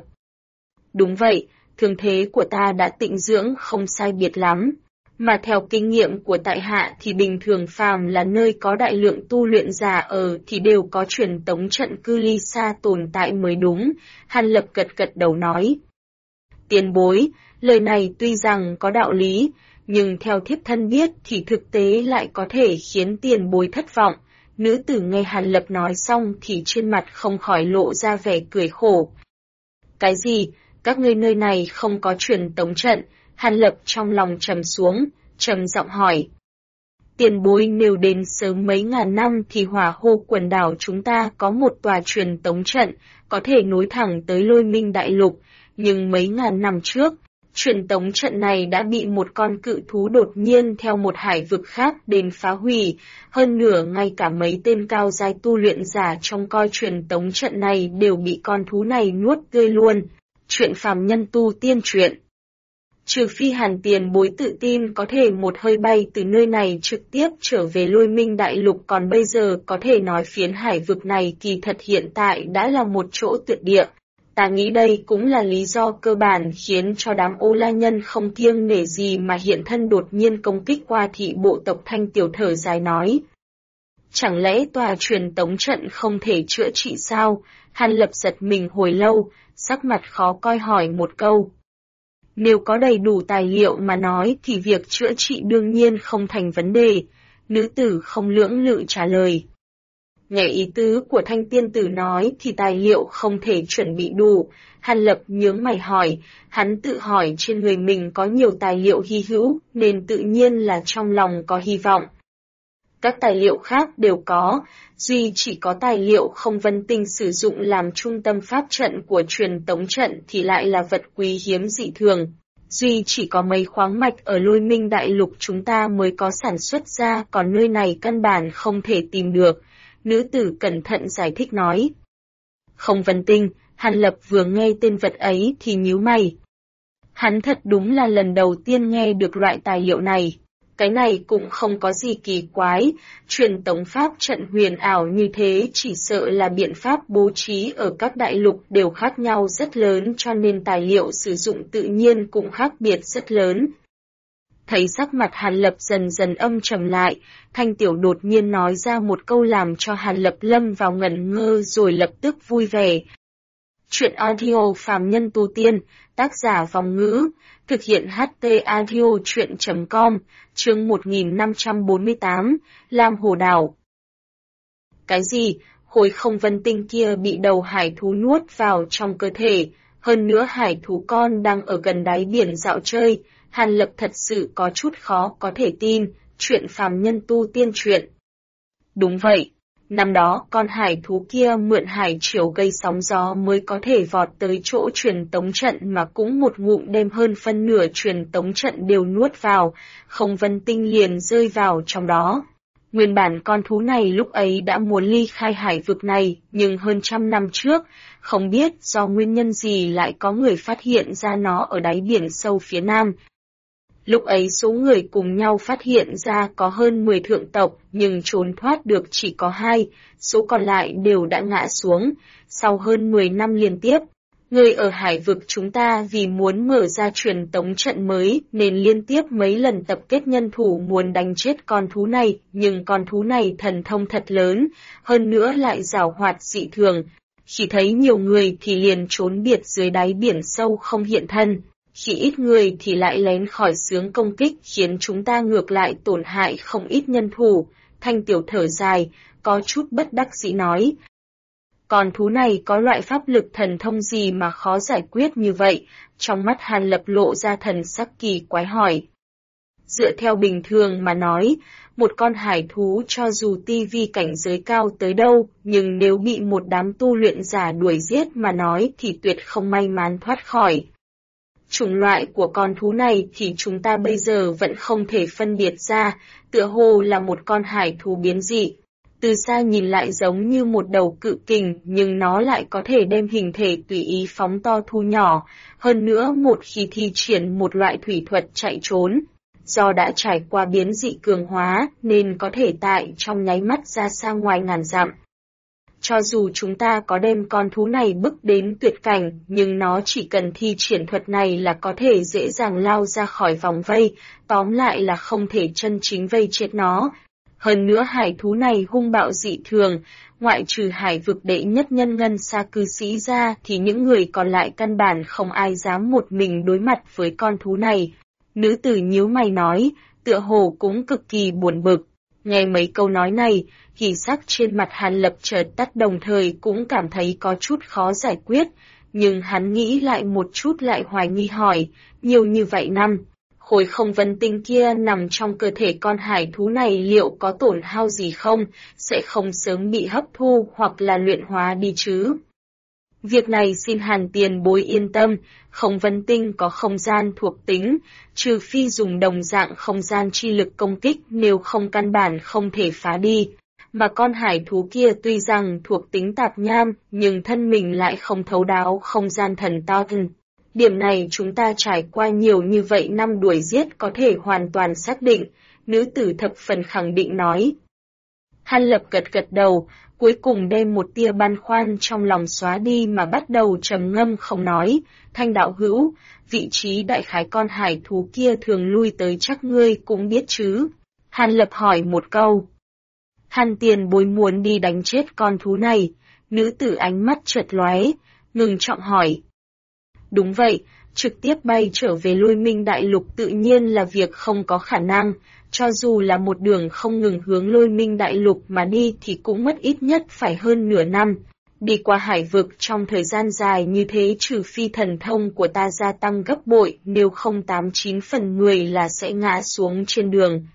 Đúng vậy, thương thế của ta đã tịnh dưỡng không sai biệt lắm. Mà theo kinh nghiệm của tại hạ thì bình thường phàm là nơi có đại lượng tu luyện giả ở thì đều có truyền tống trận cư ly xa tồn tại mới đúng, Hàn Lập gật gật đầu nói. Tiền bối, lời này tuy rằng có đạo lý, nhưng theo thiếp thân biết thì thực tế lại có thể khiến tiền bối thất vọng. Nữ tử nghe Hàn Lập nói xong thì trên mặt không khỏi lộ ra vẻ cười khổ. Cái gì? Các ngươi nơi này không có truyền tống trận? Hàn Lập trong lòng trầm xuống, trầm giọng hỏi. Tiền bối nếu đến sớm mấy ngàn năm thì Hỏa Hô quần đảo chúng ta có một tòa truyền tống trận, có thể nối thẳng tới Lôi Minh Đại Lục, nhưng mấy ngàn năm trước, truyền tống trận này đã bị một con cự thú đột nhiên theo một hải vực khác đến phá hủy, hơn nữa ngay cả mấy tên cao giai tu luyện giả trong coi truyền tống trận này đều bị con thú này nuốt tươi luôn. Chuyện phàm nhân tu tiên truyện. Trừ phi Hàn tiền bối tự tin có thể một hơi bay từ nơi này trực tiếp trở về Lôi Minh Đại Lục, còn bây giờ có thể nói phiến hải vực này kỳ thật hiện tại đã là một chỗ tuyệt địa. Ta nghĩ đây cũng là lý do cơ bản khiến cho đám Ô La Nhân không kiêng nể gì mà hiện thân đột nhiên công kích qua thị bộ tộc. Thanh Tiểu thở dài nói. Chẳng lẽ tòa truyền tống trận không thể chữa trị sao? Hàn Lập giật mình hồi lâu, sắc mặt khó coi hỏi một câu. Nếu có đầy đủ tài liệu mà nói thì việc chữa trị đương nhiên không thành vấn đề, nữ tử không lưỡng lự trả lời. Nghe ý tứ của Thanh tiên tử nói thì tài liệu không thể chuẩn bị đủ, Hàn Lập nhướng mày hỏi, hắn tự hỏi trên người mình có nhiều tài liệu hy hữu nên tự nhiên là trong lòng có hy vọng. Các tài liệu khác đều có, duy chỉ có tài liệu không vân tinh sử dụng làm trung tâm pháp trận của truyền tống trận thì lại là vật quý hiếm dị thường. Duy chỉ có mấy khoáng mạch ở Lôi Minh Đại Lục chúng ta mới có sản xuất ra, còn nơi này căn bản không thể tìm được. Nữ tử cẩn thận giải thích nói. Không vân tinh, Hàn Lập vừa nghe tên vật ấy thì nhíu mày. Hắn thật đúng là lần đầu tiên nghe được loại tài liệu này. Cái này cũng không có gì kỳ quái, truyền tống pháp trận huyền ảo như thế chỉ sợ là biện pháp bố trí ở các đại lục đều khác nhau rất lớn, cho nên tài liệu sử dụng tự nhiên cũng khác biệt rất lớn. Thấy sắc mặt Hàn Lập dần dần âm trầm lại, Thanh Tiểu đột nhiên nói ra một câu làm cho Hàn Lập lâm vào ngẩn ngơ rồi lập tức vui vẻ. Chuyện audio phàm nhân tu tiên, tác giả Vòng Ngữ, thực hiện HT audio chuyện.com, chương 1548, Lam Hồ Đảo. Cái gì? Khối không vân tinh kia bị đầu hải thú nuốt vào trong cơ thể, hơn nữa hải thú con đang ở gần đáy biển dạo chơi. Hàn Lập thật sự có chút khó có thể tin, chuyện phàm nhân tu tiên truyện. Đúng vậy, năm đó con hải thú kia mượn hải triều gây sóng gió mới có thể vọt tới chỗ truyền tống trận mà cũng một ngụm đem hơn phân nửa truyền tống trận đều nuốt vào, không vân tinh liền rơi vào trong đó. Nguyên bản con thú này lúc ấy đã muốn ly khai hải vực này, nhưng hơn 100 năm trước, không biết do nguyên nhân gì lại có người phát hiện ra nó ở đáy biển sâu phía nam. Lúc ấy số người cùng nhau phát hiện ra có hơn 10 thượng tộc, nhưng trốn thoát được chỉ có 2, số còn lại đều đã ngã xuống. Sau hơn 10 năm liên tiếp, người ở hải vực chúng ta vì muốn mở ra truyền tống trận mới nên liên tiếp mấy lần tập kết nhân thủ muốn đánh chết con thú này, nhưng con thú này thần thông thật lớn, hơn nữa lại giàu hoạt dị thường. Khi thấy nhiều người thì liền trốn biệt dưới đáy biển sâu không hiện thân. Khi ít người thì lại lén khỏi xướng công kích khiến chúng ta ngược lại tổn hại không ít nhân thủ. Thanh Tiểu thở dài, có chút bất đắc dĩ nói. Con thú này có loại pháp lực thần thông gì mà khó giải quyết như vậy? Trong mắt Hàn Lập lộ ra thần sắc kỳ quái hỏi. Dựa theo bình thường mà nói, một con hải thú cho dù tivi cảnh giới cao tới đâu, nhưng nếu bị một đám tu luyện giả đuổi giết mà nói thì tuyệt không may mắn thoát khỏi. Chủng loại của con thú này thì chúng ta bây giờ vẫn không thể phân biệt ra, tựa hồ là một con hải thú biến dị. Từ xa nhìn lại giống như một đầu cự kình, nhưng nó lại có thể đem hình thể tùy ý phóng to thu nhỏ, hơn nữa một khi thi triển một loại thủy thuật chạy trốn. Do đã trải qua biến dị cường hóa nên có thể tại trong nháy mắt ra xa ngoài ngàn dặm. cho dù chúng ta có đem con thú này bức đến tuyệt cảnh, nhưng nó chỉ cần thi triển thuật này là có thể dễ dàng lao ra khỏi vòng vây, tóm lại là không thể chân chính vây chết nó. Hơn nữa hải thú này hung bạo dị thường, ngoại trừ hải vực đệ nhất nhân ngân xa cư sĩ ra thì những người còn lại căn bản không ai dám một mình đối mặt với con thú này. Nữ tử nhíu mày nói, tựa hồ cũng cực kỳ buồn bực. Nghe mấy câu nói này, hỉ sắc trên mặt Hàn Lập chợt tắt, đồng thời cũng cảm thấy có chút khó giải quyết, nhưng hắn nghĩ lại một chút lại hoài nghi hỏi, nhiều như vậy năm, khối không vân tinh kia nằm trong cơ thể con hải thú này liệu có tổn hao gì không, sẽ không sớm bị hấp thu hoặc là luyện hóa đi chứ? Việc này xin Hàn tiền bối yên tâm, không vân tinh có không gian thuộc tính, trừ phi dùng đồng dạng không gian chi lực công kích, nếu không căn bản không thể phá đi. Mà con hải thú kia tuy rằng thuộc tính tạp nham, nhưng thân mình lại không thấu đáo không gian thần token. Điểm này chúng ta trải qua nhiều như vậy năm đuổi giết có thể hoàn toàn xác định, nữ tử thập phần khẳng định nói. Hàn Lập gật gật đầu, cuối cùng đem một tia băn khoăn trong lòng xóa đi mà bắt đầu trầm ngâm không nói, Thanh đạo hữu, vị trí đại khái con hải thú kia thường lui tới chắc ngươi cũng biết chứ. Hàn Lập hỏi một câu. Hàn tiền bối muốn đi đánh chết con thú này, nữ tử ánh mắt chợt lóe, ngừng trọng hỏi. Đúng vậy, trực tiếp bay trở về Lôi Minh Đại Lục tự nhiên là việc không có khả năng, cho dù là một đường không ngừng hướng Lôi Minh Đại Lục mà đi thì cũng mất ít nhất phải hơn nửa năm. Đi qua hải vực trong thời gian dài như thế trừ phi thần thông của ta gia tăng gấp bội, nếu không 89 phần 10 là sẽ ngã xuống trên đường.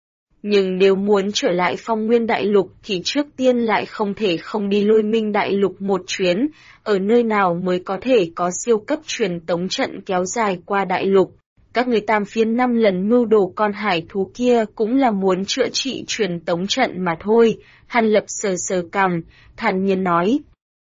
Nhưng nếu muốn trở lại Phong Nguyên Đại Lục thì trước tiên lại không thể không đi Lôi Minh Đại Lục một chuyến, ở nơi nào mới có thể có siêu cấp truyền tống trận kéo dài qua Đại Lục. Các người tam phiến 5 lần mưu đồ con hải thú kia cũng là muốn chữa trị truyền tống trận mà thôi, Hàn Lập sờ sờ cằm, thản nhiên nói.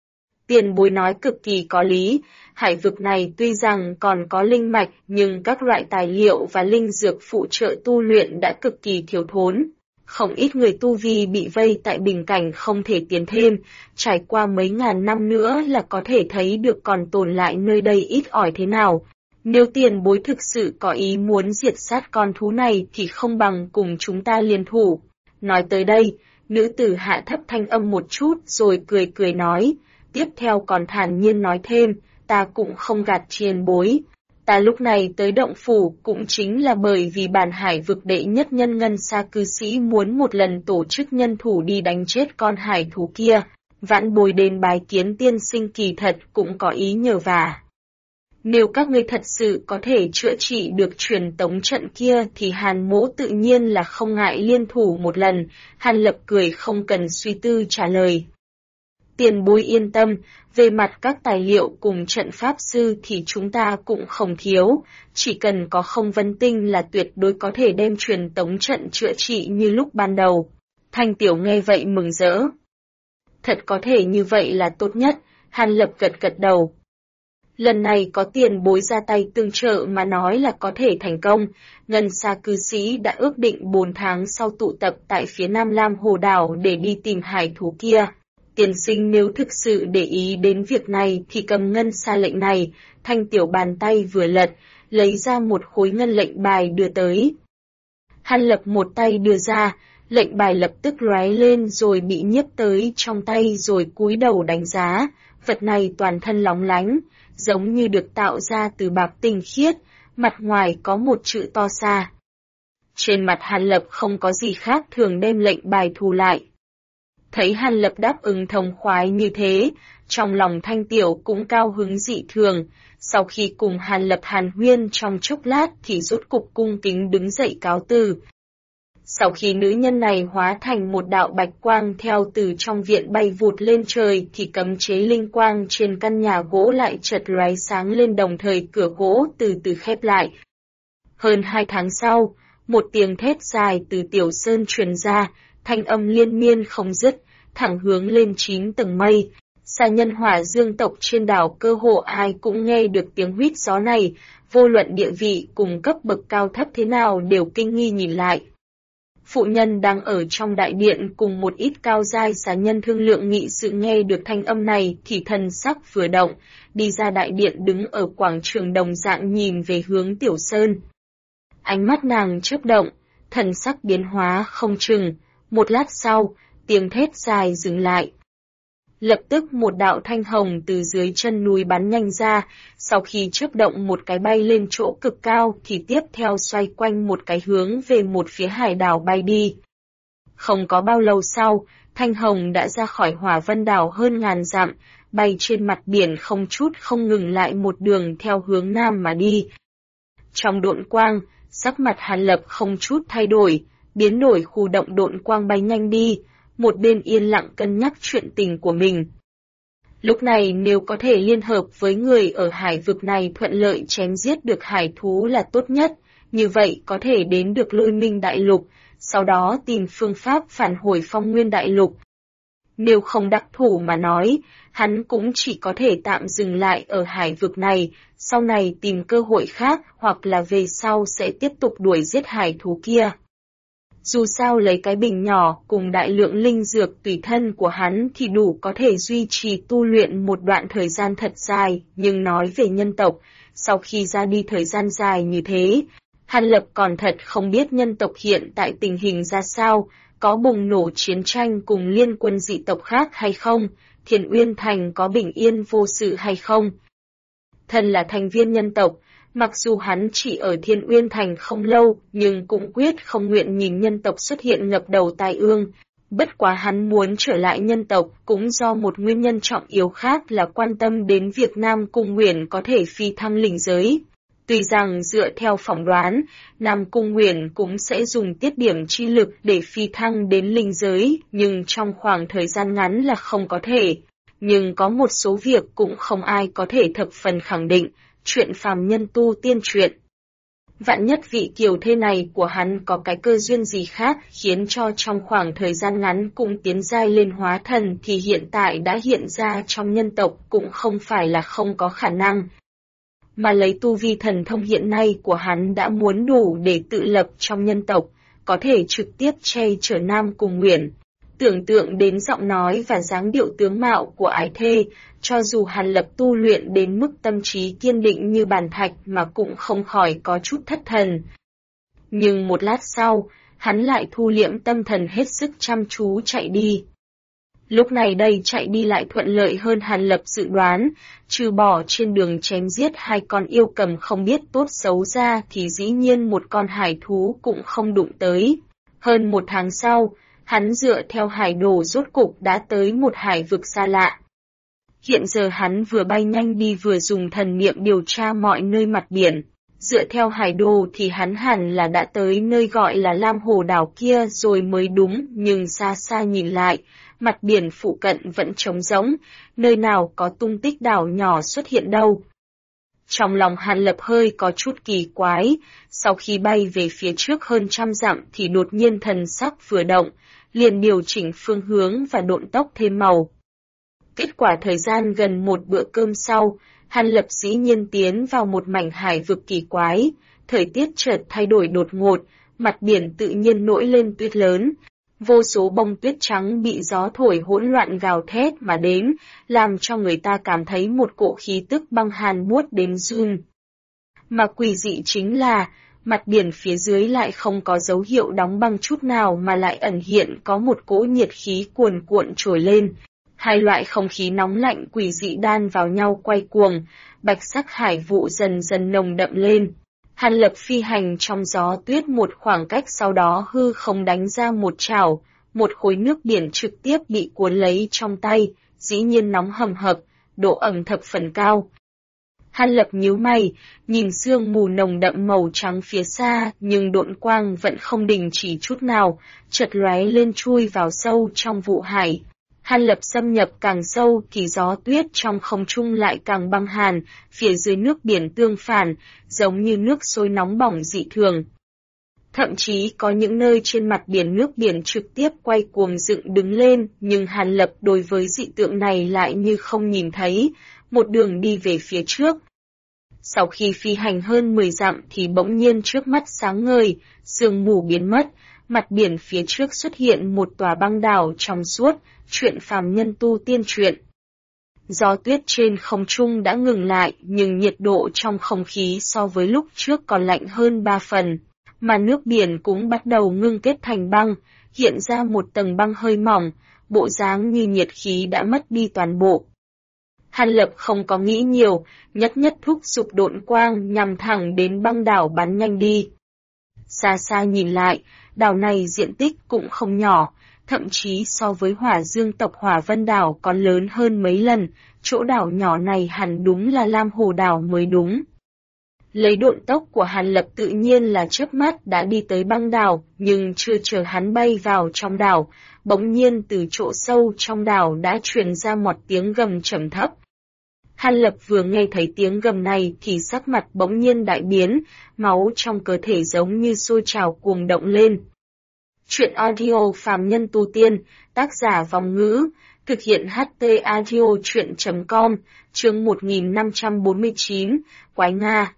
Tiền bối nói cực kỳ có lý, hải vực này tuy rằng còn có linh mạch nhưng các loại tài liệu và linh dược phụ trợ tu luyện đã cực kỳ thiếu thốn. Không ít người tu vi bị vây tại bình cảnh không thể tiến thêm, trải qua mấy ngàn năm nữa là có thể thấy được còn tồn lại nơi đây ít ỏi thế nào. Nếu tiền bối thực sự có ý muốn diệt sát con thú này thì không bằng cùng chúng ta liên thủ. Nói tới đây, nữ tử hạ thấp thanh âm một chút rồi cười cười nói. Tiếp theo còn thản nhiên nói thêm, ta cũng không gạt tiền bối. Ta lúc này tới động phủ cũng chính là bởi vì bản hải vực đệ nhất nhân ngân xa cư sĩ muốn một lần tổ chức nhân thủ đi đánh chết con hải thú kia. Vãn bối đến bái kiến tiên sinh kỳ thật cũng có ý nhờ vả. Nếu các ngươi thật sự có thể chữa trị được truyền tống trận kia thì Hàn mỗ tự nhiên là không ngại liên thủ một lần, Hàn Lập cười không cần suy tư trả lời. Tiền bối yên tâm, về mặt các tài liệu cùng trận pháp sư thì chúng ta cũng không thiếu, chỉ cần có không vân tinh là tuyệt đối có thể đem truyền tống trận chữa trị như lúc ban đầu. Thanh Tiểu nghe vậy mừng rỡ. Thật có thể như vậy là tốt nhất, Hàn Lập gật gật đầu. Lần này có tiền bối ra tay tương trợ mà nói là có thể thành công, ngân xa cư sĩ đã ước định 4 tháng sau tụ tập tại phía Nam Lam Hồ Đảo để đi tìm hải thú kia. Tiền sinh nếu thực sự để ý đến việc này thì cầm ngân xa lệnh này, Thanh Tiểu bàn tay vừa lật, lấy ra một khối ngân lệnh bài đưa tới. Hàn Lập một tay đưa ra, lệnh bài lập tức lóe lên rồi bị nhiếp tới trong tay rồi cúi đầu đánh giá, vật này toàn thân lóng lánh, giống như được tạo ra từ bạc tinh khiết, mặt ngoài có một chữ to xa. Trên mặt Hàn Lập không có gì khác thường đem lệnh bài thu lại. Thấy Hàn Lập đáp ứng thông khoái như thế, trong lòng Thanh Tiểu cũng cao hứng dị thường, sau khi cùng Hàn Lập hàn huyên trong chốc lát thì rốt cục cung kính đứng dậy cáo từ. Sau khi nữ nhân này hóa thành một đạo bạch quang theo từ trong viện bay vụt lên trời thì cấm chế linh quang trên căn nhà gỗ lại chợt lóe sáng lên, đồng thời cửa gỗ từ từ khép lại. Hơn 2 tháng sau, một tiếng thét dài từ Tiểu Sơn truyền ra, thanh âm liên miên không dứt, thẳng hướng lên 9 tầng mây. Xa nhân Hỏa Dương tộc trên đảo cơ hồ ai cũng nghe được tiếng huýt gió này, vô luận địa vị cùng cấp bậc cao thấp thế nào đều kinh nghi nhìn lại. Phụ nhân đang ở trong đại điện cùng một ít cao giai xá nhân thương lượng nghị sự nghe được thanh âm này thì thần sắc vừa động, đi ra đại điện đứng ở quảng trường đồng dạng nhìn về hướng Tiểu Sơn. Ánh mắt nàng chớp động, thần sắc biến hóa không chừng, một lát sau, tiếng thét dài dừng lại. Lập tức một đạo thanh hồng từ dưới chân núi bắn nhanh ra, sau khi chớp động một cái bay lên chỗ cực cao thì tiếp theo xoay quanh một cái hướng về một phía hải đảo bay đi. Không có bao lâu sau, thanh hồng đã ra khỏi Hỏa Vân đảo hơn ngàn dặm, bay trên mặt biển không chút không ngừng lại một đường theo hướng nam mà đi. Trong độn quang, sắc mặt Hàn Lập không chút thay đổi, biến đổi khu động độn quang bay nhanh đi, một bên yên lặng cân nhắc chuyện tình của mình. Lúc này nếu có thể liên hợp với người ở hải vực này thuận lợi chém giết được hải thú là tốt nhất, như vậy có thể đến được Lôi Minh Đại Lục, sau đó tìm phương pháp phản hồi Phong Nguyên Đại Lục. Nếu không đắc thủ mà nói, hắn cũng chỉ có thể tạm dừng lại ở hải vực này, sau này tìm cơ hội khác hoặc là về sau sẽ tiếp tục đuổi giết hải thú kia. Dù sao lấy cái bình nhỏ cùng đại lượng linh dược tùy thân của hắn thì đủ có thể duy trì tu luyện một đoạn thời gian thật dài, nhưng nói về nhân tộc, sau khi ra đi thời gian dài như thế, Hàn Lập còn thật không biết nhân tộc hiện tại tình hình ra sao, có bùng nổ chiến tranh cùng liên quân dị tộc khác hay không, Thiên Uyên Thành có bình yên vô sự hay không. Thân là thành viên nhân tộc, mặc dù hắn chỉ ở Thiên Uyên Thành không lâu, nhưng cũng quyết không nguyện nhìn nhân tộc xuất hiện ngập đầu tai ương. Bất quá hắn muốn trở lại nhân tộc cũng do một nguyên nhân trọng yếu khác là quan tâm đến việc Nam Cung Nguyền có thể phi thăng linh giới. Tuy rằng dựa theo phỏng đoán, Nam Cung Nguyền cũng sẽ dùng tiết điểm chi lực để phi thăng đến linh giới, nhưng trong khoảng thời gian ngắn là không có thể. Nhưng có một số việc cũng không ai có thể thập phần khẳng định, chuyện phàm nhân tu tiên truyện. Vạn nhất vị kiều thê này của hắn có cái cơ duyên gì khác khiến cho trong khoảng thời gian ngắn cũng tiến giai lên hóa thần thì hiện tại đã hiện ra trong nhân tộc cũng không phải là không có khả năng. Mà lấy tu vi thần thông hiện nay của hắn đã muốn đủ để tự lập trong nhân tộc, có thể trực tiếp che chở Nam Cung Nguyền. Tưởng tượng đến giọng nói và dáng điệu tướng mạo của ái thê, cho dù Hàn Lập tu luyện đến mức tâm trí kiên định như bàn thạch mà cũng không khỏi có chút thất thần. Nhưng một lát sau, hắn lại thu liễm tâm thần hết sức chăm chú chạy đi. Lúc này đây chạy đi lại thuận lợi hơn Hàn Lập dự đoán, trừ bỏ trên đường chém giết hai con yêu cầm không biết tốt xấu ra thì dĩ nhiên một con hải thú cũng không đụng tới. Hơn một tháng sau, hắn dựa theo hải đồ rốt cục đã tới một hải vực xa lạ. Hiện giờ hắn vừa bay nhanh đi vừa dùng thần niệm điều tra mọi nơi mặt biển. Dựa theo hải đồ thì hắn hẳn là đã tới nơi gọi là Lam Hồ đảo kia rồi mới đúng, nhưng xa xa nhìn lại, mặt biển phụ cận vẫn trống rỗng, nơi nào có tung tích đảo nhỏ xuất hiện đâu. Trong lòng Hàn Lập hơi có chút kỳ quái, sau khi bay về phía trước hơn 100 dặm thì đột nhiên thần sắc vừa động, liền điều chỉnh phương hướng và độn tốc thêm màu. Kết quả thời gian gần một bữa cơm sau, Hàn Lập dĩ nhiên tiến vào một mảnh hải vực kỳ quái, thời tiết chợt thay đổi đột ngột, mặt biển tự nhiên nổi lên tuyết lớn. Vô số bông tuyết trắng bị gió thổi hỗn loạn gào thét mà đến, làm cho người ta cảm thấy một cỗ khí tức băng hàn buốt đến run. Mà quỷ dị chính là, mặt biển phía dưới lại không có dấu hiệu đóng băng chút nào mà lại ẩn hiện có một cỗ nhiệt khí cuồn cuộn trồi lên. Hai loại không khí nóng lạnh quỷ dị đan vào nhau quay cuồng, bạch sắc hải vụ dần dần nồng đậm lên. Hàn Lập phi hành trong gió tuyết một khoảng cách sau đó hư không đánh ra một chảo, một khối nước biển trực tiếp bị cuốn lấy trong tay, dĩ nhiên nóng hầm hập, độ ẩm thập phần cao. Hàn Lập nhíu mày, nhìn sương mù nồng đậm màu trắng phía xa, nhưng độn quang vẫn không đình chỉ chút nào, chợt lóe lên chui vào sâu trong vụ hải. Hàn Lập xâm nhập càng sâu thì gió tuyết trong không trung lại càng băng hàn, phía dưới nước biển tương phản, giống như nước sôi nóng bỏng dị thường. Thậm chí có những nơi trên mặt biển nước biển trực tiếp quay cuồng dựng đứng lên, nhưng Hàn Lập đối với dị tượng này lại như không nhìn thấy, một đường đi về phía trước. Sau khi phi hành hơn 10 dặm thì bỗng nhiên trước mắt sáng ngời, sương mù biến mất, Mặt biển phía trước xuất hiện một tòa băng đảo trong suốt, chuyện phàm nhân tu tiên truyện. Gió tuyết trên không trung đã ngừng lại, nhưng nhiệt độ trong không khí so với lúc trước còn lạnh hơn 3 phần, mà nước biển cũng bắt đầu ngưng kết thành băng, hiện ra một tầng băng hơi mỏng, bộ dáng như nhiệt khí đã mất đi toàn bộ. Hàn Lập không có nghĩ nhiều, nhất thúc giục độn quang nhằm thẳng đến băng đảo bắn nhanh đi. Xa xa nhìn lại, đảo này diện tích cũng không nhỏ, thậm chí so với Hỏa Dương tộc Hỏa Vân đảo còn lớn hơn mấy lần, chỗ đảo nhỏ này hẳn đúng là Lam Hồ đảo mới đúng. Lấy độn tốc của Hàn Lập tự nhiên là chớp mắt đã đi tới băng đảo, nhưng chưa chờ hắn bay vào trong đảo, bỗng nhiên từ chỗ sâu trong đảo đã truyền ra một tiếng gầm trầm thấp. Hàn Lập vừa nghe thấy tiếng gầm này thì sắc mặt bỗng nhiên đại biến, máu trong cơ thể giống như sôi trào cuồng động lên. Chuyện audio phàm nhân tu tiên, tác giả Vong Ngữ, thực hiện HT audio chuyện.com, chương 1549, Quái Nga.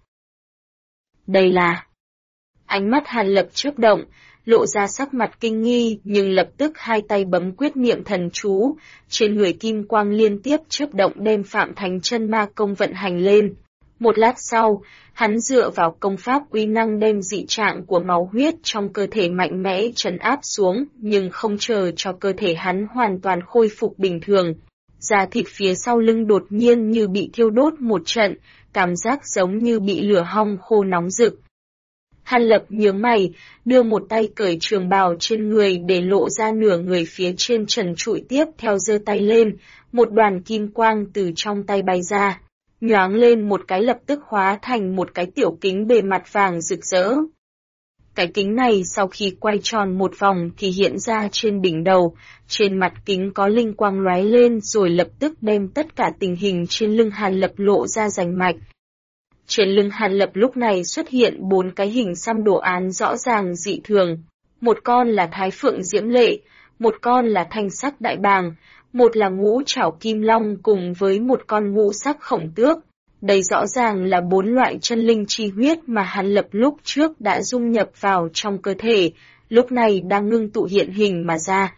Đây là... Ánh mắt Hàn Lập chớp động, lộ ra sắc mặt kinh nghi nhưng lập tức hai tay bấm quyết niệm thần chú, trên người kim quang liên tiếp chớp động đem Phạm Thánh Chân Ma Công vận hành lên. Một lát sau, hắn dựa vào công pháp uy năng đem dị trạng của máu huyết trong cơ thể mạnh mẽ trấn áp xuống, nhưng không chờ cho cơ thể hắn hoàn toàn khôi phục bình thường. Da thịt phía sau lưng đột nhiên như bị thiêu đốt một trận, cảm giác giống như bị lửa hong khô nóng rực. Hàn Lập nhướng mày, đưa một tay cởi trường bào trên người để lộ ra nửa người phía trên trần trụi, tiếp theo giơ tay lên, một đoàn kim quang từ trong tay bay ra, nhoáng lên một cái lập tức hóa thành một cái tiểu kính bề mặt vàng rực rỡ. Cái kính này sau khi quay tròn một vòng thì hiện ra trên đỉnh đầu, trên mặt kính có linh quang lóe lên rồi lập tức đem tất cả tình hình trên lưng Hàn Lập lộ ra rành mạch. Trên lưng Hàn Lập lúc này xuất hiện 4 cái hình xăm đồ án rõ ràng dị thường. Một con là Thái Phượng Diễm Lệ, một con là Thanh Sắc Đại Bàng, một là Ngũ Trảo Kim Long cùng với một con Ngũ Sắc Khổng Tước. Đây rõ ràng là 4 loại chân linh chi huyết mà Hàn Lập lúc trước đã dung nhập vào trong cơ thể, lúc này đang ngưng tụ hiện hình mà ra.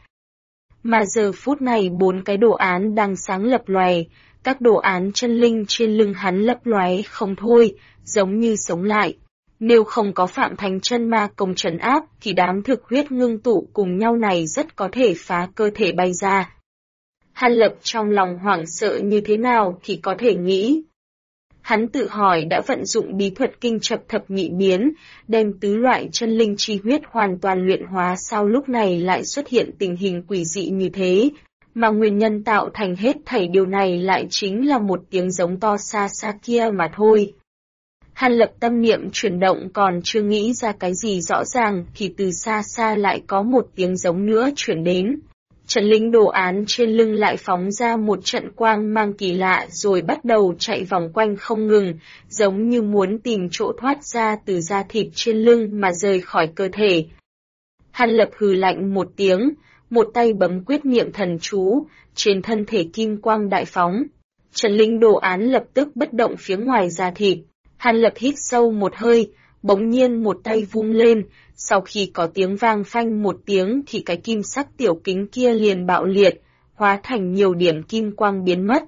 Mà giờ phút này 4 cái đồ án đang sáng lập lòe. Các đồ án chân linh trên lưng hắn lấp lóe không thôi, giống như sống lại. Nếu không có Phạm Thánh Chân Ma Công trấn áp thì đám thực huyết ngưng tụ cùng nhau này rất có thể phá cơ thể bay ra. Hàn Lập trong lòng hoảng sợ như thế nào thì có thể nghĩ. Hắn tự hỏi đã vận dụng bí thuật kinh chập thập nhị biến, đem tứ loại chân linh chi huyết hoàn toàn luyện hóa, sao lúc này lại xuất hiện tình hình quỷ dị như thế. Mà nguyên nhân tạo thành hết thảy điều này lại chính là một tiếng giống to xa xa kia mà thôi. Hàn Lập tâm niệm chuyển động còn chưa nghĩ ra cái gì rõ ràng thì từ xa xa lại có một tiếng giống nữa chuyển đến. Trận linh đồ án trên lưng lại phóng ra một trận quang mang kỳ lạ rồi bắt đầu chạy vòng quanh không ngừng, giống như muốn tìm chỗ thoát ra từ da thịt trên lưng mà rời khỏi cơ thể. Hàn Lập hừ lạnh một tiếng, một tay bấm quyết niệm thần chú, trên thân thể kim quang đại phóng. Trần linh đồ án lập tức bất động phía ngoài da thịt. Hàn Lập hít sâu một hơi, bỗng nhiên một tay vung lên, sau khi có tiếng vang phanh một tiếng thì cái kim sắc tiểu kính kia liền bạo liệt, hóa thành nhiều điểm kim quang biến mất.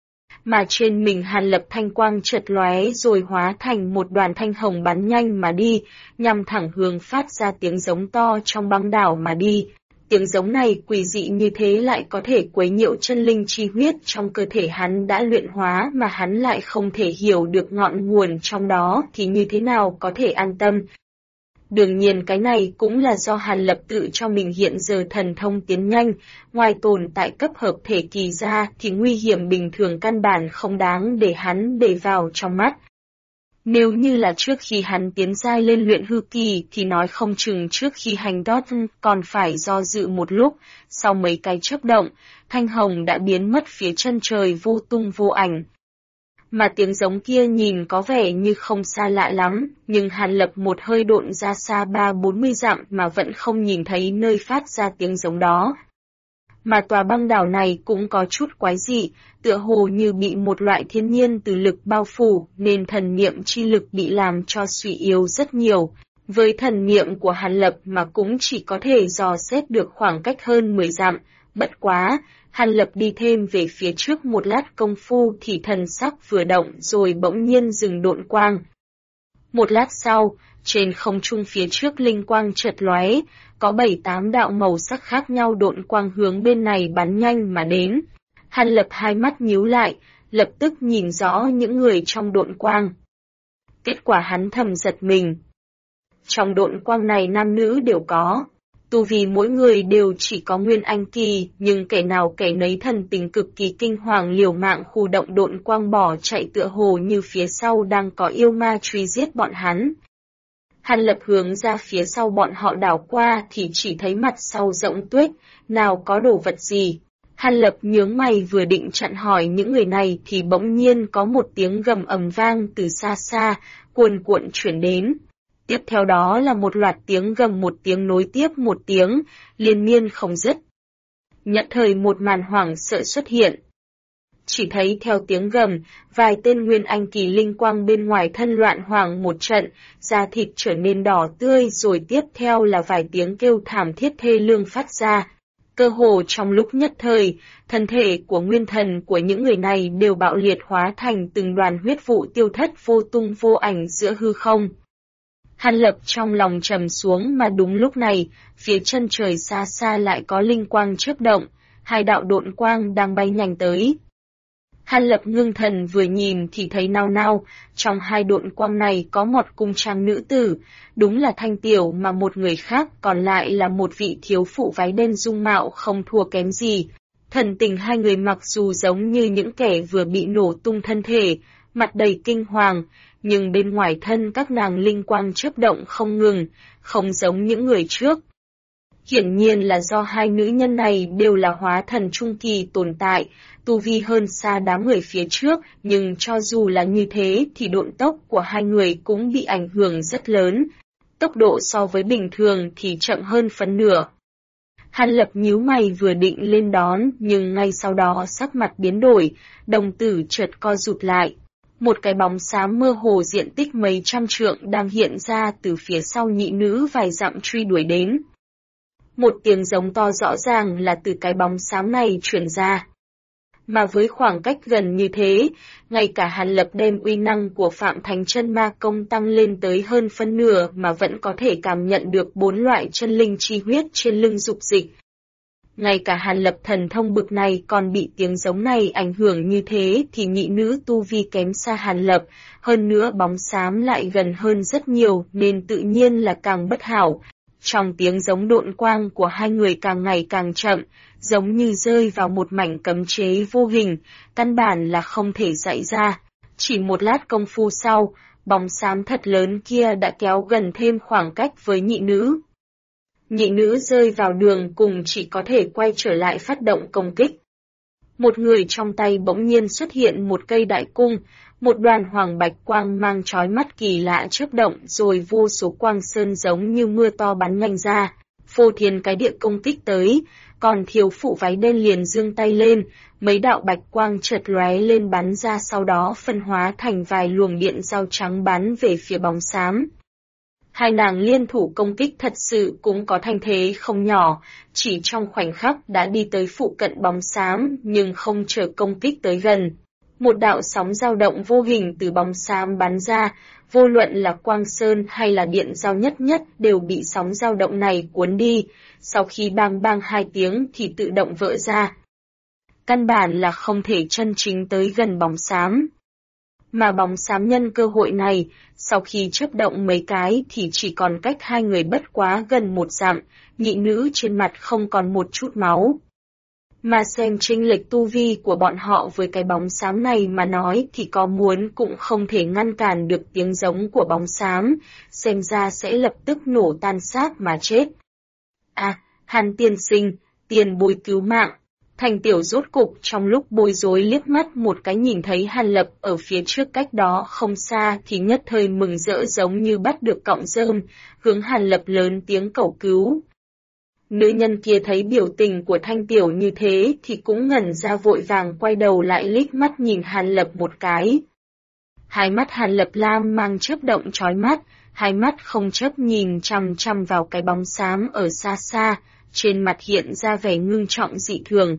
Mà trên mình Hàn Lập thanh quang chợt lóe rồi hóa thành một đoàn thanh hồng bắn nhanh mà đi, nhằm thẳng hướng phát ra tiếng giống to trong băng đảo mà đi. Tiếng giống này quỷ dị như thế lại có thể quấy nhiễu chân linh chi huyết trong cơ thể hắn đã luyện hóa mà hắn lại không thể hiểu được ngọn nguồn trong đó thì như thế nào có thể an tâm. Đương nhiên cái này cũng là do Hàn Lập tự cho mình hiện giờ thần thông tiến nhanh, ngoài tồn tại cấp hợp thể kỳ ra thì nguy hiểm bình thường căn bản không đáng để hắn để vào trong mắt. Nếu như là trước khi hắn tiến giai lên luyện hư kỳ thì nói không chừng trước khi hành đót còn phải do dự một lúc, sau mấy cái chớp động, thanh hồng đã biến mất phía chân trời vô tung vô ảnh. Mà tiếng giống kia nhìn có vẻ như không xa lạ lắm, nhưng Hàn Lập một hơi độn ra xa 30-40 dặm mà vẫn không nhìn thấy nơi phát ra tiếng giống đó. Mà tòa băng đảo này cũng có chút quái dị, tựa hồ như bị một loại thiên nhiên từ lực bao phủ nên thần niệm chi lực bị làm cho suy yếu rất nhiều. Với thần niệm của Hàn Lập mà cũng chỉ có thể dò xét được khoảng cách hơn 10 dặm, bất quá, Hàn Lập đi thêm về phía trước một lát công phu thì thần sắc vừa động rồi bỗng nhiên dừng độn quang. Một lát sau, trên không trung phía trước linh quang chợt lóe, có 7-8 đạo màu sắc khác nhau độn quang hướng bên này bắn nhanh mà đến. Hàn Lập hai mắt nhíu lại, lập tức nhìn rõ những người trong độn quang. Kết quả hắn thầm giật mình. Trong độn quang này nam nữ đều có. Tu vì mỗi người đều chỉ có nguyên anh kỳ, nhưng kẻ nào kẻ nấy thần tình cực kỳ kinh hoàng liều mạng khu động độn quang bỏ chạy tựa hồ như phía sau đang có yêu ma truy giết bọn hắn. Hàn Lập hướng ra phía sau bọn họ đảo qua thì chỉ thấy mặt sau rộng tuếch, nào có đồ vật gì. Hàn Lập nhướng mày vừa định chặn hỏi những người này thì bỗng nhiên có một tiếng gầm ầm vang từ xa xa, cuồn cuộn chuyển đến. Tiếp theo đó là một loạt tiếng gầm một tiếng nối tiếp một tiếng, liên miên không dứt. Nhất thời một màn hoảng sợ xuất hiện. Chỉ thấy theo tiếng gầm, vài tên nguyên anh kỳ linh quang bên ngoài thân loạn hoàng một trận, da thịt trở nên đỏ tươi rồi tiếp theo là vài tiếng kêu thảm thiết thê lương phát ra. Cơ hồ trong lúc nhất thời, thân thể của nguyên thần của những người này đều bạo liệt hóa thành từng đoàn huyết vụ tiêu thất vô tung vô ảnh giữa hư không. Hàn Lập trong lòng trầm xuống mà đúng lúc này, phía chân trời xa xa lại có linh quang chớp động, hai đạo độn quang đang bay nhanh tới. Hàn Lập ngưng thần vừa nhìn thì thấy nao nao, trong hai độn quang này có một cung trang nữ tử, đúng là Thanh Tiểu mà một người khác còn lại là một vị thiếu phụ váy đen dung mạo không thua kém gì. Thần tình hai người mặc dù giống như những kẻ vừa bị nổ tung thân thể, mặt đầy kinh hoàng, nhưng bên ngoài thân các nàng linh quang chớp động không ngừng, không giống những người trước. Hiển nhiên là do hai nữ nhân này đều là hóa thần trung kỳ tồn tại, tu vi hơn xa đám người phía trước, nhưng cho dù là như thế thì độn tốc của hai người cũng bị ảnh hưởng rất lớn. Tốc độ so với bình thường thì chậm hơn phân nửa. Hàn Lập nhíu mày vừa định lên đón, nhưng ngay sau đó sắc mặt biến đổi, đồng tử chợt co rụt lại. Một cái bóng xám mơ hồ diện tích mấy trăm trượng đang hiện ra từ phía sau nhị nữ vài dặm truy đuổi đến. Một tiếng giống to rõ ràng là từ cái bóng xám này truyền ra. Mà với khoảng cách gần như thế, ngay cả Hàn Lập đem uy năng của Phạm Thánh Chân Ma Công tăng lên tới hơn phân nửa mà vẫn có thể cảm nhận được 4 loại chân linh chi huyết trên lưng dục dịch. Ngay cả Hàn Lập thần thông bực này còn bị tiếng giống này ảnh hưởng như thế thì nhị nữ tu vi kém xa Hàn Lập, hơn nữa bóng xám lại gần hơn rất nhiều nên tự nhiên là càng bất hảo. Trong tiếng giống độn quang của hai người càng ngày càng chậm, giống như rơi vào một mảnh cấm chế vô hình, căn bản là không thể dạy ra. Chỉ một lát công phu sau, bóng xám thật lớn kia đã kéo gần thêm khoảng cách với nhị nữ. Nhị nữ rơi vào đường cùng chỉ có thể quay trở lại phát động công kích. Một người trong tay bỗng nhiên xuất hiện một cây đại cung, một đoàn hoàng bạch quang mang chói mắt kỳ lạ chớp động rồi vô số quang sơn giống như mưa to bắn nhanh ra, phô thiên cái địa công kích tới, còn thiếu phụ váy đen liền giương tay lên, mấy đạo bạch quang chợt lóe lên bắn ra sau đó phân hóa thành vài luồng điện dao trắng bắn về phía bóng xám. Hai nàng liên thủ công kích thật sự cũng có thanh thế không nhỏ, chỉ trong khoảnh khắc đã đi tới phụ cận bóng xám nhưng không chờ công kích tới gần. Một đạo sóng dao động vô hình từ bóng xám bắn ra, vô luận là quang sơn hay là điện dao nhất nhất đều bị sóng dao động này cuốn đi, sau khi bang bang hai tiếng thì tự động vỡ ra. Căn bản là không thể chân chính tới gần bóng xám. Mà bóng xám nhân cơ hội này, sau khi chớp động mấy cái thì chỉ còn cách hai người bất quá gần một dặm, nhị nữ trên mặt không còn một chút máu. Mà xem chênh lệch tu vi của bọn họ với cái bóng xám này mà nói thì có muốn cũng không thể ngăn cản được tiếng giống của bóng xám, xem ra sẽ lập tức nổ tan xác mà chết. À, Hàn tiên sinh, tiền bối cứu mạng. Thành Tiểu rốt cục trong lúc bối rối liếc mắt một cái nhìn thấy Hàn Lập ở phía trước cách đó không xa thì nhất thời mừng rỡ giống như bắt được cọng rơm, hướng Hàn Lập lớn tiếng cầu cứu. Nữ nhân kia thấy biểu tình của Thanh Tiểu như thế thì cũng ngẩn ra vội vàng quay đầu lại liếc mắt nhìn Hàn Lập một cái. Hai mắt Hàn Lập lam mang chớp động chói mắt, hai mắt không chớp nhìn chằm chằm vào cái bóng xám ở xa xa, trên mặt hiện ra vẻ ngưng trọng dị thường.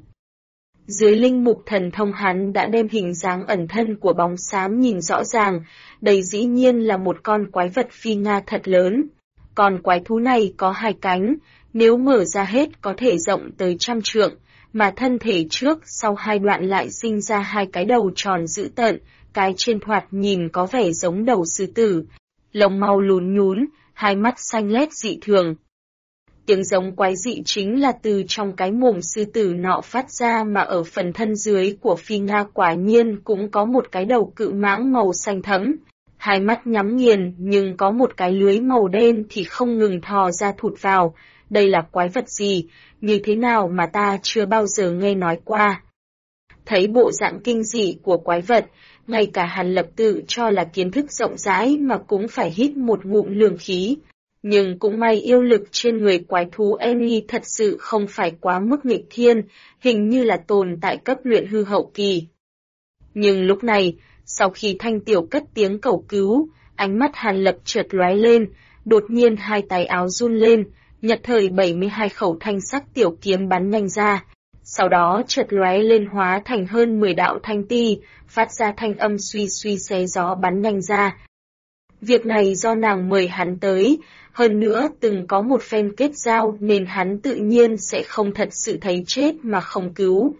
Dưới linh mục thần thông hắn đã đem hình dáng ẩn thân của bóng xám nhìn rõ ràng, đây dĩ nhiên là một con quái vật phi Nga thật lớn. Con quái thú này có hai cánh, nếu mở ra hết có thể rộng tới 100 trượng, mà thân thể trước sau hai đoạn lại sinh ra hai cái đầu tròn dữ tợn, cái trên thoạt nhìn có vẻ giống đầu sư tử, lông màu lún nhún, hai mắt xanh lét dị thường. Tiếng giống quái dị chính là từ trong cái mồm sư tử nọ phát ra, mà ở phần thân dưới của phi Nga quả nhiên cũng có một cái đầu cự mãng màu xanh thẫm. Hai mắt nhắm nghiền nhưng có một cái lưới màu đen thì không ngừng thò ra thụt vào. Đây là quái vật gì, như thế nào mà ta chưa bao giờ nghe nói qua. Thấy bộ dạng kinh dị của quái vật, ngay cả Hàn Lập tự cho là kiến thức rộng rãi mà cũng phải hít một ngụm lường khí. Nhưng cũng may yêu lực trên người quái thú Eni thật sự không phải quá mức nghịch thiên, hình như là tồn tại cấp luyện hư hậu kỳ. Nhưng lúc này, sau khi Thanh Tiểu cất tiếng cầu cứu, ánh mắt Hàn Lập chợt lóe lên, đột nhiên hai tay áo run lên, nhật thời 72 khẩu thanh sắc tiểu kiếm bắn nhanh ra. Sau đó chợt lóe lên hóa thành hơn 10 đạo thanh ti, phát ra thanh âm suy suy xé gió bắn nhanh ra. Việc này do nàng mời hắn tới, hơn nữa từng có một phen kết giao nên hắn tự nhiên sẽ không thật sự thấy chết mà không cứu.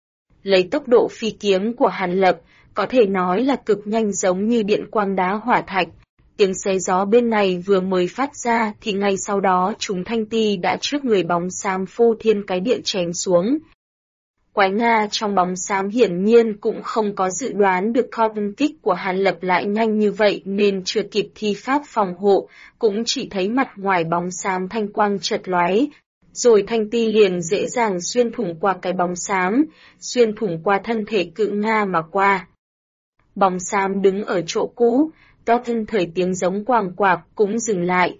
Lấy tốc độ phi kiếm của Hàn Lập, có thể nói là cực nhanh giống như điện quang đá hỏa thạch. Tiếng xé gió bên này vừa mới phát ra thì ngay sau đó chúng thanh ti đã trước người bóng xám phô thiên cái địa chém xuống. Quái Nga trong bóng xám hiển nhiên cũng không có dự đoán được Carbon Kích của Hàn Lập lại nhanh như vậy nên chưa kịp thi pháp phòng hộ, cũng chỉ thấy mặt ngoài bóng xám thanh quang chợt lóe, rồi thanh ti liền dễ dàng xuyên thủng qua cái bóng xám, xuyên thủng qua thân thể cự Nga mà qua. Bóng xám đứng ở chỗ cũ, to thân thời tiếng giống quàng quạc cũng dừng lại.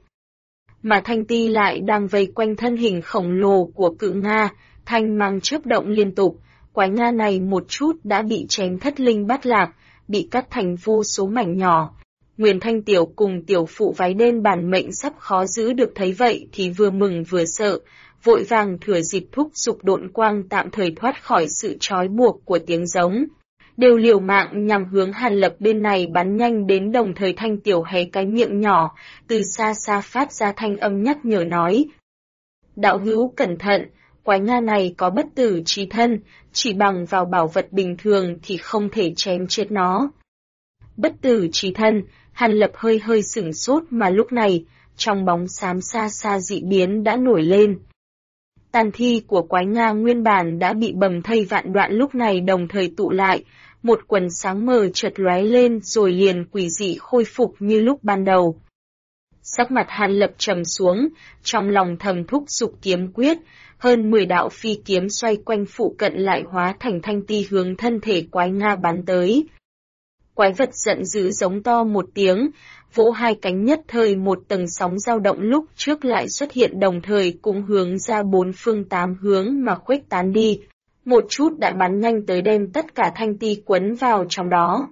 Mà thanh ti lại đang vây quanh thân hình khổng lồ của cự Nga, thanh mang chớp động liên tục, quái Nga này một chút đã bị chém thất linh bát lạc, bị cắt thành vô số mảnh nhỏ. Nguyên Thanh Tiểu cùng tiểu phụ váy đen bản mệnh sắp khó giữ được thấy vậy thì vừa mừng vừa sợ, vội vàng thừa dịp thúc giục độn quang tạm thời thoát khỏi sự trói buộc của tiếng giống. Đều liều mạng nhằm hướng Hàn Lập bên này bắn nhanh đến, đồng thời Thanh Tiểu hé cái miệng nhỏ, từ xa xa phát ra thanh âm nhắc nhở nói. Đạo hữu cẩn thận, quái Nga này có bất tử chí thân, chỉ bằng vào bảo vật bình thường thì không thể chém chết nó. Bất tử chí thân, Hàn Lập hơi hơi sửng sốt mà lúc này, trong bóng xám xa xa dị biến đã nổi lên. Tàn thi của quái Nga nguyên bản đã bị bầm thây vạn đoạn lúc này đồng thời tụ lại, một quần sáng mờ chợt lóe lên rồi liền quỷ dị khôi phục như lúc ban đầu. Sắc mặt Hàn Lập trầm xuống, trong lòng thầm thúc giục kiếm quyết, hơn 10 đạo phi kiếm xoay quanh phụ cận lại hóa thành thanh ti hướng thân thể quái Nga bắn tới. Quái vật giận dữ giống to một tiếng, vỗ hai cánh, nhất thời một tầng sóng dao động lúc trước lại xuất hiện, đồng thời cũng hướng ra bốn phương tám hướng mà khuếch tán đi, một chút đã bắn nhanh tới đem tất cả thanh ti quấn vào trong đó.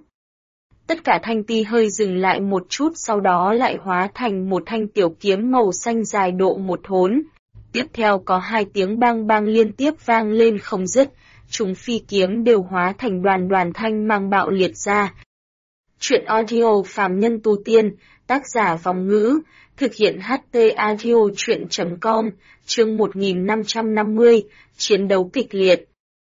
Tất cả thanh ti hơi dừng lại một chút, sau đó lại hóa thành một thanh tiểu kiếm màu xanh dài độ một thốn. Tiếp theo có hai tiếng bang bang liên tiếp vang lên không dứt, chúng phi kiếm đều hóa thành đoàn đoàn thanh mang bạo liệt ra. Chuyện audio phàm nhân tu tiên, tác giả Vong Ngữ, thực hiện HT audio chuyện.com, chương 1550, chiến đấu kịch liệt.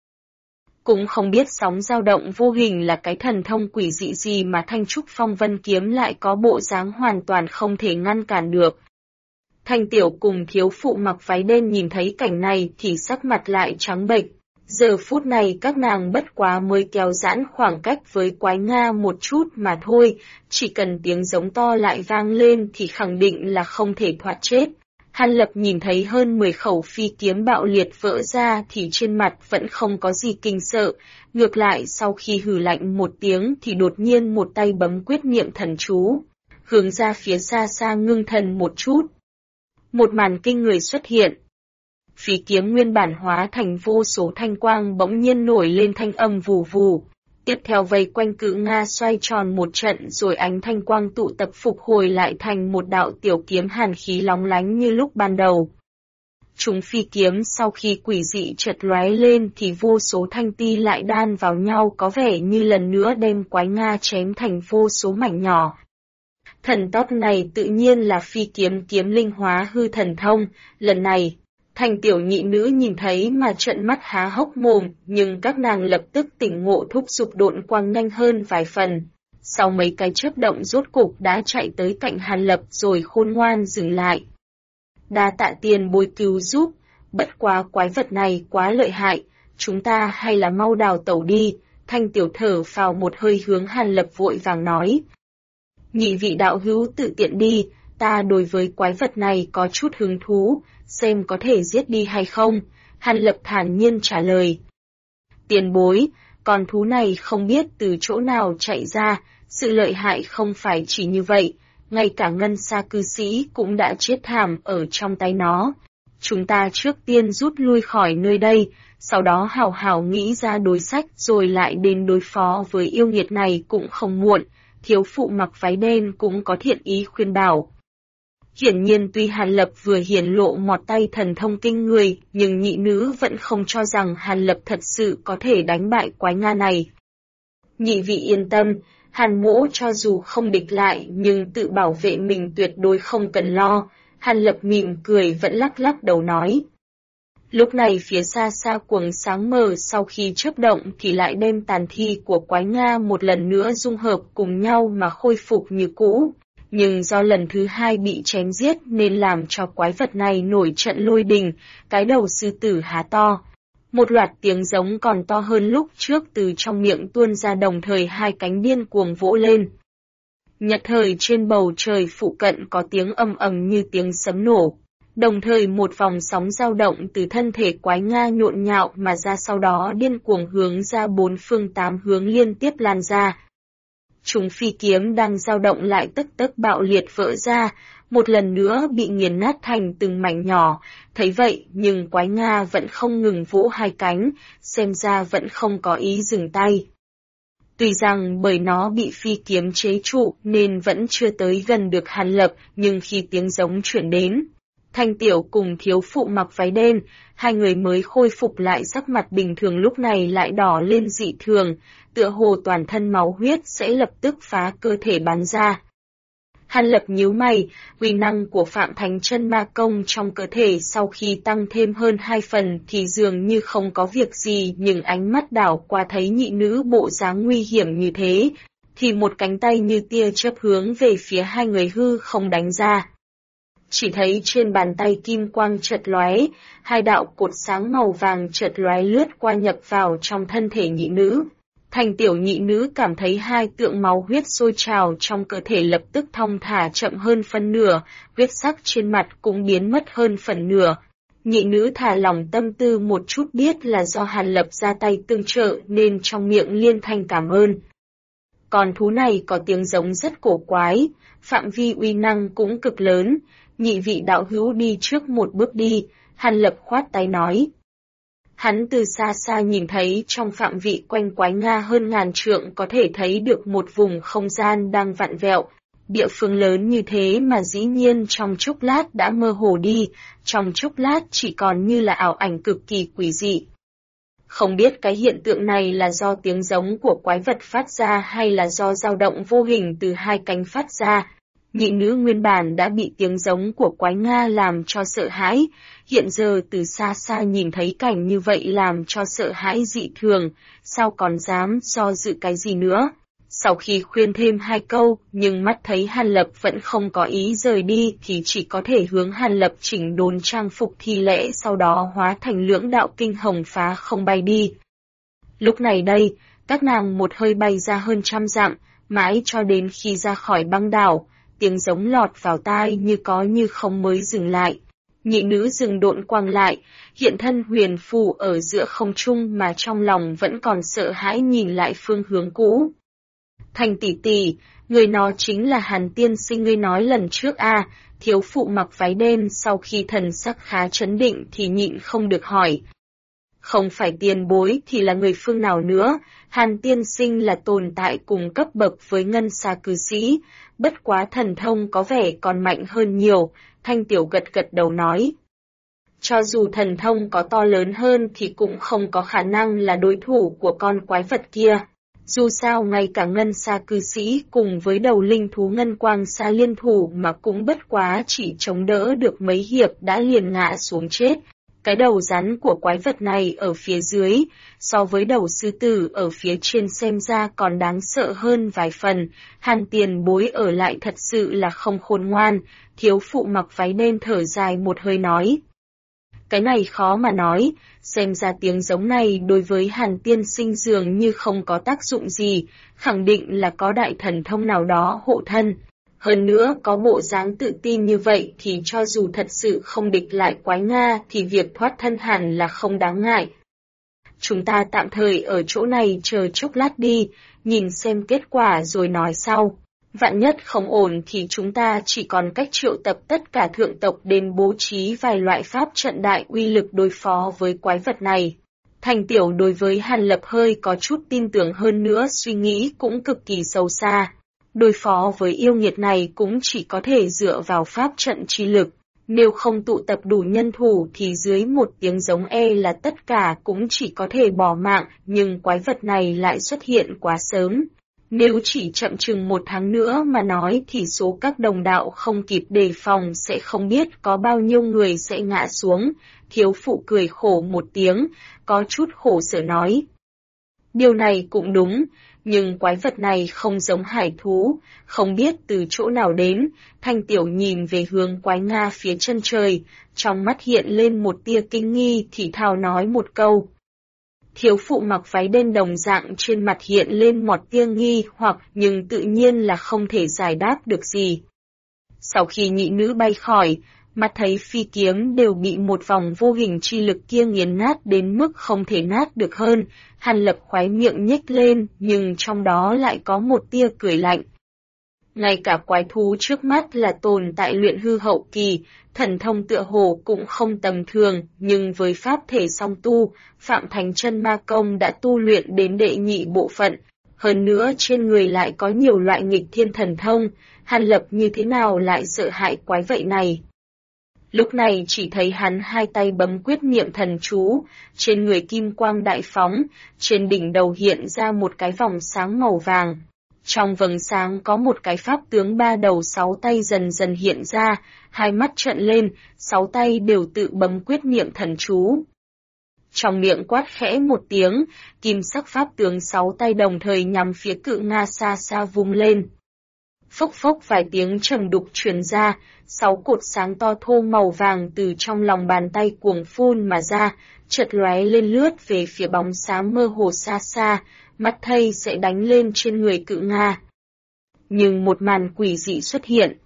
Cũng không biết sóng dao động vô hình là cái thần thông quỷ dị gì mà Thanh Trúc Phong Vân Kiếm lại có bộ dáng hoàn toàn không thể ngăn cản được. Thanh Tiểu cùng thiếu phụ mặc váy đen nhìn thấy cảnh này thì sắc mặt lại trắng bệch. Giờ phút này các nàng bất quá mới kéo giãn khoảng cách với quái Nga một chút mà thôi, chỉ cần tiếng giống to lại vang lên thì khẳng định là không thể thoát chết. Hàn Lập nhìn thấy hơn 10 khẩu phi kiếm bạo liệt vỡ ra thì trên mặt vẫn không có gì kinh sợ, ngược lại sau khi hừ lạnh một tiếng thì đột nhiên một tay bấm quyết niệm thần chú, hướng ra phía xa xa ngưng thần một chút. Một màn kinh người xuất hiện. Phi kiếm nguyên bản hóa thành vô số thanh quang bỗng nhiên nổi lên thanh âm vù vù. Tiếp theo vây quanh cự Nga xoay tròn một trận rồi ánh thanh quang tụ tập phục hồi lại thành một đạo tiểu kiếm hàn khí lóng lánh như lúc ban đầu. Chúng phi kiếm sau khi quỷ dị chợt lóe lên thì vô số thanh ti lại đan vào nhau có vẻ như lần nữa đem quái Nga chém thành vô số mảnh nhỏ. Thần tót này tự nhiên là phi kiếm kiếm linh hóa hư thần thông, lần này, thành tiểu nhị nữ nhìn thấy mà trợn mắt há hốc mồm, nhưng các nàng lập tức tỉnh ngộ thúc giục độn quang nhanh hơn vài phần. Sau mấy cái chớp động rốt cục đã chạy tới cạnh Hàn Lập rồi khôn ngoan dừng lại. Đa tạ tiền bối cứu giúp, bất quá quái vật này quá lợi hại, chúng ta hay là mau đào tẩu đi, thanh tiểu thở phào một hơi hướng Hàn Lập vội vàng nói. Nhị vị đạo hữu tự tiện đi, ta đối với quái vật này có chút hứng thú, xem có thể giết đi hay không, Hàn Lập thản nhiên trả lời. Tiền bối, con thú này không biết từ chỗ nào chạy ra, sự lợi hại không phải chỉ như vậy, ngay cả ngân sa cư sĩ cũng đã chết thảm ở trong tay nó. Chúng ta trước tiên rút lui khỏi nơi đây, sau đó hào hào nghĩ ra đối sách rồi lại đến đối phó với yêu nghiệt này cũng không muộn, thiếu phụ mặc váy đen cũng có thiện ý khuyên bảo. Hiển nhiên tuy Hàn Lập vừa hiển lộ mọt tay thần thông kinh người, nhưng nhị nữ vẫn không cho rằng Hàn Lập thật sự có thể đánh bại quái Nga này. Nhị vị yên tâm, Hàn mỗ cho dù không địch lại nhưng tự bảo vệ mình tuyệt đối không cần lo, Hàn Lập mỉm cười vẫn lắc lắc đầu nói. Lúc này phía xa xa quầng sáng mờ sau khi chớp động thì lại đem tàn thi của quái Nga một lần nữa dung hợp cùng nhau mà khôi phục như cũ. Nhưng do lần thứ hai bị chém giết nên làm cho quái vật này nổi trận lôi đình, cái đầu sư tử há to. Một loạt tiếng giống còn to hơn lúc trước từ trong miệng tuôn ra đồng thời hai cánh điên cuồng vỗ lên. Nhật thời trên bầu trời phụ cận có tiếng ầm ầm như tiếng sấm nổ. Đồng thời một vòng sóng dao động từ thân thể quái Nga nhộn nhạo mà ra sau đó điên cuồng hướng ra bốn phương tám hướng liên tiếp lan ra. Chúng phi kiếm đang dao động lại tức tức bạo liệt vỡ ra, một lần nữa bị nghiền nát thành từng mảnh nhỏ, thấy vậy nhưng quái Nga vẫn không ngừng vỗ hai cánh, xem ra vẫn không có ý dừng tay. Tuy rằng bởi nó bị phi kiếm chế trụ nên vẫn chưa tới gần được Hàn Lập, nhưng khi tiếng giống chuyển đến, Thanh Tiểu cùng thiếu phụ mặc váy đen, hai người mới khôi phục lại sắc mặt bình thường lúc này lại đỏ lên dị thường, tựa hồ toàn thân máu huyết sẽ lập tức phá cơ thể bắn ra. Hàn Lập nhíu mày, uy năng của Phạm Thánh Chân Ma Công trong cơ thể sau khi tăng thêm hơn 2 phần thì dường như không có việc gì, nhưng ánh mắt đảo qua thấy nhị nữ bộ dáng nguy hiểm như thế, thì một cánh tay như tia chớp hướng về phía hai người hư không đánh ra. Chỉ thấy trên bàn tay kim quang chợt lóe, hai đạo cột sáng màu vàng chợt lóe lướt qua nhập vào trong thân thể nhị nữ. Thành tiểu nhị nữ cảm thấy hai tượng máu huyết sôi trào trong cơ thể lập tức thong thả chậm hơn phân nửa, huyết sắc trên mặt cũng biến mất hơn phần nửa. Nhị nữ thả lòng tâm tư một chút biết là do Hàn Lập ra tay tương trợ nên trong miệng liên thanh cảm ơn. Con thú này có tiếng giống rất cổ quái, phạm vi uy năng cũng cực lớn, nhị vị đạo hữu đi trước một bước đi, Hàn Lập khoát tay nói. Hắn từ xa xa nhìn thấy trong phạm vị quanh quái Nga hơn ngàn trượng có thể thấy được một vùng không gian đang vặn vẹo. Địa phương lớn như thế mà dĩ nhiên trong chốc lát đã mơ hồ đi, trong chốc lát chỉ còn như là ảo ảnh cực kỳ quỷ dị. Không biết cái hiện tượng này là do tiếng giống của quái vật phát ra hay là do dao động vô hình từ hai cánh phát ra. Nhị nữ nguyên bản đã bị tiếng giống của quái Nga làm cho sợ hãi, hiện giờ từ xa xa nhìn thấy cảnh như vậy làm cho sợ hãi dị thường, sao còn dám do dự cái gì nữa. Sau khi khuyên thêm hai câu, nhưng mắt thấy Hàn Lập vẫn không có ý rời đi thì chỉ có thể hướng Hàn Lập chỉnh đốn trang phục thi lễ sau đó hóa thành lưỡng đạo kinh hồng phá không bay đi. Lúc này đây, các nàng một hơi bay ra hơn 100 dặm, mãi cho đến khi ra khỏi băng đảo. Tiếng giống lọt vào tai như có như không mới dừng lại. Nhị nữ dừng độn quang lại, hiện thân huyền phù ở giữa không trung mà trong lòng vẫn còn sợ hãi nhìn lại phương hướng cũ. Thành tỷ tỷ, người nó chính là Hàn tiên sinh ngươi nói lần trước a, thiếu phụ mặc váy đen sau khi thần sắc khá chấn định thì nhịn không được hỏi. Không phải tiền bối thì là người phương nào nữa, Hàn tiên sinh là tồn tại cùng cấp bậc với ngân xa cư sĩ, bất quá thần thông có vẻ còn mạnh hơn nhiều, Thanh Tiểu gật gật đầu nói. Cho dù thần thông có to lớn hơn thì cũng không có khả năng là đối thủ của con quái vật kia. Dù sao ngay cả ngân xa cư sĩ cùng với đầu linh thú ngân quang xa liên thủ mà cũng bất quá chỉ chống đỡ được mấy hiệp đã liền ngã xuống chết. Cái đầu rắn của quái vật này ở phía dưới, so với đầu sư tử ở phía trên xem ra còn đáng sợ hơn vài phần, Hàn tiền bối ở lại thật sự là không khôn ngoan, thiếu phụ mặc váy đen thở dài một hơi nói. Cái này khó mà nói, xem ra tiếng giống này đối với Hàn tiên sinh dường như không có tác dụng gì, khẳng định là có đại thần thông nào đó hộ thân. Hơn nữa có bộ dáng tự tin như vậy thì cho dù thật sự không địch lại quái Nga thì việc thoát thân hẳn là không đáng ngại. Chúng ta tạm thời ở chỗ này chờ chốc lát đi, nhìn xem kết quả rồi nói sau. Vạn nhất không ổn thì chúng ta chỉ còn cách triệu tập tất cả thượng tộc đến bố trí vài loại pháp trận đại uy lực đối phó với quái vật này. Thành Tiểu đối với Hàn Lập hơi có chút tin tưởng hơn nữa, suy nghĩ cũng cực kỳ sâu xa. Đối phó với yêu nghiệt này cũng chỉ có thể dựa vào pháp trận chi lực. Nếu không tụ tập đủ nhân thủ thì dưới một tiếng giống là tất cả cũng chỉ có thể bỏ mạng, nhưng quái vật này lại xuất hiện quá sớm. Nếu chỉ chậm chừng 1 tháng nữa mà nói thì số các đồng đạo không kịp đề phòng sẽ không biết có bao nhiêu người sẽ ngã xuống. Thiếu phụ cười khổ một tiếng, có chút khổ sở nói. Điều này cũng đúng, nhưng quái vật này không giống hải thú, không biết từ chỗ nào đến. Thanh Tiểu nhìn về hướng quái Nga phía chân trời, trong mắt hiện lên một tia kinh nghi thì thào nói một câu. Thiếu phụ mặc váy đen đồng dạng trên mặt hiện lên một tia nghi hoặc nhưng tự nhiên là không thể giải đáp được gì. Sau khi nhị nữ bay khỏi, mắt thấy phi kiếm đều bị một vòng vô hình chi lực kia nghiền nát đến mức không thể nát được hơn, Hàn Lập khóe miệng nhếch lên nhưng trong đó lại có một tia cười lạnh. Ngay cả quái thú trước mắt là tồn tại luyện hư hậu kỳ, thần thông tựa hồ cũng không tầm thường, nhưng với pháp thể song tu, Phạm Thành Chân Ma Công đã tu luyện đến đệ nhị bộ phận, hơn nữa trên người lại có nhiều loại nghịch thiên thần thông, Hàn Lập như thế nào lại sợ hãi quái vậy này. Lúc này chỉ thấy hắn hai tay bấm quyết niệm thần chú, trên người kim quang đại phóng, trên đỉnh đầu hiện ra một cái vòng sáng màu vàng. Trong vầng sáng có một cái pháp tướng 3 đầu 6 tay dần dần hiện ra, hai mắt trợn lên, 6 tay đều tự bấm quyết niệm thần chú. Trong miệng quát khẽ một tiếng, kim sắc pháp tướng 6 tay đồng thời nhằm phía cự Nga xa xa vung lên. Phốc phốc vài tiếng trầm đục truyền ra, 6 cột sáng to thô màu vàng từ trong lòng bàn tay cuồng phun mà ra, chợt lóe lên lướt về phía bóng xám mơ hồ xa xa, mắt thây sẽ đánh lên trên người cự Nga. Nhưng một màn quỷ dị xuất hiện.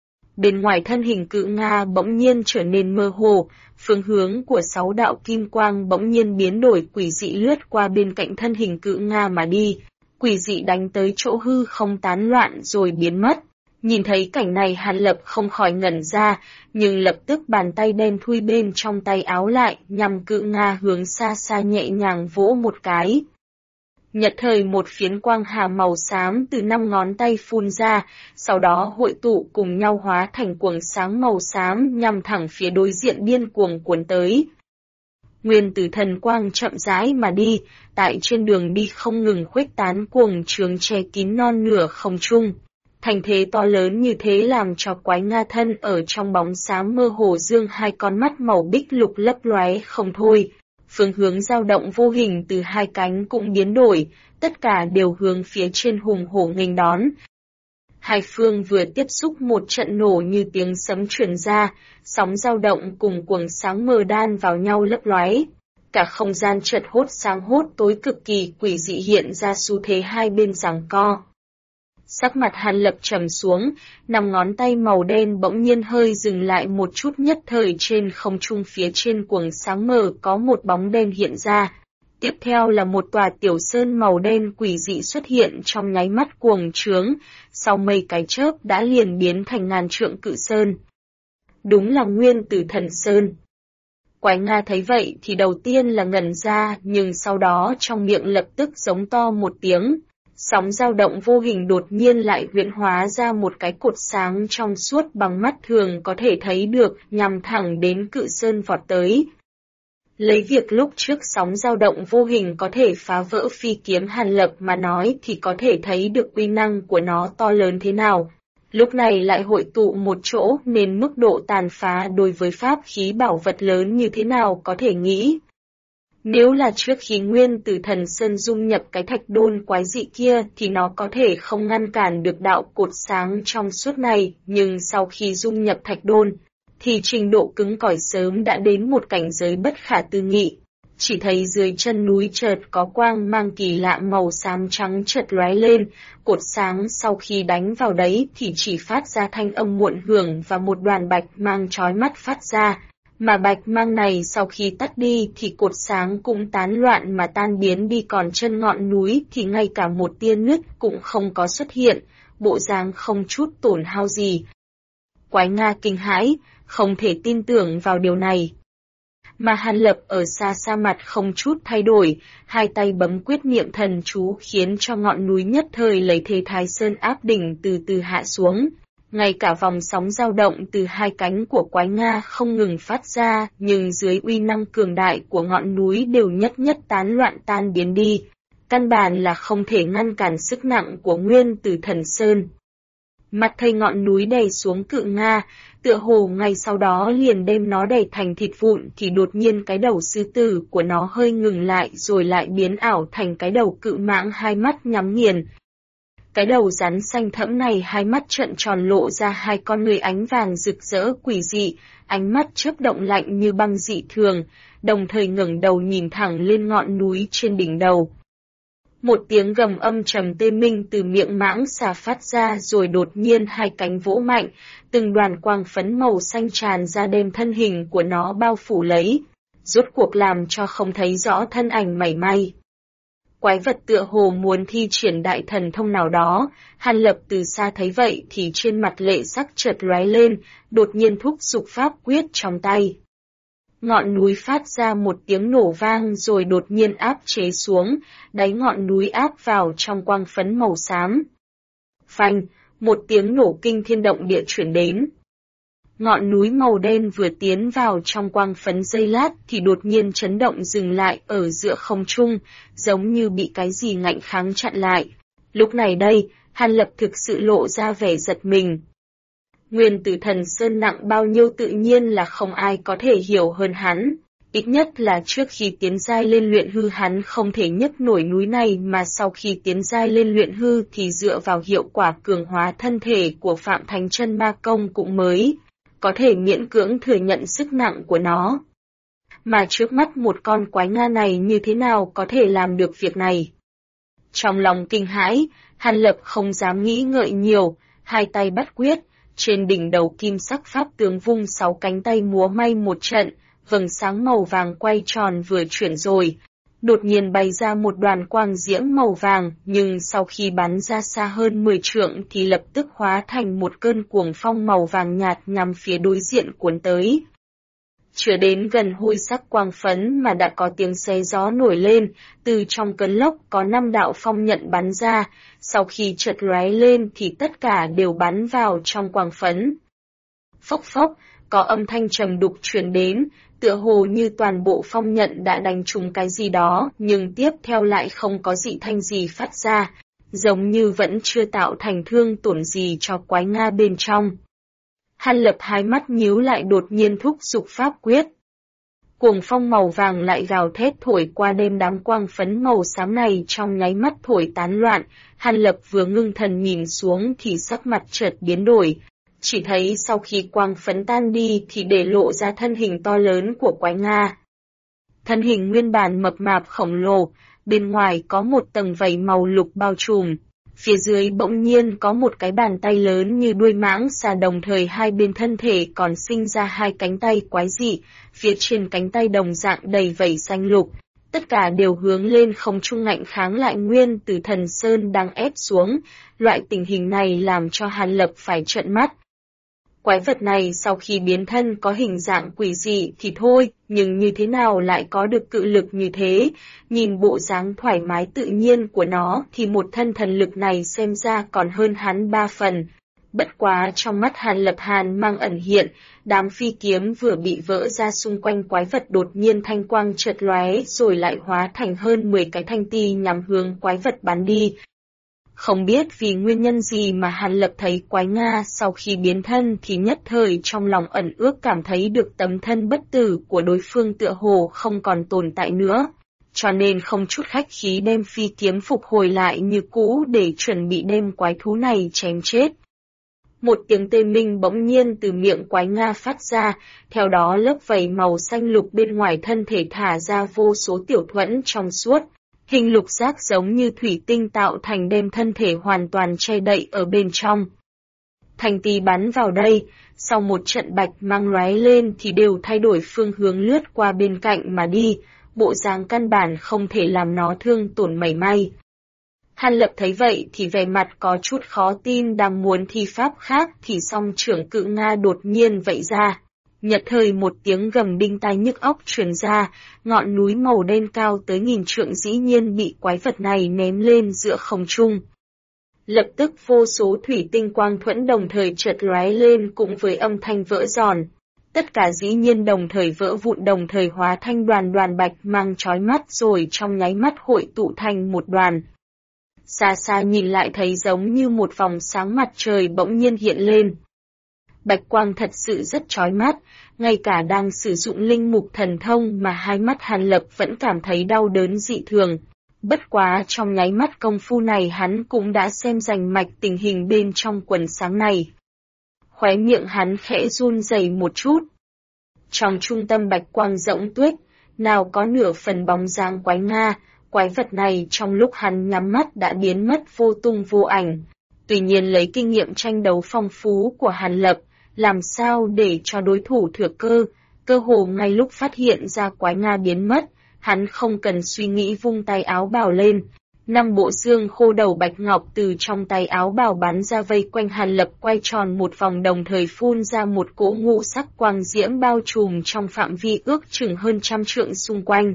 Bên ngoài thân hình cự Nga bỗng nhiên trở nên mơ hồ, phương hướng của 6 đạo kim quang bỗng nhiên biến đổi, quỷ dị lướt qua bên cạnh thân hình cự Nga mà đi. Quỷ dị đánh tới chỗ hư không tán loạn rồi biến mất. Nhìn thấy cảnh này Hàn Lập không khỏi ngẩn ra, nhưng lập tức bàn tay đen thui bên trong tay áo lại, nhằm cự Nga hướng xa xa nhẹ nhàng vỗ một cái. Nhật thời một phiến quang hà màu xám từ 5 ngón tay phun ra, sau đó hội tụ cùng nhau hóa thành cuồng sáng màu xám nhằm thẳng phía đối diện điên cuồng cuốn tới. Nguyên tử thần quang chậm rãi mà đi, tại trên đường đi không ngừng khuếch tán cuồng trường che kín non nửa không trung. Thành thế to lớn như thế làm cho quái Nga thân ở trong bóng xám mơ hồ dương hai con mắt màu bích lục lấp lóe không thôi. Phương hướng dao động vô hình từ hai cánh cũng biến đổi, tất cả đều hướng phía trên hùng hổ nghênh đón. Hai phương vừa tiếp xúc một trận nổ như tiếng sấm truyền ra, sóng dao động cùng cuồng sáng mờ đan vào nhau lấp lóe. Cả không gian chợt hốt sáng hốt tối cực kỳ quỷ dị hiện ra xu thế hai bên giằng co. Sắc mặt Hàn Lập trầm xuống, 5 ngón tay màu đen bỗng nhiên hơi dừng lại một chút, nhất thời trên không trung phía trên cuồng sáng mờ có một bóng đen hiện ra. Tiếp theo là một tòa tiểu sơn màu đen quỷ dị xuất hiện trong nháy mắt cuồng trướng, sau mấy cái chớp đã liền biến thành ngàn trượng cự sơn. Đúng là Nguyên Tử Thần Sơn. Quái Nga thấy vậy thì đầu tiên là ngẩn ra, nhưng sau đó trong miệng lập tức giống to một tiếng. Sóng dao động vô hình đột nhiên lại huyễn hóa ra một cái cột sáng trong suốt bằng mắt thường có thể thấy được, nhằm thẳng đến Cự Sơn vọt tới. Lấy việc lúc trước sóng dao động vô hình có thể phá vỡ phi kiếm Hàn Lập mà nói thì có thể thấy được uy năng của nó to lớn thế nào. Lúc này lại hội tụ một chỗ nên mức độ tàn phá đối với pháp khí bảo vật lớn như thế nào có thể nghĩ. Nếu là trước khi nguyên từ thần sơn dung nhập cái thạch đôn quái dị kia thì nó có thể không ngăn cản được đạo cột sáng trong suốt này, nhưng sau khi dung nhập thạch đôn, thì trình độ cứng cỏi sớm đã đến một cảnh giới bất khả tư nghị. Chỉ thấy dưới chân núi chợt có quang mang kỳ lạ màu xám trắng chợt lóe lên, cột sáng sau khi đánh vào đấy thì chỉ phát ra thanh âm muộn hưởng và một đoàn bạch mang chói mắt phát ra. Mà bạch mang này sau khi tắt đi thì cột sáng cũng tán loạn mà tan biến đi, còn chân ngọn núi thì ngay cả một tia nứt cũng không có xuất hiện, bộ dáng không chút tổn hao gì. Quái Nga kinh hãi, không thể tin tưởng vào điều này. Mà Hàn Lập ở xa xa mặt không chút thay đổi, hai tay bấm quyết niệm thần chú khiến cho ngọn núi nhất thời lấy thế Thái Sơn áp đỉnh từ từ hạ xuống. Ngay cả vòng sóng dao động từ hai cánh của Quái Nga không ngừng phát ra, nhưng dưới uy năng cường đại của ngọn núi đều nhất nhất tán loạn tan biến đi. Căn bản là không thể ngăn cản sức nặng của nguyên từ thần Sơn. Mặt thấy ngọn núi đè xuống Cự Nga, tựa hồ ngay sau đó liền đem nó đè thành thịt vụn thì đột nhiên cái đầu sư tử của nó hơi ngừng lại rồi lại biến ảo thành cái đầu cự mãng hai mắt nhắm nghiền. Cái đầu rắn xanh thẫm này hai mắt trợn tròn lộ ra hai con người ánh vàng rực rỡ quỷ dị, ánh mắt chớp động lạnh như băng dị thường, đồng thời ngẩng đầu nhìn thẳng lên ngọn núi trên đỉnh đầu. Một tiếng gầm âm trầm tê minh từ miệng mãng xà phát ra rồi đột nhiên hai cánh vỗ mạnh, từng đoàn quang phấn màu xanh tràn ra đem thân hình của nó bao phủ lấy, rốt cuộc làm cho không thấy rõ thân ảnh mảy may. Quái vật tựa hồ muốn thi triển đại thần thông nào đó, Hàn Lập từ xa thấy vậy thì trên mặt lệ sắc chợt lóe lên, đột nhiên thúc giục pháp quyết trong tay. Ngọn núi phát ra một tiếng nổ vang rồi đột nhiên áp chế xuống, đáy ngọn núi áp vào trong quang phấn màu xám. Phanh, một tiếng nổ kinh thiên động địa chuyển đến. Ngọn núi màu đen vừa tiến vào trong quang phấn giây lát thì đột nhiên chấn động dừng lại ở giữa không trung, giống như bị cái gì ngạnh kháng chặn lại. Lúc này đây, Hàn Lập thực sự lộ ra vẻ giật mình. Nguyên tử thần sơn nặng bao nhiêu tự nhiên là không ai có thể hiểu hơn hắn. Ít nhất là trước khi tiến giai lên luyện hư hắn không thể nhấc nổi núi này, mà sau khi tiến giai lên luyện hư thì dựa vào hiệu quả cường hóa thân thể của Phạm Thánh Chân Ma Công cũng mới có thể miễn cưỡng thừa nhận sức nặng của nó. Mà trước mắt một con quái Nga này như thế nào có thể làm được việc này? Trong lòng kinh hãi, Hàn Lập không dám nghĩ ngợi nhiều, hai tay bắt quyết, trên đỉnh đầu kim sắc pháp tướng vung sáu cánh tay múa may một trận, vầng sáng màu vàng quay tròn vừa chuyển rồi. Đột nhiên bay ra một đoàn quang diễm màu vàng, nhưng sau khi bắn ra xa hơn 10 trượng thì lập tức hóa thành một cơn cuồng phong màu vàng nhạt nhằm phía đối diện cuốn tới. Chưa đến gần hôi sắc quang phấn mà đã có tiếng xé gió nổi lên, từ trong cơn lốc có 5 đạo phong nhận bắn ra, sau khi chợt lóe lên thì tất cả đều bắn vào trong quang phấn. Phốc phốc, có âm thanh trầm đục truyền đến, tựa hồ như toàn bộ phong nhận đã đánh trúng cái gì đó, nhưng tiếp theo lại không có dị thanh gì phát ra, giống như vẫn chưa tạo thành thương tổn gì cho quái Nga bên trong. Hàn Lập hai mắt nhíu lại đột nhiên thúc giục pháp quyết. Cuồng phong màu vàng lại gào thét thổi qua đêm, đám quang phấn màu xám này trong nháy mắt thổi tán loạn. Hàn Lập vừa ngưng thần nhìn xuống thì sắc mặt chợt biến đổi. Chỉ thấy sau khi quang phấn tan đi thì để lộ ra thân hình to lớn của quái Nga. Thân hình nguyên bản mập mạp khổng lồ, bên ngoài có một tầng vảy màu lục bao trùm. Phía dưới bỗng nhiên có một cái bàn tay lớn như đuôi mãng xà, đồng thời hai bên thân thể còn sinh ra hai cánh tay quái dị, phía trên cánh tay đồng dạng đầy vảy xanh lục. Tất cả đều hướng lên không trung ngạnh kháng lại nguyên từ thần sơn đang ép xuống. Loại tình hình này làm cho Hàn Lập phải trợn mắt. Quái vật này sau khi biến thân có hình dạng quỷ dị thì thôi, nhưng như thế nào lại có được cự lực như thế? Nhìn bộ dáng thoải mái tự nhiên của nó thì một thân thần lực này xem ra còn hơn hắn 3 phần. Bất quá trong mắt Hàn Lập Hàn mang ẩn hiện, đám phi kiếm vừa bị vỡ ra xung quanh quái vật đột nhiên thanh quang chợt lóe rồi lại hóa thành hơn 10 cái thanh ti nhắm hướng quái vật bắn đi. Không biết vì nguyên nhân gì mà Hàn Lập thấy quái Nga sau khi biến thân thì nhất thời trong lòng ẩn ước cảm thấy được tấm thân bất tử của đối phương tựa hồ không còn tồn tại nữa. Cho nên không chút khách khí đem phi kiếm phục hồi lại như cũ để chuẩn bị đem quái thú này chém chết. Một tiếng tê minh bỗng nhiên từ miệng quái Nga phát ra, theo đó lớp vảy màu xanh lục bên ngoài thân thể thả ra vô số tiểu thuẫn trong suốt. Hình lục giác giống như thủy tinh tạo thành đem thân thể hoàn toàn che đậy ở bên trong. Thanh ti bắn vào đây, sau một trận bạch mang lóe lên thì đều thay đổi phương hướng lướt qua bên cạnh mà đi, bộ dáng căn bản không thể làm nó thương tổn mảy may. Hàn Lập thấy vậy thì vẻ mặt có chút khó tin đang muốn thi pháp khác thì song trưởng cự Nga đột nhiên vẫy ra. Nhật thời một tiếng gầm đinh tai nhức óc truyền ra, ngọn núi màu đen cao tới 1000 trượng dĩ nhiên bị quái vật này ném lên giữa không trung. Lập tức vô số thủy tinh quang thuẫn đồng thời chợt lóe lên cùng với âm thanh vỡ giòn. Tất cả dĩ nhiên đồng thời vỡ vụn đồng thời hóa thành đoàn bạch mang chói mắt rồi trong nháy mắt hội tụ thành một đoàn. Xa xa nhìn lại thấy giống như một vòng sáng mặt trời bỗng nhiên hiện lên. Bạch quang thật sự rất chói mắt, ngay cả đang sử dụng linh mục thần thông mà hai mắt Hàn Lập vẫn cảm thấy đau đớn dị thường. Bất quá trong nháy mắt công phu này hắn cũng đã xem rành mạch tình hình bên trong quần sáng này. Khóe miệng hắn khẽ run rẩy một chút. Trong trung tâm bạch quang rỗng tuếch, nào có nửa phần bóng dáng quái Nga, quái vật này trong lúc hắn nhắm mắt đã biến mất vô tung vô ảnh. Tuy nhiên lấy kinh nghiệm tranh đấu phong phú của Hàn Lập, làm sao để cho đối thủ thừa cơ hồ ngay lúc phát hiện ra quái Nga biến mất, hắn không cần suy nghĩ vung tay áo bào lên. 5 bộ xương khô đầu bạch ngọc từ trong tay áo bào bắn ra vây quanh Hàn Lập quay tròn một vòng đồng thời phun ra một cỗ ngũ sắc quang diễm bao trùm trong phạm vi ước chừng hơn 100 trượng xung quanh.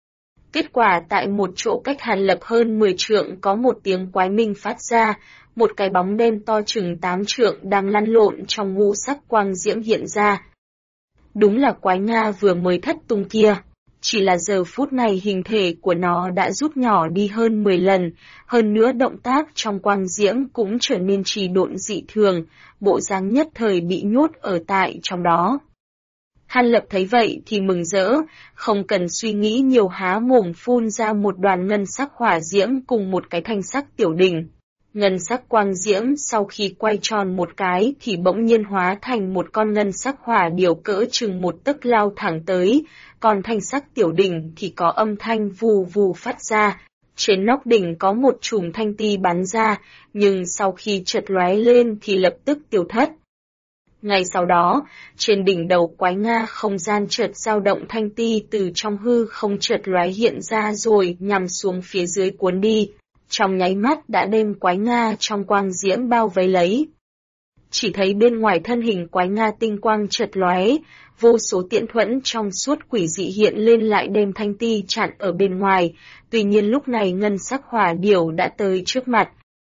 Kết quả tại một chỗ cách Hàn Lập hơn 10 trượng có một tiếng quái minh phát ra, một cái bóng đen to chừng 8 trượng đang lăn lộn trong ngũ sắc quang diễm hiện ra. Đúng là quái Nga vừa mới thất tung kia, chỉ là giờ phút này hình thể của nó đã rút nhỏ đi hơn 10 lần, hơn nữa động tác trong quang diễm cũng trở nên trì độn dị thường, bộ dáng nhất thời bị nhốt ở tại trong đó. Hàn Lập thấy vậy thì mừng rỡ, không cần suy nghĩ nhiều há mồm phun ra một đoàn ngân sắc hỏa diễm cùng một cái thanh sắc tiểu đỉnh. Ngân sắc quang diễm sau khi quay tròn một cái thì bỗng nhiên hóa thành một con ngân sắc hỏa điểu cỡ chừng một tấc lao thẳng tới, còn thanh sắc tiểu đỉnh thì có âm thanh vù vù phát ra. Trên nóc đỉnh có một chùm thanh ti bắn ra, nhưng sau khi chợt lóe lên thì lập tức tiêu thất. Ngay sau đó, trên đỉnh đầu quái Nga không gian chợt dao động thanh ti từ trong hư không chợt lóe hiện ra rồi nhằm xuống phía dưới cuốn đi. Trong nháy mắt đã đem quái Nga trong quang diễm bao vây lấy. Chỉ thấy bên ngoài thân hình quái Nga tinh quang chợt lóe, vô số tiễn thuẫn trong suốt quỷ dị hiện lên lại đem thanh ti chặn ở bên ngoài, tuy nhiên lúc này ngân sắc hỏa điểu đã tới trước mặt.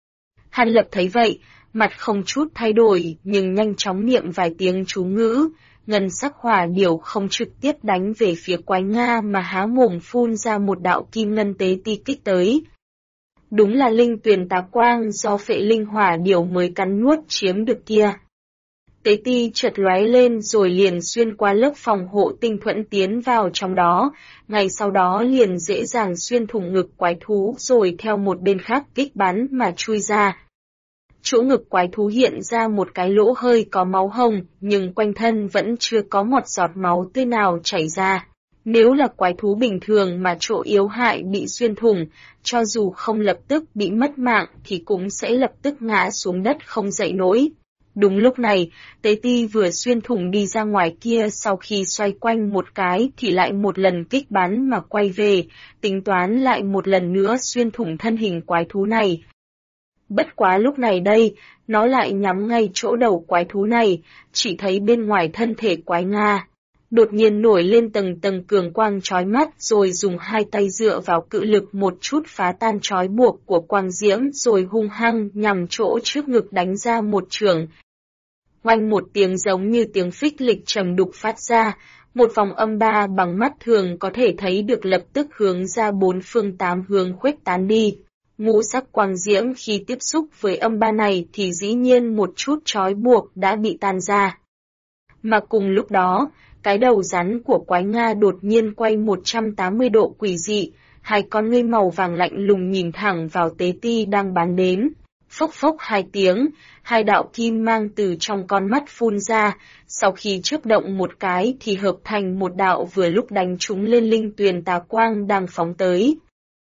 Hàn Lập thấy vậy, mặt không chút thay đổi nhưng nhanh chóng niệm vài tiếng chú ngữ, ngân sắc hỏa điểu không trực tiếp đánh về phía quái Nga mà há mồm phun ra một đạo kim ngân tế ti kích tới. Đúng là linh tuyền tá quang do phệ linh hỏa điểu mới cắn nuốt chiếm được kia. Tế ti chợt lóe lên rồi liền xuyên qua lớp phòng hộ tinh thuẫn tiến vào trong đó, ngay sau đó liền dễ dàng xuyên thủng ngực quái thú rồi theo một bên khác kích bắn mà chui ra. Chỗ ngực quái thú hiện ra một cái lỗ hơi có máu hồng, nhưng quanh thân vẫn chưa có một giọt máu tươi nào chảy ra. Nếu là quái thú bình thường mà chỗ yếu hại bị xuyên thủng, cho dù không lập tức bị mất mạng thì cũng sẽ lập tức ngã xuống đất không dậy nổi. Đúng lúc này, tế ti vừa xuyên thủng đi ra ngoài kia sau khi xoay quanh một cái thì lại một lần kích bắn mà quay về, tính toán lại một lần nữa xuyên thủng thân hình quái thú này. Bất quá lúc này đây, nó lại nhắm ngay chỗ đầu quái thú này, chỉ thấy bên ngoài thân thể quái Nga đột nhiên nổi lên tầng tầng cường quang chói mắt, rồi dùng hai tay dựa vào cự lực một chút phá tan trói buộc của quang diễm, rồi hung hăng nhằm chỗ trước ngực đánh ra một chưởng. Oanh, một tiếng giống như tiếng phích lịch trầm đục phát ra, một vòng âm ba bằng mắt thường có thể thấy được lập tức hướng ra bốn phương tám hướng khuếch tán đi. Ngũ sắc quang diễm khi tiếp xúc với âm ba này thì dĩ nhiên một chút trói buộc đã bị tan ra. Mà cùng lúc đó, cái đầu rắn của quái Nga đột nhiên quay 180 độ quỷ dị, hai con ngươi màu vàng lạnh lùng nhìn thẳng vào Tế Ti đang bắn đến. Phốc phốc hai tiếng, hai đạo kim mang từ trong con mắt phun ra, sau khi chớp động một cái thì hợp thành một đạo vừa lúc đánh trúng lên linh tuyền tà quang đang phóng tới.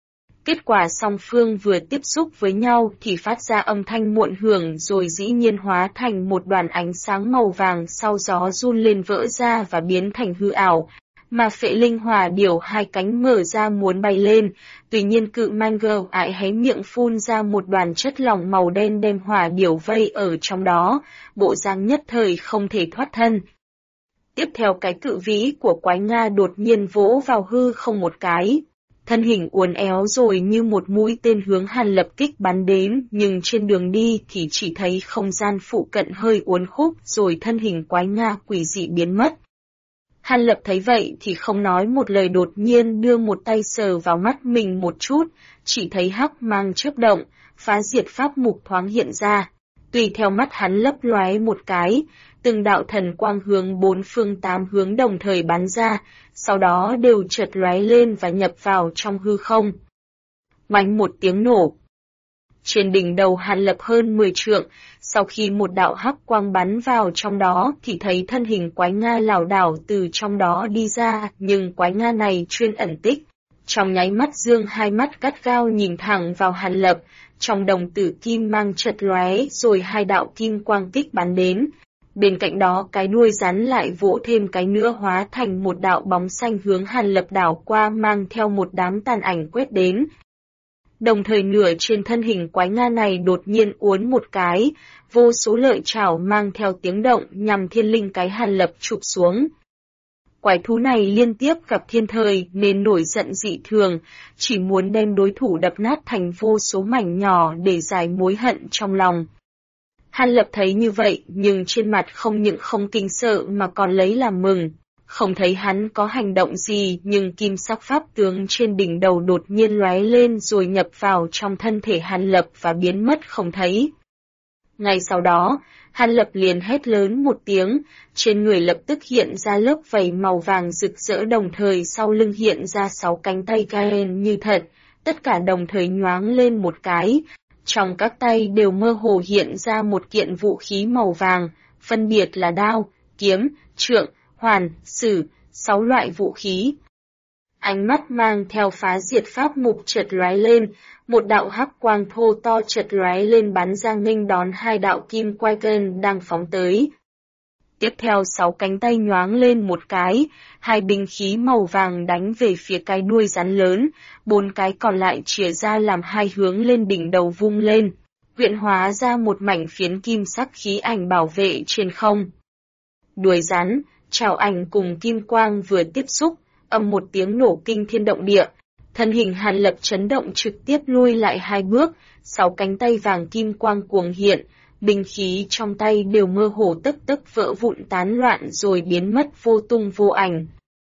Kết quả song phương vừa tiếp xúc với nhau thì phát ra âm thanh muộn hưởng, rồi dĩ nhiên hóa thành một đoàn ánh sáng màu vàng sau gió run lên vỡ ra và biến thành hư ảo. Mà Phệ Linh Hỏa Điểu hai cánh mở ra muốn bay lên, tuy nhiên cự Mango ải hé miệng phun ra một đoàn chất lỏng màu đen đem hỏa điểu vây ở trong đó, bộ dáng nhất thời không thể thoát thân. Tiếp theo cái cự vĩ của quái Nga đột nhiên vỗ vào hư không một cái. Thân hình uốn éo rồi như một mũi tên hướng Hàn Lập kích bắn đến, nhưng trên đường đi thì chỉ thấy không gian phụ cận hơi uốn khúc, rồi thân hình quái Nga quỷ dị biến mất. Hàn Lập thấy vậy thì không nói một lời, đột nhiên đưa một tay sờ vào mắt mình một chút, chỉ thấy hắc mang chớp động, phá diệt pháp mục thoáng hiện ra. Tùy theo mắt hắn lấp lóe một cái, từng đạo thần quang hướng bốn phương tám hướng đồng thời bắn ra, sau đó đều chợt lóe lên và nhập vào trong hư không. Oanh, một tiếng nổ. Trên đỉnh đầu Hàn Lập hơn 10 trượng, sau khi một đạo hắc quang bắn vào trong đó thì thấy thân hình quái Nga lảo đảo từ trong đó đi ra, nhưng quái Nga này chuyên ẩn tích. Trong nháy mắt dương hai mắt gắt gao nhìn thẳng vào Hàn Lập, trong đồng tử kim mang chợt lóe rồi hai đạo kim quang kích bắn đến. Bên cạnh đó cái đuôi rắn lại vỗ thêm cái nữa hóa thành một đạo bóng xanh hướng Hàn Lập đảo qua, mang theo một đám tàn ảnh quét đến. Đồng thời nửa trên thân hình quái Nga này đột nhiên uốn một cái, vô số lợi chảo mang theo tiếng động nhằm thiên linh cái Hàn Lập chụp xuống. Quái thú này liên tiếp gặp thiên thời nên nổi giận dị thường, chỉ muốn đem đối thủ đập nát thành vô số mảnh nhỏ để giải mối hận trong lòng. Hàn Lập thấy như vậy nhưng trên mặt không những không kinh sợ mà còn lấy làm mừng. Không thấy hắn có hành động gì nhưng kim sắc pháp tướng trên đỉnh đầu đột nhiên lóe lên rồi nhập vào trong thân thể Hàn Lập và biến mất không thấy. Ngay sau đó, Hàn Lập liền hét lớn một tiếng, trên người lập tức hiện ra lớp vảy màu vàng rực rỡ, đồng thời sau lưng hiện ra 6 cánh tay Gaen như thật, tất cả đồng thời nhoáng lên một cái. Trong các tay đều mơ hồ hiện ra một kiện vũ khí màu vàng, phân biệt là đao, kiếm, trượng, hoàn, sử, 6 loại vũ khí. Ánh mắt mang theo phá diệt pháp mục chợt lóe lên, một đạo hắc quang thô to chợt lóe lên bắn ra nghênh đón hai đạo kim quai cơn đang phóng tới. Tiếp theo 6 cánh tay nhoáng lên một cái, hai binh khí màu vàng đánh về phía cái đuôi rắn lớn, 4 cái còn lại chìa ra làm hai hướng lên đỉnh đầu vung lên, huyện hóa ra một mảnh phiến kim sắc khí ảnh bảo vệ trên không. Đuôi rắn, trảo ảnh cùng kim quang vừa tiếp xúc, ầm một tiếng nổ kinh thiên động địa, thân hình Hàn Lập chấn động trực tiếp lui lại 2 bước, 6 cánh tay vàng kim quang cuồng hiện, binh khí trong tay đều mơ hồ tấp tấp vỡ vụn tán loạn rồi biến mất vô tung vô ảnh.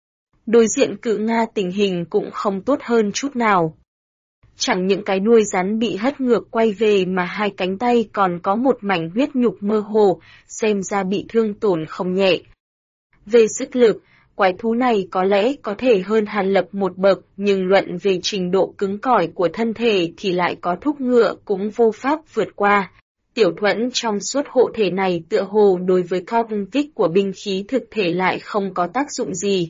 Đối diện cự Nga tình hình cũng không tốt hơn chút nào. Chẳng những cái đuôi rắn bị hất ngược quay về mà hai cánh tay còn có một mảnh huyết nhục mơ hồ, xem ra bị thương tổn không nhẹ. Về sức lực, quái thú này có lẽ có thể hơn Hàn Lập một bậc, nhưng luận về trình độ cứng cỏi của thân thể thì lại có thúc ngựa cũng vô pháp vượt qua. Tiểu thuẫn trong suốt hộ thể này tựa hồ đối với công kích của binh khí thực thể lại không có tác dụng gì.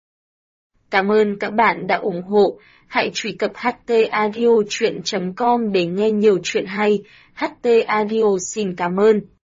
Cảm ơn các bạn đã ủng hộ, hãy truy cập htaudio.com để nghe nhiều chuyện hay. HT Audio xin cảm ơn.